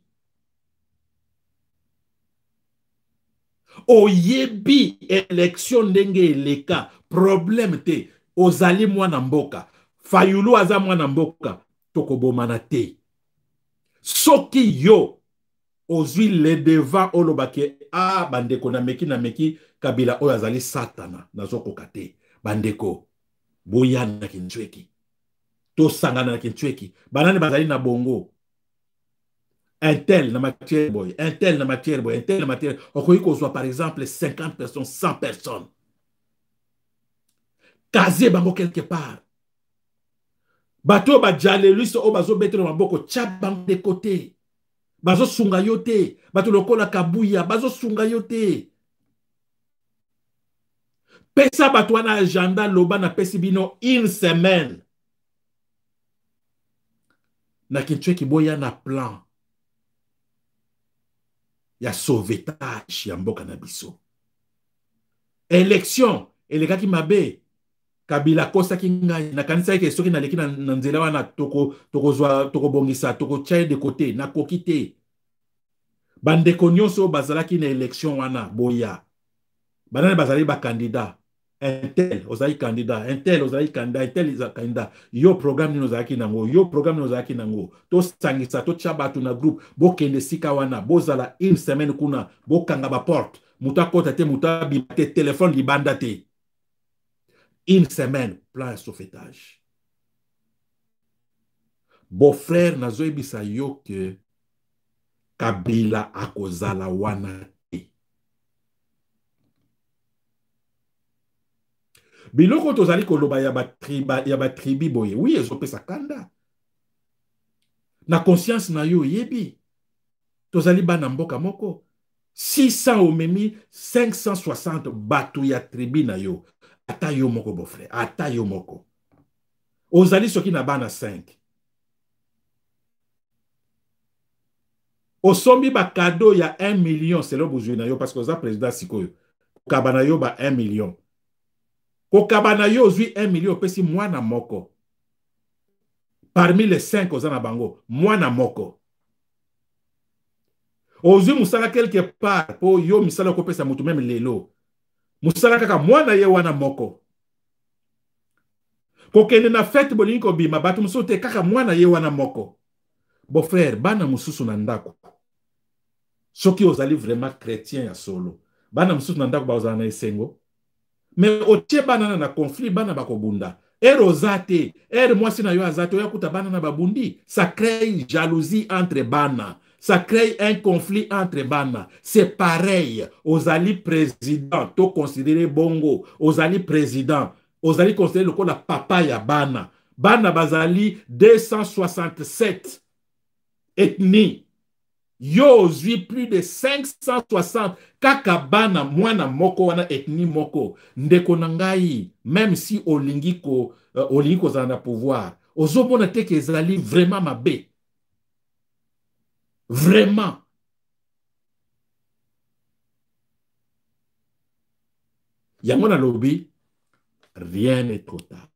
Oyebi élection ndenge eleka. Problème te. Ozali mwana mboka. Fayulu aza mwana mboka. Tokobomana te. Soki yo, ozwi le devant olobake, ah, bandeko na meki, Kabila oyo azali satana, nazokoka te. Bandeko, boya na kinchweki. To sangana na kinchweki. Banane bazali na bongo. Un tel na matière boy, un tel na matière boy, un tel na matière. Okoyi kozwa par exemple 50 personnes, 100 personnes. Kaze bango quelque part. Bato ba jalelus o bazo betre maboko tcha bango de côté. Bazo sunga yote, bato lokola kabuya, bazo sunga yote. Pesa bato wana agenda loba na pesi bino une semaine. Na kinchweki boya na plan. Ya sauvetage ya mboka na biso. Élection, elekaki mabe. Kabila kosa ki ngai na kanisa yake soki na leki na nzela wana toko bongisa toko tchaye de côté na kokite. Bandeko nyonso bazalaki na élection wana boya. Banane bazali ba candidat. Un tel ozali candidat, un tel ozali candidat, un tel ozali candidat. Yo programme ni ozalaki nango, yo programme ni ozalaki nango. To sangisa to tchabatu na groupe, bo kende sika wana, bozala une semaine kuna, bo kanga ba porte, muta kota te muta bimate téléphone libanda te. Une semaine, plan de sauvetage. Beau-frère, nazo ebisa yo que Kabila akozala wana te. Biloko tozali koloba ya ba tribi boye. Oui, ezopesa kanda. Na conscience na yo yebi. Tozali bana mboka moko. 600 omemi 560 batu ya tribi na yo. Ata yo moko beau-frère. Ata yo moko. Ozali soki na bana 5. Osombi ba cadeau ya 1 million selon bozwi na yo parce que oza président sikoyo. Kokabana yo ba 1 million. Kokabana yo ozwi 1 million pesi mwana moko. Parmi les 5 oza na bango, mwana moko. Ozwi musala quelque part po yo misala kopesa mutu meme lelo. Musala kaka mwana ye wana moko. Kokende na fête bolingi kobima batu musote kaka mwana ye wana moko. Bon frère, bana mususu na ndako. Soki ozali vraiment chrétien ya solo. Bana mususu na ndako ba ozala na esengo. Mais otie bana na conflit bana bakobunda. Ozate, mwasi na yo azate oyakuta bana na babundi. Ça crée jalousie entre bana. Ça crée un conflit entre bana. C'est pareil. Ozali président, to considéré bongo. Ozali président. Ozali considéré le la papa ya bana. Bana bazali 267 ethnies. Yo ozwi plus de 560 kaka bana mwana moko wana ethnie moko. Ndeko na ngai, même si olingi ko za na pouvoir, ozomona te ke ezali vraiment mabe. Vraiment. Yango na lobi, rien n'est trop tard.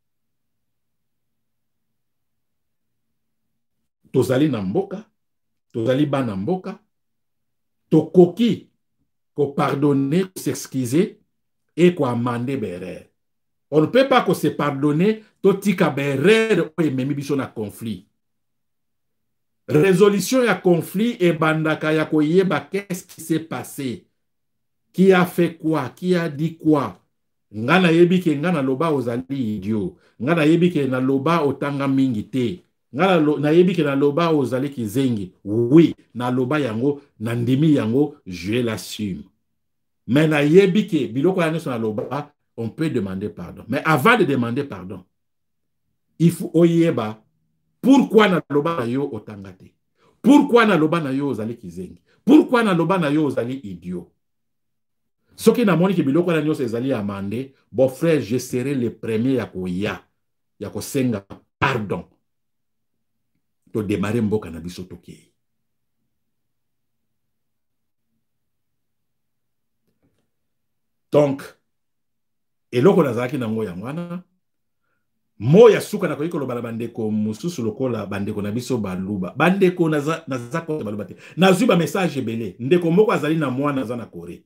Tozali na mboka, tozali bana mboka, tokoki ko pardonner, s'excuser et ko amender berere. On ne peut pas se pardonner, totika berere ou ememi biso na conflit. Résolution ya conflit et bandaka ya koyeba qu'est-ce qui s'est passé. Qui a fait quoi? Qui a dit quoi? Ngana yebi ke ngana loba ozali idiot. Ngana yebi ke na loba otanga mingi te. Na yebi ke na loba ozali kizengi. Oui, na loba yango, na ndimi yango, je l'assume. Mais na yebi ke biloko ya nyonso na loba, on peut demander pardon. Mais avant de demander pardon, il faut oyeba pourquoi na loba na yo otanga te. Pourquoi na loba na yo ozali kizengi. Pourquoi na loba na yo ozali idiot. Soki na moni ki biloko na nyonso ezali amande, bon frère, je serai le premier ya kosenga pardon. To démarrer mboka na biso tokei. Donc, eloko nazalaki nango ya mwana, moya suka na koyi koloba na bandeko mususu lokola bandeko na biso baluba. Bandeko naza contre baluba te. Nazwi ba message ebele. Ndeko moko azali na mwana aza na Corée.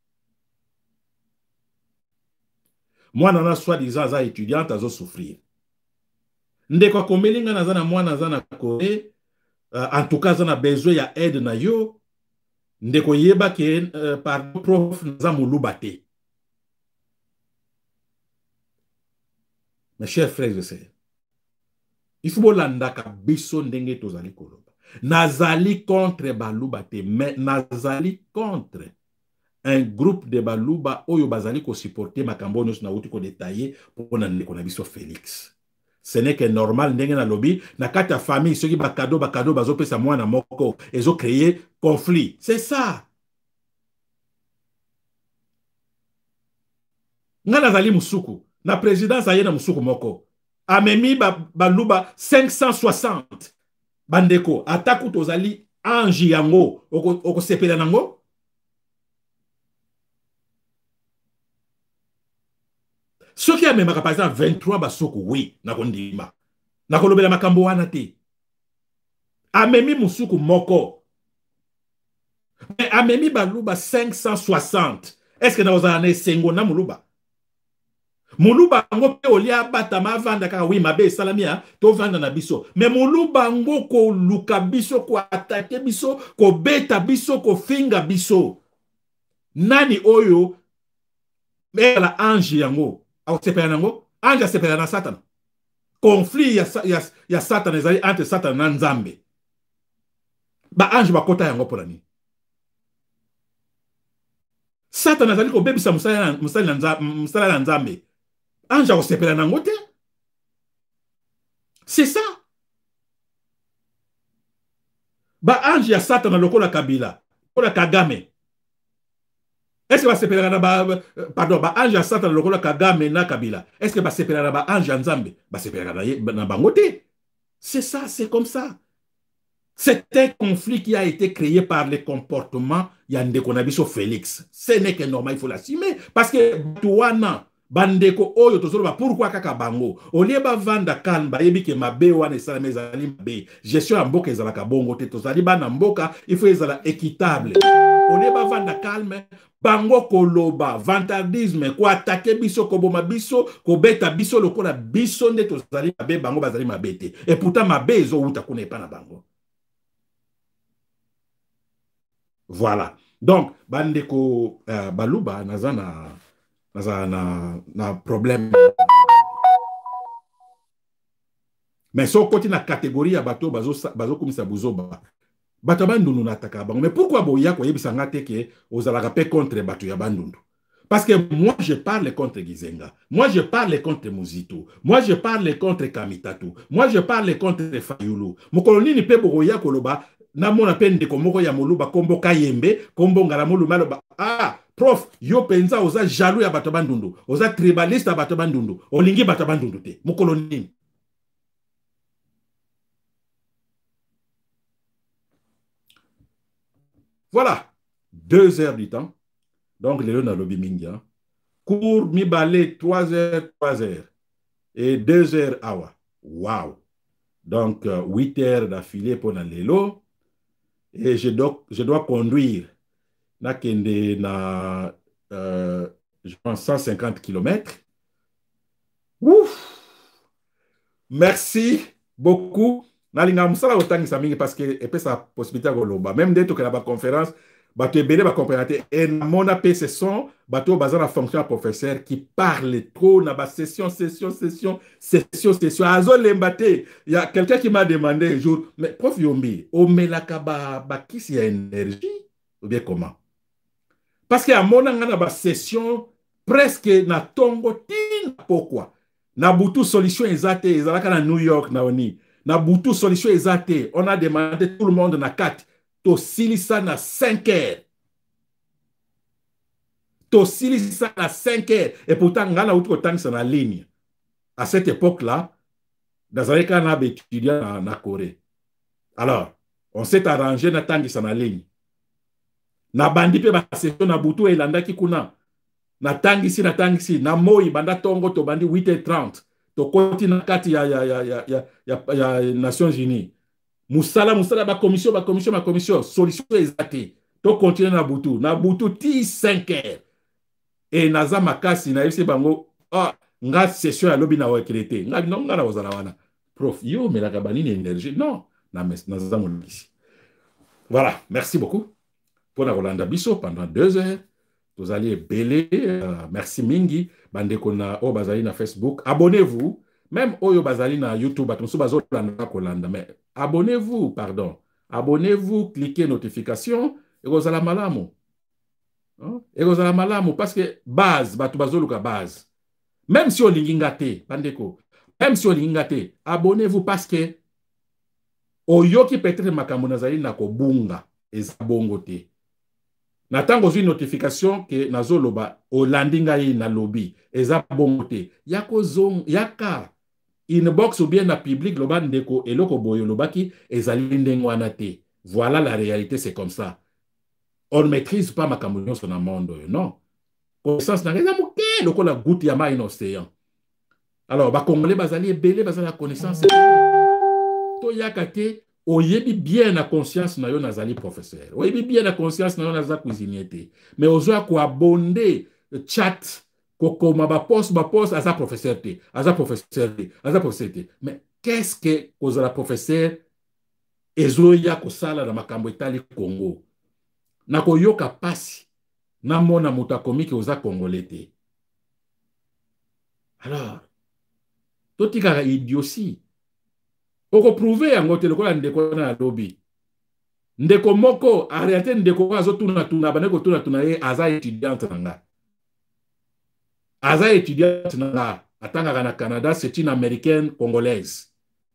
Mwana na soi-disant aza étudiante azo souffrir. Ndeko akomeli nga naza na mwana aza na Corée. En tout cas aza na besoin ya aide na yo. Ndeko yeba ke par prof naza moluba te. Mes chers frères et sœurs, il faut landaka biso ndenge tozali koloba. Nazali contre baluba te, mais nazali contre un groupe de baluba oyo bazali ko supporter makambo nyonso na uti ko détailler pour na ndeko na biso Félix. Ce n'est que normal ndenge na lobby na kati ya famille soki bakado bazo pesa mwana moko ezo créer conflit. C'est ça. Nga nazali musuku na présidence ayena musuku moko. Amemi baluba 560 bandeko ataku tozali anji yango oko sepela nango. Soki amemaka par exemple 23 basuku, oui, nakondima. Nakolobela makambo wana te. Amemi musuku moko. Mais amemi baluba 560. Est-ce que na ozana sengo na muluba? Muluba ngo pe olia bata mavanda kaka oui mabe salamia to vanda na biso. Mais muluba ngo ko luka biso ko atake biso ko beta biso ko finga biso. Nani oyo me la ange yango au sepela nango anja sepela na Satan. Conflit ya Satan ezali entre Satan na Nzambe. Ba ange bakota yango polani. Satan azali ko bebisa musala na Nzambe. Anja osepela nango te. C'est ça. Ba ange ya Satan na lokola Kabila, lokola Kagame. Est-ce que va sepela na pardon, ba ange ya Satan na lokola Kagame na Kabila. Est-ce que va sepela na ba ange ya Nzambe? Ba sepela na bango te. C'est ça, c'est comme ça. C'est un conflit qui a été créé par les comportements Yandeko Nabiso Félix. Ce n'est que normal, il faut l'assumer. Parce que Touana, Bandeko Oyo, pourquoi kaka bango? Olie ba vanda kan, ba yebi ke mabe wane sala mezali mabe. Gestion ya mboka ezala ka bongo te. Tozali ba na mboka, il faut ezala équitable. Olie ba vanda calme, bango koloba, vantardisme, ko attaquer biso, ko boma biso, ko beta biso, lokola biso nde tozali mabe, bango bazali mabe te. Et pourtant mabe ezo uta kune pa na bango. Voilà. Donc, bandeko baluba naza na problème. Mais so koti na catégorie ya bato bazo komisa buzoba. Bato bandundu na taka bango. Mais pourquoi boya ko yebisa ngate ke ozalaka pe contre bato ya bandundu? Parce que moi je parle contre Gizenga. Moi je parle contre Muzito. Moi je parle contre Kamitatu. Moi je parle contre Fayulu. Mokoloni ni pe boya koloba na mona pende komoko ya moluba kombo kayembe kombo ngala moluba loba ah prof yo penza oza jaloux ya bato bandundu oza tribaliste ya bato bandundu olingi bato bandundu te mokoloni. Voilà 2 heures du temps donc le na lobi mingia cours mi balé 3 heures et 2 heures awa wow donc 8 heures d'affilée pour na lelo. Et je dois conduire na kende na je pense 150 km. Ouf! Merci beaucoup. Nalinga musala otangi samingi parce que et sa possibilité goloba même dès que la conférence bato ebele ba comprendre et mon appel ce sont bato bazana fonction professeur qui parle trop na ba session azo lembate. Il y a quelqu'un qui m'a demandé un jour mais prof Yombi o melaka ba kisi ya énergie ou bien comment? Parce que à mon na ba session presque na tongo tin pourquoi na butu solution ezate ezalaka na New York na oni na butu solution ezate on a demandé tout le monde na 4 Tosilisa na 5 heures. Tosilisa na 5 heures. Et pourtant, on a outro temps na ligne. À cette époque-là, dans un cas, on a étudié en Corée. Alors, on s'est arrangé na tangi na ligne. Na bandi pe ba session na butu elanda ki kuna. natangisi na moi banda tongo to bandi 8h30 to koti na kati ya Nations Unies musala ba commission solution ezate to continuer na butu ti 5h et naza makasi na yebisi bango nga session ya lobi na rekrete nga na ozala wana prof yo melaka banini énergie non naza molisi. Voilà, merci beaucoup pour Rolanda Bisso pendant 2 heures. Vous allez belé, merci mingi, bandeko na o bazali na Facebook. Abonnez-vous, même oyo bazali na YouTube, atumso bazolanda kolanda, mais abonnez-vous, pardon. Abonnez-vous, cliquez notification, et vous allez malamu. Et vous allez malamu, parce que base, batu bazoluka base. Même si on lingate, bandeko, même si on lingate, abonnez-vous parce que oyoki peut-être makambo nazali na kobunga, ezabongote. Natango zui notification ke nazoloba olandinga yi na lobby eza bongote yako zong yaka inbox ou bien na public loba ndeko eloko boyo lobaki ezali ndengwana te. Voilà la réalité, c'est comme ça. On ne maîtrise pas makambo nyonso na monde non. Connaissance na ngeza muke loko la goutte ya mai na océan. Alors ba congolais bazali ebele bazali la connaissance to yaka te. Oyebi bien na conscience na yo nazali professeur. Oyebi bien na conscience na yo nazali cuisinier. Mais ozoa ko abonde chat kokoma ba poste aza professeur te. Aza professeur te. Mais qu'est-ce que kozala professeur ezoya ko sala na makambo etali Congo? Na koyoka pasi na mona muta komiki oza congolais te. Alors totika idiotie. Oko prouver yango te lokola ndeko na lobby. Ndeko moko, en réalité ndeko azo tuna baneko tuna ye aza étudiante nanga. Aza étudiante nanga. Atanga na Canada, c'est une américaine congolaise.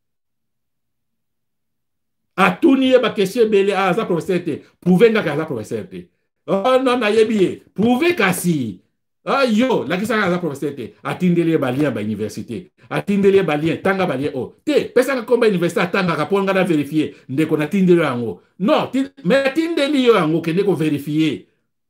Atuni ba question bele aza professeur te. Prouver nga aza professeur te. Oh non na yebiye. Prouver kasi. Ah yo, la kisa aza professeur te. Atindele ba lien ba université. Atindele ba lien tanga ba lien oh. Te pesa ka komba université tanga ka ponga na vérifier ndeko na tindele yango. Non, mais tindeli yo yango ke ndeko vérifier.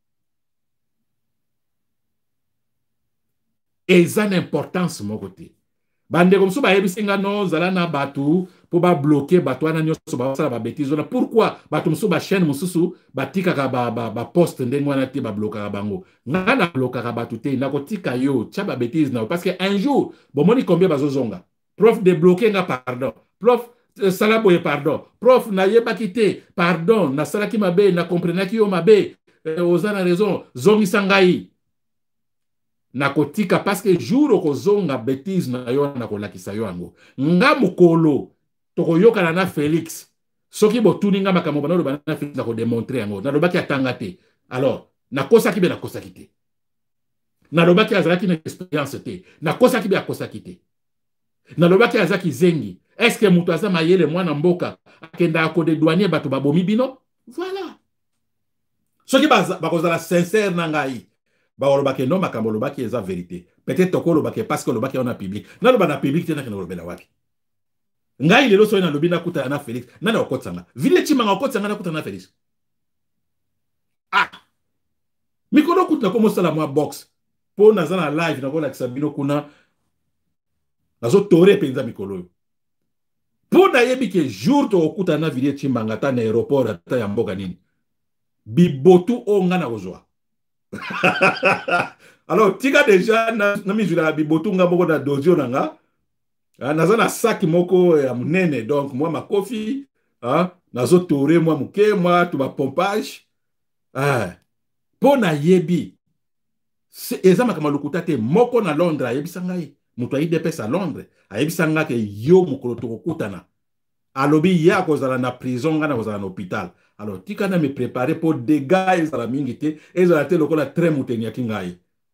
Eza n'importance mon côté. Bande comme ça ba yebisinga no zala na batu pour ba bloquer batu ana nyoso ba sala ba bêtise na pourquoi batu musu ba chaîne mususu batika ka ba poste ndengwa na te ba bloquer bango nga na bloquer batu te na kotika yo tcha ba bêtise na parce que un jour bon moni combien bazozonga prof de bloquer nga pardon prof salabo pardon prof na yeba kité pardon na salaki mabe na comprenaki yo mabe ozana raison zongi sangai na kotika parce que jour okozonga bêtise na yo na kolakisa yo yango nga mukolo tokoyoka na Félix soki botuni nga makambo bana lobana na Félix na ko démontrer yango na lobaki atanga te alors na kosaki be na kosaki te na lobaki azalaki na expérience te na kosaki be akosaki te na lobaki azaki zengi est-ce que mutu aza mayele mwana mboka akenda ko de douanier bato babomi bino voilà soki bakozala sincère na ngai baolobaki non makambo lobaki eza vérité peut-être toko lobaki parce que lobaki on a public na loba na public te na kena lobela wapi ngai lelo so na lobi na kuta na Félix nana okotsanga vile chimanga okotsanga na kuta na Félix mikolo kuta ko mosala mwa box po na zana live na ko la kisabino kuna nazo tore penza mikolo po na yebi ke jour to okuta na vile chimanga ta na aéroport ata ya mboka nini bibotu onga na kozwa. Alors tika déjà na mizula bibotu nga moko na dozio nanga naza na sac moko ya munene donc moi ma kofi nazo tore moi muke moi to ba pompage po na yebi eza makama lokuta te moko na Londres ayebisa ngai mutu ayidepesa Londres ayebisa nga ke yo mokolo tokokutana alobi ya kozala na prison nga na kozala na hôpital. Alors tika na me préparer pour dégâts ezala mingi te ezala te lokola très muteni ya kingai.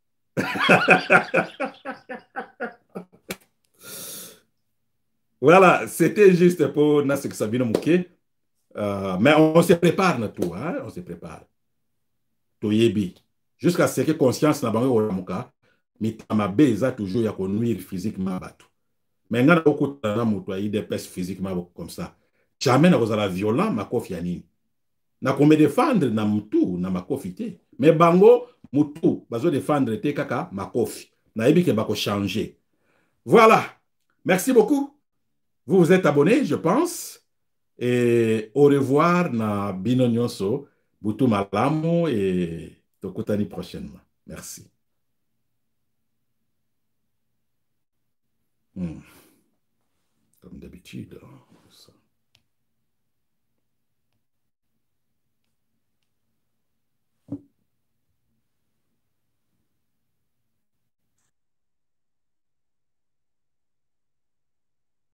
Voilà, c'était juste pour Nasek Sabino Mouké. Mais on se prépare na tout, hein? On se prépare. To yebi. Jusqu'à ce que conscience na bango olamuka, mitama beza toujours ya ko nuire physiquement batu. Mais ngana okuta na mutu aide pèse physiquement comme ça. Jamais na kozala violent makofi ya nini. na kome défendre na mutu na makofi te. Mais bango mutu bazo défendre te kaka makofi. Na yebi ke bako changer. Voilà. Merci beaucoup. Vous vous êtes abonné, je pense. Et au revoir na bino nyonso. Butu malamu et tokutani prochainement. Merci. Hmm. Comme d'habitude.